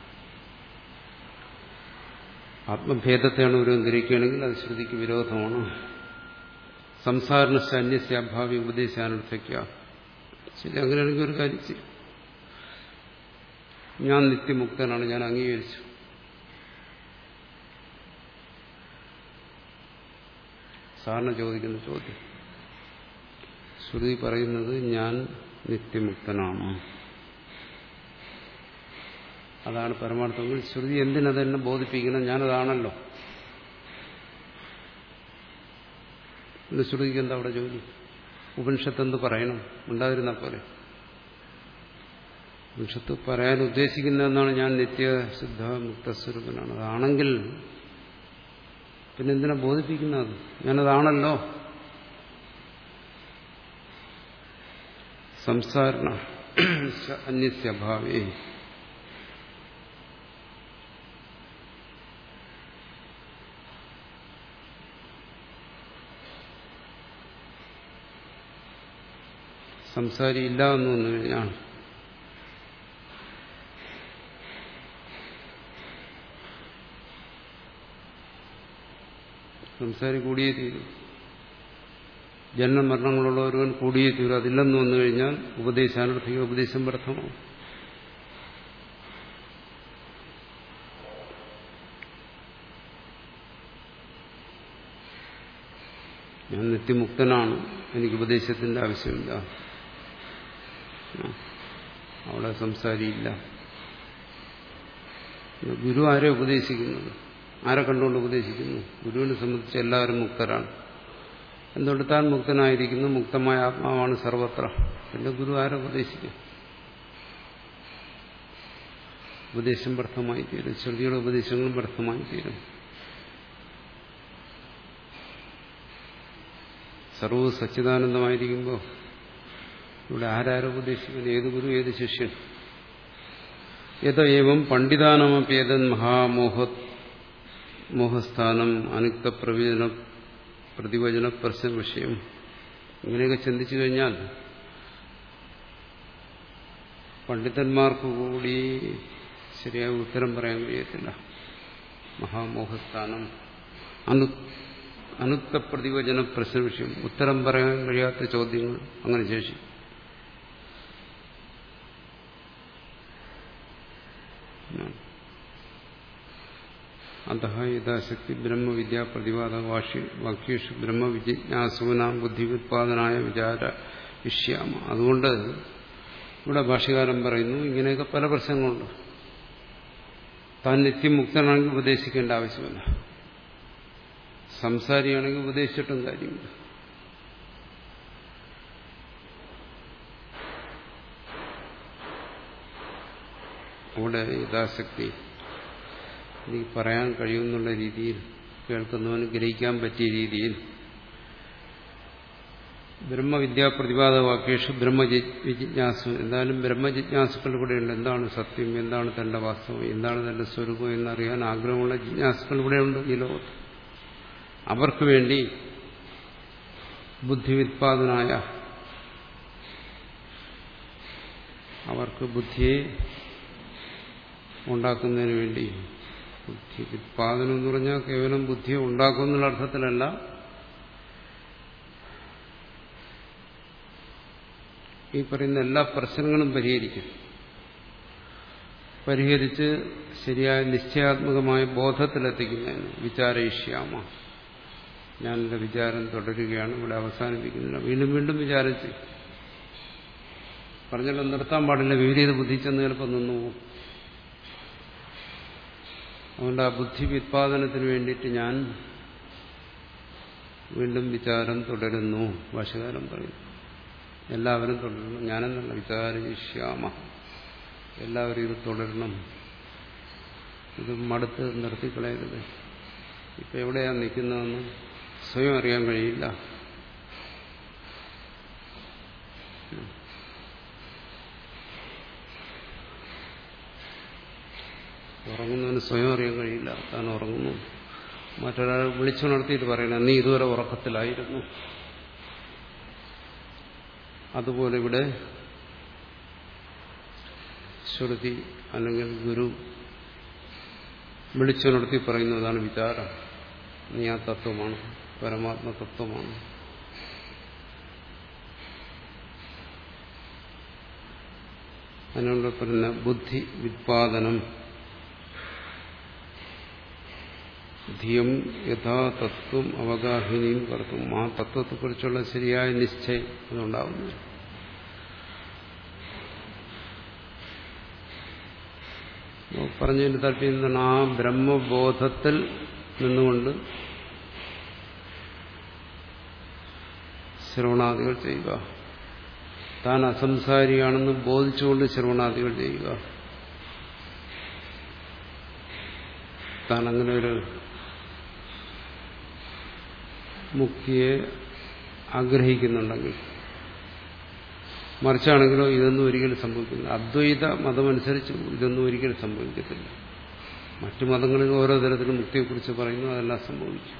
ആത്മഭേദത്തെയാണ് ഒരു ഗ്രഹിക്കുകയാണെങ്കിൽ അത് ശ്രുതിക്ക് വിരോധമാണ്. സംസാരണ അന്യസ്യാഭാവി ഉപദേശാനർത്ഥിക്കുക. ശരി, അങ്ങനെയാണെങ്കിൽ ഒരു കാര്യം ചെയ്യും. ഞാൻ നിത്യമുക്തനാണ്, ഞാൻ അംഗീകരിച്ചു. സാറിന് ചോദിക്കുന്ന ചോദ്യം, ശ്രുതി പറയുന്നത് ഞാൻ നിത്യമുക്തനാണ്, അതാണ് പരമാർത്ഥമെങ്കിൽ ശ്രുതി എന്തിനതെന്നെ ബോധിപ്പിക്കണം? ഞാനതാണല്ലോ. പിന്നെ ശ്രുതിക്ക് എന്താ അവിടെ ജോലി? ഉപനിഷത്ത് എന്ത് പറയണം? ഉണ്ടായിരുന്ന പോലെ ഉപനിഷത്ത് പറയാൻ ഉദ്ദേശിക്കുന്നതെന്നാണ് ഞാൻ നിത്യശുദ്ധ മുക്തസ്വരൂപനാണ്. അതാണെങ്കിൽ പിന്നെ എന്തിനാ ബോധിപ്പിക്കുന്നത്? ഞാനതാണല്ലോ. സംസാരണ അന്യസ്യഭാവേ സംസാരി ഇല്ല എന്ന് വന്നു കഴിഞ്ഞാൽ സംസാരി കൂടിയേ തീരും. ജന്മമരണങ്ങളുള്ള ഒരുവൻ കൂടിയേ തീരും. അതില്ലെന്ന് വന്നു കഴിഞ്ഞാൽ ഉപദേശാനർത്ഥിക ഉപദേശം വ്യർത്ഥമാവും. ഞാൻ നിത്യമുക്തനാണ്, എനിക്ക് ഉപദേശത്തിന്റെ ആവശ്യമില്ല, അവിടെ സംസാരിയില്ല. ഗുരു ആരെ ഉപദേശിക്കുന്നത്? ആരെ കണ്ടുകൊണ്ട് ഉപദേശിക്കുന്നു? ഗുരുവിനെ സംബന്ധിച്ച് എല്ലാവരും മുക്തരാണ്. എന്തുകൊണ്ട്? താൻ മുക്തനായിരിക്കുന്നു, മുക്തമായ ആത്മാവാണ് സർവത്ര. പിന്നെ ഗുരു ആരെ ഉപദേശിക്കും? ഉപദേശം വ്യർത്ഥമായി തീരും. ശ്രുതിയുടെ ഉപദേശങ്ങളും വ്യർത്ഥമായി തീരും. സർവ്വ സച്ചിദാനന്ദമായിരിക്കുമ്പോൾ ഇവിടെ ആരാരോപദേശിക്കുന്നു? ഏത് ഗുരു, ഏത് ശിഷ്യൻ? യഥ ഏവം പണ്ഡിതാനമപ്യേതൻ മഹാമോഹ മോഹസ്ഥാനം അനുക്ത പ്രവചന പ്രതിവചന പ്രശ്ന വിഷയം. ഇങ്ങനെയൊക്കെ ചിന്തിച്ചു കഴിഞ്ഞാൽ പണ്ഡിതന്മാർക്ക് കൂടി ശരിയായ ഉത്തരം പറയാൻ കഴിയത്തില്ല. മഹാമോഹസ്ഥാനം അനു അനുക്ത പ്രതിവചന പ്രശ്ന വിഷയം, ഉത്തരം പറയാൻ കഴിയാത്ത ചോദ്യങ്ങൾ അങ്ങനെ ശേഷി. അതഃ യഥാശക്തി ബ്രഹ്മവിദ്യാ പ്രതിപാദ വാക്യേഷു ബ്രഹ്മവിജിജ്ഞാസൂനാം ബുദ്ധിവിത്പാദനായ വിചാര വിഷ്യാമ. അതുകൊണ്ട് ഇവിടെ ഭാഷ്യകാരൻ പറയുന്നു, ഇങ്ങനെയൊക്കെ പല പ്രശ്നങ്ങളുണ്ട്. താൻ നിത്യമുക്തനാണെങ്കിൽ ഉപദേശിക്കേണ്ട ആവശ്യമില്ല. സംസാരിയാണെങ്കിൽ ഉപദേശിച്ചിട്ടും കാര്യമില്ല. അവിടെ യഥാശക്തി എനിക്ക് പറയാൻ കഴിയുമെന്നുള്ള രീതിയിൽ, കേൾക്കുന്നവന് ഗ്രഹിക്കാൻ പറ്റിയ രീതിയിൽ ബ്രഹ്മവിദ്യാ പ്രതിപാദ വാക്യേഷു ബ്രഹ്മജിജ്ഞാസു, എന്തായാലും ബ്രഹ്മജിജ്ഞാസുക്കൾ ഇവിടെയുണ്ട്. എന്താണ് സത്യം, എന്താണ് തന്റെ വാസ്തവം, എന്താണ് തന്റെ സ്വരൂപം എന്നറിയാൻ ആഗ്രഹമുള്ള ജിജ്ഞാസുക്കൾ ഇവിടെയുണ്ട് ഈ ലോകത്ത്. അവർക്ക് വേണ്ടി ബുദ്ധിവിത്പാദനായ അവർക്ക് ബുദ്ധിയെ ഉണ്ടാക്കുന്നതിന് വേണ്ടി, ബുദ്ധി ഉത്പാദനം എന്ന് പറഞ്ഞാൽ കേവലം ബുദ്ധിയെ ഉണ്ടാക്കുമെന്നുള്ള അർത്ഥത്തിലല്ല, ഈ പറയുന്ന എല്ലാ പ്രശ്നങ്ങളും പരിഹരിക്കും. പരിഹരിച്ച് ശരിയായ നിശ്ചയാത്മകമായ ബോധത്തിലെത്തിക്കുന്നതിന് വിചാരയിഷ്യാമ, ഞാൻ എൻ്റെ വിചാരം തുടരുകയാണ്, ഇവിടെ അവസാനിപ്പിക്കുന്നില്ല, വീണ്ടും വീണ്ടും വിചാരം ചെയ്യും. പറഞ്ഞാലും നിർത്താൻ പാടില്ല, വിപരീത ബുദ്ധി ചെന്ന് ചിലപ്പോൾ നിന്നു പോകും. അതുകൊണ്ട് ആ ബുദ്ധി വ്യുത്പാദനത്തിന് വേണ്ടിയിട്ട് ഞാൻ വീണ്ടും വിചാരം തുടരുന്നു. ഭാഷകാരൻ പറയും എല്ലാവരും തുടരണം, ഞാനെന്നല്ല, വിചാരയിഷ്യാമ, എല്ലാവരും ഇത് തുടരണം, ഇത് മടുത്ത് നിർത്തിക്കളയരുത്. ഇപ്പം എവിടെയാണ് നിൽക്കുന്നതെന്ന് സ്വയം അറിയാൻ കഴിയില്ല. ഉറങ്ങുന്നവന് സ്വയം അറിയാൻ കഴിയില്ല താൻ ഉറങ്ങുന്നു. മറ്റൊരാൾ വിളിച്ചുണർത്തിയിട്ട് പറയണം നീ ഇതുവരെ ഉറക്കത്തിലായിരുന്നു. അതുപോലെ ഇവിടെ ശ്രുതി അല്ലെങ്കിൽ ഗുരു വിളിച്ചുണർത്തി പറയുന്നതാണ് വിചാരം. നീ ആ തത്വമാണ്, പരമാത്മ തത്വമാണ്. അതിനുള്ള പറയുന്ന ബുദ്ധി വ്യുത്പാദനം ധിയം യഥാ തത്വം അവഗാഹിനിയും കർത്തും, ആ തത്വത്തെക്കുറിച്ചുള്ള ശരിയായ നിശ്ചയം അതുണ്ടാവുന്നു. പറഞ്ഞതിന്റെ താല്പര്യം എന്താണ്? ആ ബ്രഹ്മബോധത്തിൽ നിന്നുകൊണ്ട് ശ്രവണാദികൾ ചെയ്യുക, താൻ അസംസാരിയാണെന്ന് ബോധിച്ചുകൊണ്ട് ശ്രവണാദികൾ ചെയ്യുക. താൻ അങ്ങനെ ഒരു മുക്തിയെ ആഗ്രഹിക്കുന്നുണ്ടെങ്കിൽ, മറിച്ചാണെങ്കിലോ ഇതൊന്നും ഒരിക്കലും സംഭവിക്കില്ല. അദ്വൈത മതമനുസരിച്ച് ഇതൊന്നും ഒരിക്കലും സംഭവിക്കത്തില്ല. മറ്റു മതങ്ങളിൽ ഓരോ തരത്തിലും മുക്തിയെക്കുറിച്ച് പറയുന്നു, അതെല്ലാം സംഭവിക്കും.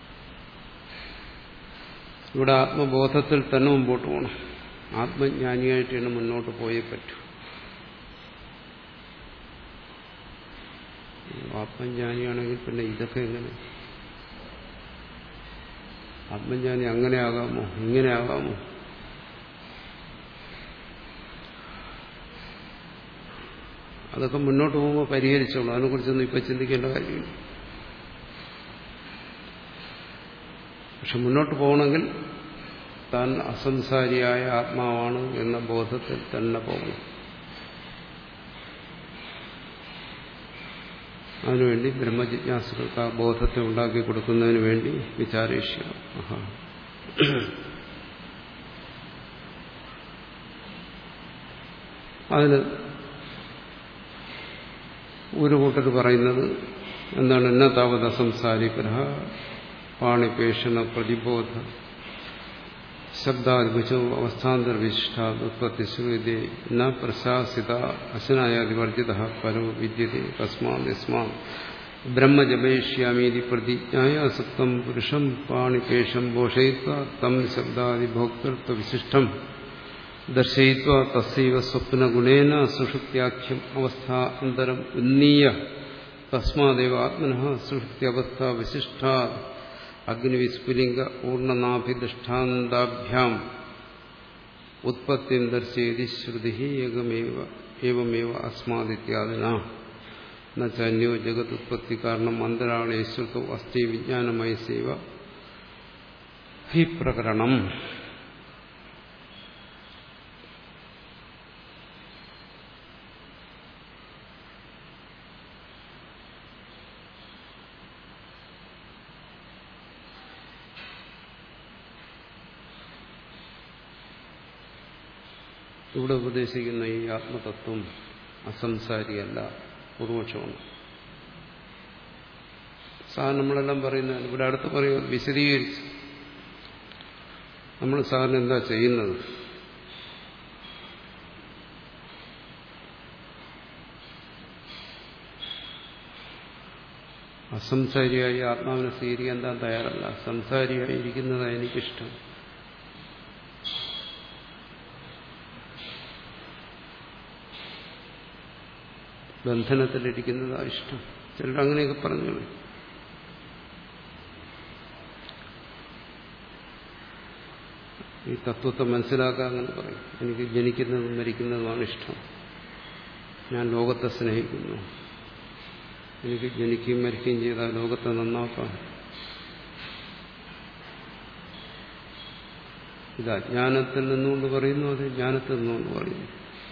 ഇവിടെ ആത്മബോധത്തിൽ തന്നെ മുമ്പോട്ട് പോകണം. ആത്മജ്ഞാനിയായിട്ടാണ് മുന്നോട്ട് പോയേ പറ്റൂ. ആത്മജ്ഞാനിയാണെങ്കിൽ പിന്നെ ഇതൊക്കെ എങ്ങനെ? ആത്മജ്ഞാനി അങ്ങനെ ആകാമോ, ഇങ്ങനെ ആകാമോ? അതൊക്കെ മുന്നോട്ട് പോകുമ്പോൾ പരിഹരിച്ചോളൂ. അതിനെക്കുറിച്ചൊന്നും ഇപ്പം ചിന്തിക്കേണ്ട കാര്യമില്ല. പക്ഷെ മുന്നോട്ട് പോകണമെങ്കിൽ താൻ അസംസാരിയായ ആത്മാവാണ് എന്ന ബോധത്തിൽ തന്നെ പോകണം. അതിനുവേണ്ടി ബ്രഹ്മജിജ്ഞാസുകൾക്ക് ആ ബോധത്തെ ഉണ്ടാക്കി കൊടുക്കുന്നതിന് വേണ്ടി വിചാരേഷ്യ. അതിന് ഒരു കൂട്ടർ പറയുന്നത് എന്താണ്? എന്ന താവത് അസംസാരിഗ്രഹ പാണിപേഷണ പ്രതിബോധ ശബ്ദാദിഭുജോ അവസ്ഥാന്തര വിശിഷ്ടാത്പത്തി ശ്രുതി ന പ്രശാസിത അശനായാദിവർജിത പരോ വിദ്യത്തെ തസ്മാത് യസ്മാത് ബ്രഹ്മജപേഷ്യാമീതി പ്രതിജ്ഞായ അസക്തം പുരുഷം പാണിപേഷം പോഷയിത്വ തം ശബ്ദാദിഭോക്തൃത്വ വിശിഷ്ടം ദർശയിത്വ തസ്സൈവ സ്വപ്നഗുണേന സുഷുപ്ത്യാഖ്യം അവസ്ഥാന്തരം ഉന്നീയ തസ്മാദേവ ആത്മനഃ സുഷുപ്ത്യവസ്ഥാ വിശിഷ്ടാ അഗ്നിവിസ്ഫുലിംഗ ഊർണനാഭിദൃഷ്ടാന്താഭ്യാം ഉത്പത്തിം ദർശയതി ശ്രുതി ഏവമേവ അസ്മാദിത്യാദിന നന്യോ ജഗതുത്പത്തി കാരണം അന്തരാളേശ്വരത്തോ അസ്ഥി വിജ്ഞാനമയസൈവ ഹി പ്രകരണം. ഇവിടെ ഉപദേശിക്കുന്ന ഈ ആത്മതത്വം അസംസാരിയല്ല, പൂർവപക്ഷമാണ്. സാധാരണ നമ്മളെല്ലാം പറയുന്നത് ഇവിടെ അടുത്ത് പറയുക വിശദീകരിച്ച് നമ്മൾ സാധാരണ എന്താ ചെയ്യുന്നത്? അസംസാരിയായി ആത്മാവിനെ സ്വീകരിക്കാൻ താൻ തയ്യാറല്ല. സംസാരിയായി ഇരിക്കുന്നതാണ് എനിക്കിഷ്ടം. ബന്ധനത്തിലിരിക്കുന്നതാ ഇഷ്ടം. ചിലർ അങ്ങനെയൊക്കെ പറഞ്ഞു. ഈ തത്വത്തെ മനസ്സിലാക്കാൻ അങ്ങനെ പറയും. എനിക്ക് ജനിക്കുന്നതും മരിക്കുന്നതുമാണ് ഇഷ്ടം. ഞാൻ ലോകത്തെ സ്നേഹിക്കുന്നു. എനിക്ക് ജനിക്കുകയും മരിക്കുകയും ചെയ്താൽ ലോകത്തെ നന്നാക്കാം. ഇത് അജ്ഞാനത്തിൽ നിന്നുകൊണ്ട് പറയുന്നു, അത് ജ്ഞാനത്തിൽ നിന്നുകൊണ്ട് പറയുന്നു.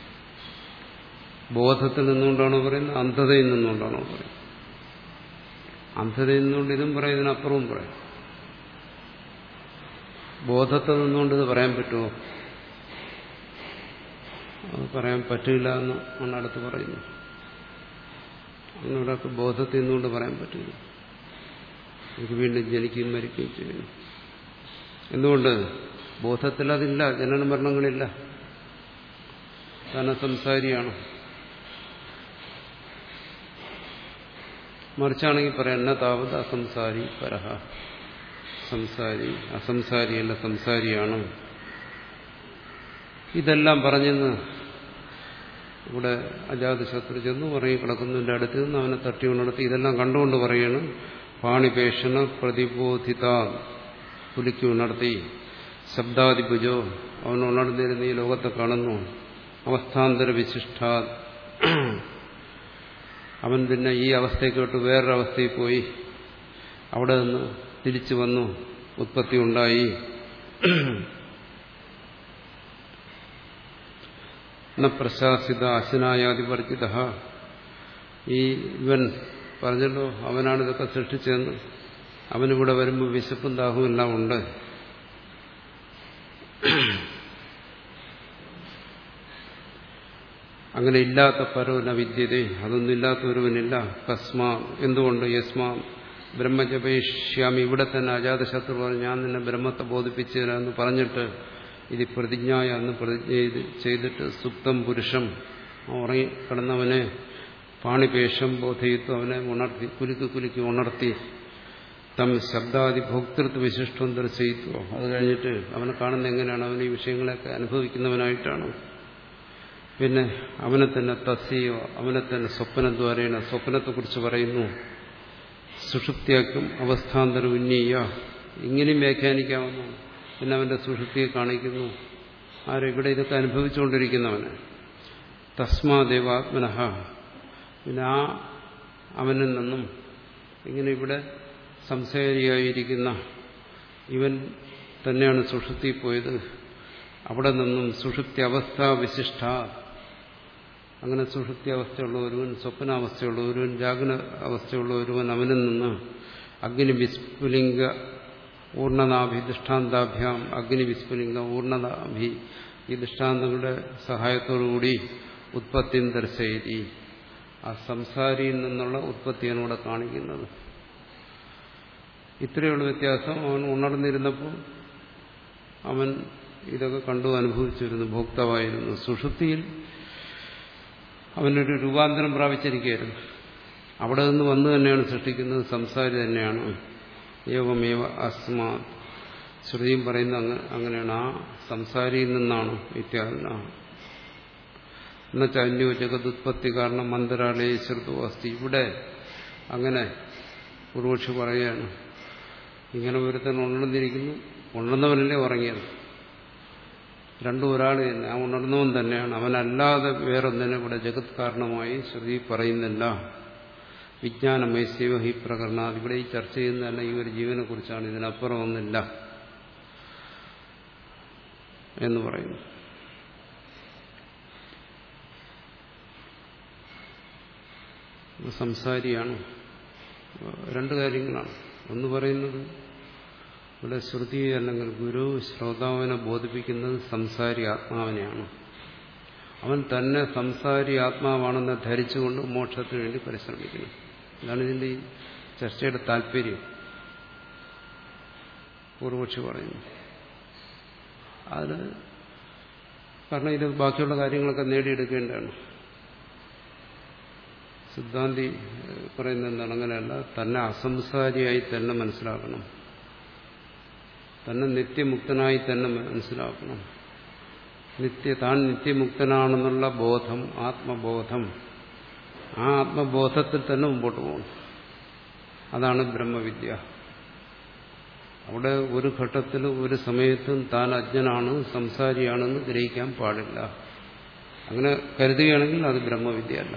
ബോധത്തിൽ നിന്നുകൊണ്ടാണോ പറയുന്നത്, അന്ധതയിൽ നിന്നുകൊണ്ടാണോ പറയുന്നത്? അന്ധതയിൽ നിന്നുകൊണ്ട് ഇതും പറയും, ഇതിനപ്പുറവും പറയും. ബോധത്തിൽ നിന്നുകൊണ്ട് ഇത് പറയാൻ പറ്റുമോ? അത് പറയാൻ പറ്റില്ല എന്ന് ആണ് അടുത്ത് പറയുന്നത്. അങ്ങനൊരാൾക്ക് ബോധത്തിൽ നിന്നുകൊണ്ട് പറയാൻ പറ്റില്ല. എനിക്ക് വീണ്ടും ജനിക്കുകയും മരിക്കുകയും ചെയ്യുന്നു. എന്തുകൊണ്ട്? ബോധത്തിൽ അതില്ല, ജനന മരണങ്ങളില്ല. താൻ സംസാരിയാണ്. മറിച്ചാണെങ്കിൽ പറയാം, എന്നാ താവത് അസംസാരി പരഹ. സംസാരി അസംസാരിയല്ല, സംസാരിയാണ്. ഇതെല്ലാം പറഞ്ഞെന്ന് ഇവിടെ അജാതശത്രു ചെന്നു പറയും, കിടക്കുന്നതിൻ്റെ അടുത്ത് നിന്ന് അവനെ തട്ടി ഉണർത്തി ഇതെല്ലാം കണ്ടുകൊണ്ട് പറയാണ്, പാണിപേഷണ പ്രതിബോധിത പുലിക്ക് ഉണർത്തി, ശബ്ദാദിഭുജോ അവൻ ഉണർന്നിരുന്ന ഈ ലോകത്തെ കാണുന്നു, അവസ്ഥാന്തര വിശിഷ്ട അവൻ പിന്നെ ഈ അവസ്ഥയ്ക്കോട്ട് വേറൊരവസ്ഥയിൽ പോയി, അവിടെ നിന്ന് തിരിച്ചു വന്നു, ഉത്പത്തി ഉണ്ടായി. പ്രശാസിത അശനായാതിപർജിത. ഈ ഇവൻ പറഞ്ഞല്ലോ അവനാണ് ഇതൊക്കെ സൃഷ്ടിച്ചതെന്ന്. അവനിവിടെ വരുമ്പോൾ വിശപ്പും ദാഹവും എല്ലാം ഉണ്ട്. അങ്ങനെ ഇല്ലാത്ത പരോന വിദ്യതേ, അതൊന്നും ഇല്ലാത്ത ഒരുവനില്ല. കസ്മാ, എന്തുകൊണ്ട്? യസ്മാ ബ്രഹ്മജപേഷ്യാമി, ഇവിടെ തന്നെ അജാതശത്രു പറഞ്ഞു ഞാൻ നിന്നെ ബ്രഹ്മത്തെ ബോധിപ്പിച്ചു തരാമെന്ന് പറഞ്ഞിട്ട് ഇത് പ്രതിജ്ഞായ അന്ന് പ്രതിജ്ഞ ചെയ്തിട്ട് സുപ്തം പുരുഷം ഉറങ്ങി കിടന്നവനെ പാണിപേഷം ബോധയിത്വം അവനെ ഉണർത്തി, കുലുക്കി കുലുക്കി ഉണർത്തി, തം ശബ്ദാദി ഭോക്തൃത്വ വിശിഷ്ടം ദർശയിത്വം. അത് കഴിഞ്ഞിട്ട് അവനെ കാണുന്ന എങ്ങനെയാണ്? അവൻ ഈ വിഷയങ്ങളൊക്കെ അനുഭവിക്കുന്നവനായിട്ടാണ്. പിന്നെ അവനെ തന്നെ തസ്യോ, അവനെ തന്നെ സ്വപ്നദ്വാരേണ, സ്വപ്നത്തെക്കുറിച്ച് പറയുന്നു. സുഷുപ്തിയാക്കും അവസ്ഥാന്തര ഉന്നീയ, ഇങ്ങനെയും വ്യാഖ്യാനിക്കാവുന്നതാണ്. പിന്നെ അവന്റെ സുഷുപ്തിയെ കാണിക്കുന്നു. ആരും ഇവിടെ ഇതൊക്കെ അനുഭവിച്ചുകൊണ്ടിരിക്കുന്നവന്. തസ്മാദേവാത്മനഃ, പിന്നെ ആ അവനിൽ നിന്നും ഇങ്ങനെ ഇവിടെ സംസാരിയായിരിക്കുന്ന ഇവൻ തന്നെയാണ് സുഷുപ്തി പോയത്. അവിടെ നിന്നും സുഷുപ്തി അവസ്ഥ വിശിഷ്ട, അങ്ങനെ സുഷുപ്തി അവസ്ഥയുള്ള ഒരുവൻ, സ്വപ്നാവസ്ഥയുള്ള ഒരുവൻ, ജാഗ്രത അവസ്ഥയുള്ള ഒരുവൻ, അവനിൽ നിന്ന് അഗ്നി വിസ്ഫുലിംഗ ഊർണനാഭി ദൃഷ്ടാന്താഭ്യാം, അഗ്നി വിസ്ഫുലിംഗ ഊർണനാഭി, ഈ ദൃഷ്ടാന്തങ്ങളുടെ സഹായത്തോടുകൂടി ഉത്പത്തി ദർശയതി, ആ സംസാരിയിൽ നിന്നുള്ള ഉത്പത്തിയാണ് ഇവിടെ കാണിക്കുന്നത്. ഇത്രയുള്ള വ്യത്യാസം. അവൻ ഉണർന്നിരുന്നപ്പോൾ അവൻ ഇതൊക്കെ കണ്ടു അനുഭവിച്ചിരുന്നു, ഭോക്താവായിരുന്നു. സുഷുപ്തിയിൽ അവനൊരു രൂപാന്തരം പ്രാപിച്ചിരിക്കുകയായിരുന്നു. അവിടെ നിന്ന് വന്നു തന്നെയാണ് സൃഷ്ടിക്കുന്നത്, സംസാരി തന്നെയാണ്. ഏവമേവ അസ്മാ, ശ്രുതിയും പറയുന്ന അങ്ങനെയാണ്, ആ സംസാരിയിൽ നിന്നാണ് ഇത്യാദന. എന്നുവെച്ചാൽ അന്യോ ജഗതുത്പത്തി കാരണം മന്ദരാളേ ശ്രുതോ അസ്തി. ഇവിടെ അങ്ങനെ പൂർവക്ഷി പറയുകയാണ്, ഇങ്ങനെ ഒരുത്തൻ ഉണർന്നിരിക്കുന്നു, ഉണർന്നവനല്ലേ ഉറങ്ങിയത്, രണ്ടും ഒരാൾ തന്നെ, ആ ഉണർന്നവൻ തന്നെയാണ്. അവനല്ലാതെ വേറൊന്നിനെ ഇവിടെ ജഗത് കാരണമായി ശ്രുതി പറയുന്നില്ല. വിജ്ഞാനമയസ്യവ ഹി പ്രകരണ, ഇവിടെ ഈ ചർച്ച ചെയ്യുന്നതല്ല ഈ ഒരു ജീവനെ കുറിച്ചാണ്, ഇതിനപ്പുറം ഒന്നില്ല എന്ന് പറയുന്നു. സംസാരിയാണ്. രണ്ട് കാര്യങ്ങളാണ്. ഒന്ന് പറയുന്നത് ഇവിടെ ശ്രുതി അല്ലെങ്കിൽ ഗുരു ശ്രോതാവിനെ ബോധിപ്പിക്കുന്നത് സംസാരി ആത്മാവിനെയാണ്. അവൻ തന്നെ സംസാരി ആത്മാവാണെന്ന് ധരിച്ചുകൊണ്ട് മോക്ഷത്തിന് വേണ്ടി പരിശ്രമിക്കുന്നു. ഇതാണ് ഇതിന്റെ ഈ ചർച്ചയുടെ താല്പര്യം. പൂർവക്ഷി പറയുന്നു അത് കാരണം ഇത് ബാക്കിയുള്ള കാര്യങ്ങളൊക്കെ നേടിയെടുക്കേണ്ടതാണ്. സിദ്ധാന്തി പറയുന്നത് എന്താണ്? അങ്ങനെയല്ല, തന്നെ അസംസാരിയായി തന്നെ മനസ്സിലാക്കണം, തന്നെ നിത്യമുക്തനായി തന്നെ മനസ്സിലാക്കണം. നിത്യ താൻ നിത്യമുക്തനാണെന്നുള്ള ബോധം, ആത്മബോധം ആ ആത്മബോധത്തിൽ തന്നെ മുമ്പോട്ട് പോകണം. അതാണ് ബ്രഹ്മവിദ്യ. അവിടെ ഒരു ഘട്ടത്തിൽ ഒരു സമയത്തും താൻ അജ്ഞനാണ്, സംസാരിയാണെന്ന് ഗ്രഹിക്കാൻ പാടില്ല. അങ്ങനെ കരുതുകയാണെങ്കിൽ അത് ബ്രഹ്മവിദ്യയല്ല.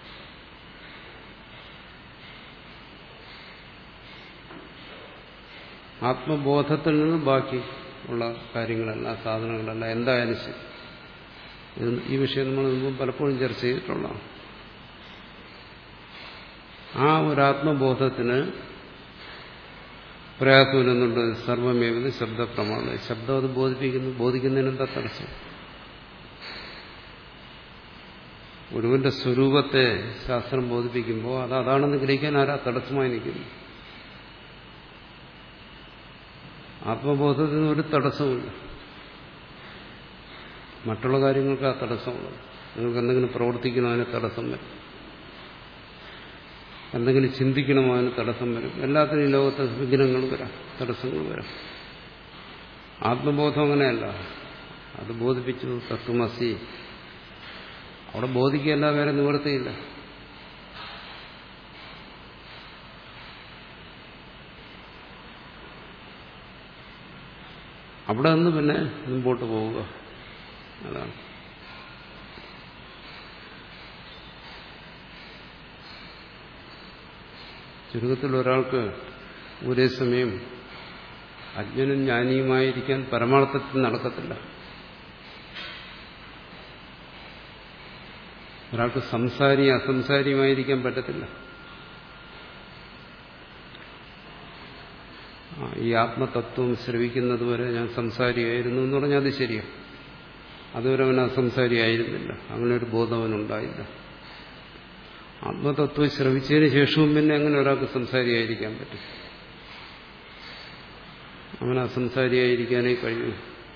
ആത്മബോധത്തിൽ നിന്ന് ബാക്കി ഉള്ള കാര്യങ്ങളെല്ലാം, സാധനങ്ങളെല്ലാം എന്തായാലും ശരി. ഈ വിഷയം നമ്മൾ മുമ്പ് പലപ്പോഴും ചർച്ച ചെയ്തിട്ടുള്ളതാണ്. ആ ഒരു ആത്മബോധത്തിന് പ്രയാസമില്ലെന്നുണ്ട്. സർവമേവ ശബ്ദപ്രമാണം. ശബ്ദം അത് ബോധിപ്പിക്കുന്നു. ബോധിക്കുന്നതിന് എന്താ തടസ്സം? ഗുരുവിന്റെ സ്വരൂപത്തെ ശാസ്ത്രം ബോധിപ്പിക്കുമ്പോൾ അത് അതാണെന്ന് ഗ്രഹിക്കാൻ ആരാ തടസ്സമായി നിൽക്കുന്നു? ആത്മബോധത്തിന് ഒരു തടസ്സമില്ല. മറ്റുള്ള കാര്യങ്ങൾക്ക് ആ തടസ്സമുള്ളത്. നിങ്ങൾക്ക് എന്തെങ്കിലും പ്രവർത്തിക്കണോ അതിന് തടസ്സം വരും, എന്തെങ്കിലും ചിന്തിക്കണമോ അതിന് തടസ്സം വരും. എല്ലാത്തിനും ഈ ലോകത്ത് വിഘ്നങ്ങൾ വരാം, തടസ്സങ്ങൾ വരാം. ആത്മബോധം അങ്ങനെയല്ല. അത് ബോധിപ്പിച്ചു തത്വമസി. അവിടെ ബോധിക്കുകയല്ല, വേറെ നിവൃത്തിയില്ല. അവിടെ നിന്ന് പിന്നെ മുമ്പോട്ട് പോവുക. അതാണ്. ചുരുക്കത്തിൽ ഒരാൾക്ക് ഒരേ സമയം അജ്ഞനും ജ്ഞാനിയുമായിരിക്കാൻ പരമാർത്ഥത്തിൽ നടക്കത്തില്ല. ഒരാൾക്ക് സംസാരി അസംസാരിയുമായിരിക്കാൻ പറ്റത്തില്ല. ഈ ആത്മതത്വം ശ്രവിക്കുന്നതുവരെ ഞാൻ സംസാരിയായിരുന്നു എന്ന് പറഞ്ഞാൽ അത് ശരിയാണ്. അതുവരെ അവൻ അസംസാരിയായിരുന്നില്ല. അങ്ങനെ ഒരു ബോധം അവനുണ്ടായില്ല. ആത്മതത്വം ശ്രവിച്ചതിന് ശേഷവും പിന്നെ അങ്ങനെ ഒരാൾക്ക് സംസാരിയായിരിക്കാൻ പറ്റും? അവൻ അസംസാരിയായിരിക്കാനേ കഴിയൂ.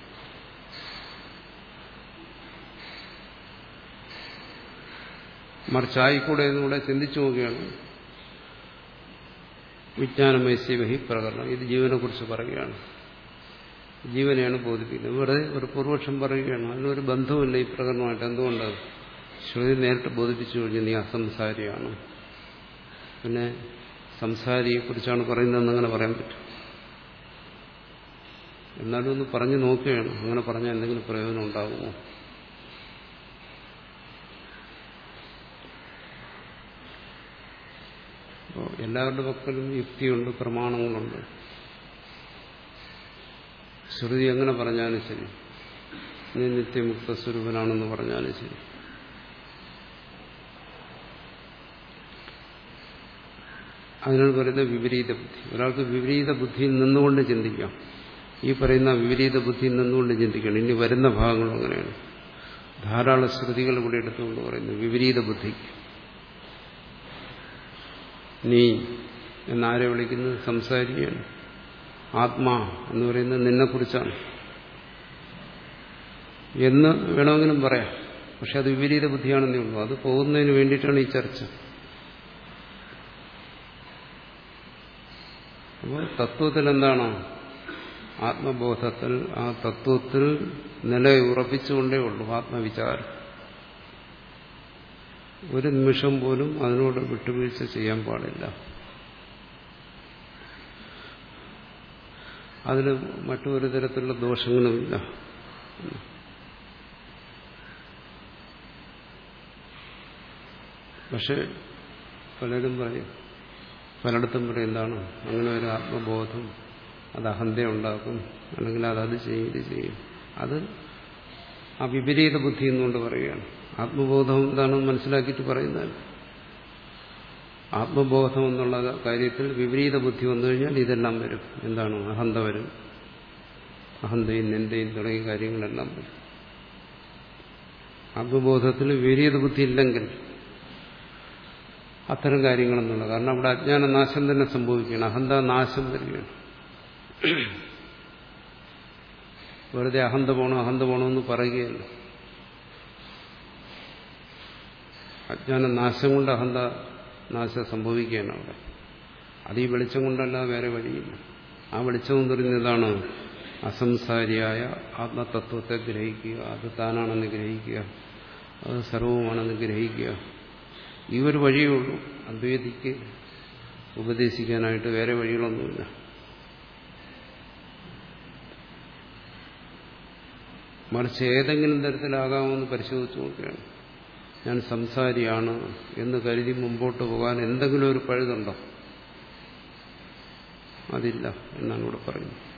മറിച്ചായിക്കൂടെ എന്നുകൂടെ ചിന്തിച്ചു നോക്കുകയാണ്. വിജ്ഞാനമയസ്യവഹി പ്രകരണം. ഇത് ജീവനെ കുറിച്ച് പറയുകയാണ്. ജീവനെയാണ് ബോധിപ്പിക്കുന്നത്. വെറുതെ ഒരു പൂർവക്ഷം പറയുകയാണ്. അതിനൊരു ബന്ധവുമില്ല ഈ പ്രകരണമായിട്ട്. എന്തുകൊണ്ട്? ശ്രുതി നേരിട്ട് ബോധിപ്പിച്ചു കഴിഞ്ഞ് നീ അസംസാരിയാണ്. പിന്നെ സംസാരിയെക്കുറിച്ചാണ് പറയുന്നതെന്ന് അങ്ങനെ പറയാൻ പറ്റും? എന്നാലും ഒന്ന് പറഞ്ഞു നോക്കുകയാണ്. അങ്ങനെ പറഞ്ഞാൽ എന്തെങ്കിലും പ്രയോജനം ഉണ്ടാകുമോ? എല്ലാവരുടെ പക്കലും യുക്തിയുണ്ട്, പ്രമാണങ്ങളുണ്ട്. ശ്രുതി എങ്ങനെ പറഞ്ഞാലും ശരി, നീ നിത്യമുക്ത സ്വരൂപനാണെന്ന് പറഞ്ഞാലും ശരി, അതിനോട് പറയുന്നത് വിപരീത ബുദ്ധി. ഒരാൾക്ക് വിപരീത ബുദ്ധിയിൽ നിന്നുകൊണ്ട് ചിന്തിക്കാം. ഈ പറയുന്ന വിപരീത ബുദ്ധിയിൽ നിന്നുകൊണ്ട് ചിന്തിക്കണം. ഇനി വരുന്ന ഭാഗങ്ങളും അങ്ങനെയാണ്. ധാരാളം ശ്രുതികൾ ഇവിടെ എടുത്തുകൊണ്ട് പറയുന്നു വിപരീത ബുദ്ധിക്ക്. നീ എന്നാരെ വിളിക്കുന്നത്? സംസാരിക്കുകയാണ്. ആത്മാ എന്ന് പറയുന്നത് നിന്നെക്കുറിച്ചാണ് എന്ന് വേണമെങ്കിലും പറയാം. പക്ഷെ അത് വിപരീത ബുദ്ധിയാണെന്നേ ഉള്ളൂ. അത് പോകുന്നതിന് വേണ്ടിയിട്ടാണ് ഈ ചർച്ച. അപ്പോൾ തത്വത്തിൽ എന്താണോ ആത്മബോധത്തിൽ, ആ തത്വത്തിൽ നിലയുറപ്പിച്ചുകൊണ്ടേ ഉള്ളൂ ആത്മവിചാരം. ഒരു നിമിഷം പോലും അതിനോട് വിട്ടുവീഴ്ച ചെയ്യാൻ പാടില്ല. അതിന് മറ്റൊരു തരത്തിലുള്ള ദോഷങ്ങളുമില്ല. പക്ഷെ പലരും പറയും, പലയിടത്തും പറയും എന്താണ് അങ്ങനെ ഒരു ആത്മബോധം അത് അഹന്തയുണ്ടാക്കും, അല്ലെങ്കിൽ അതത് ചെയ്യും ഇത് ചെയ്യും. അത് ആ വിപരീത ബുദ്ധി എന്നുകൊണ്ട് പറയുകയാണ്. ആത്മബോധം എന്താണെന്ന് മനസ്സിലാക്കിയിട്ട് പറയുന്നത്. ആത്മബോധം എന്നുള്ള കാര്യത്തിൽ വിപരീത ബുദ്ധി വന്നു കഴിഞ്ഞാൽ ഇതെല്ലാം വരും. എന്താണ്? അഹന്ത വരും. അഹന്തയും നിന്ദയും തുടങ്ങിയ കാര്യങ്ങളെല്ലാം വരും. ആത്മബോധത്തിൽ വിപരീത ബുദ്ധി ഇല്ലെങ്കിൽ അത്തരം കാര്യങ്ങളെന്നുള്ള, കാരണം അവിടെ അജ്ഞാന നാശം തന്നെ സംഭവിക്കുകയാണ്. അഹന്ത നാശം വരികയാണ്. വെറുതെ അഹന്ത പോണോ അഹന്ത പോണോ എന്ന് പറയുകയല്ല. അജ്ഞാന നാശം കൊണ്ട് അഹന്ത നാശം സംഭവിക്കുകയാണ് അവിടെ. അത് ഈ വെളിച്ചം കൊണ്ടല്ല, വേറെ വഴിയില്ല. ആ വെളിച്ചം എന്ന് പറയുന്നതാണ് അസംസാരിയായ ആത്മതത്വത്തെ ഗ്രഹിക്കുക. അത് താനാണെന്ന് ഗ്രഹിക്കുക, അത് സർവവുമാണെന്ന് ഗ്രഹിക്കുക. ഈ ഒരു വഴിയേ ഉള്ളൂ. അദ്വൈതിക്ക് ഉപദേശിക്കാനായിട്ട് വേറെ വഴികളൊന്നുമില്ല. മറിച്ച് ഏതെങ്കിലും തരത്തിലാകാമെന്ന് പരിശോധിച്ചു നോക്കുകയാണ്. ഞാൻ സംസാരിയാണ് എന്ന് കരുതി മുമ്പോട്ട് പോകാൻ എന്തെങ്കിലും ഒരു പഴുതുണ്ടോ? അതില്ല എന്നാണ് ഇവിടെ പറയുന്നത്.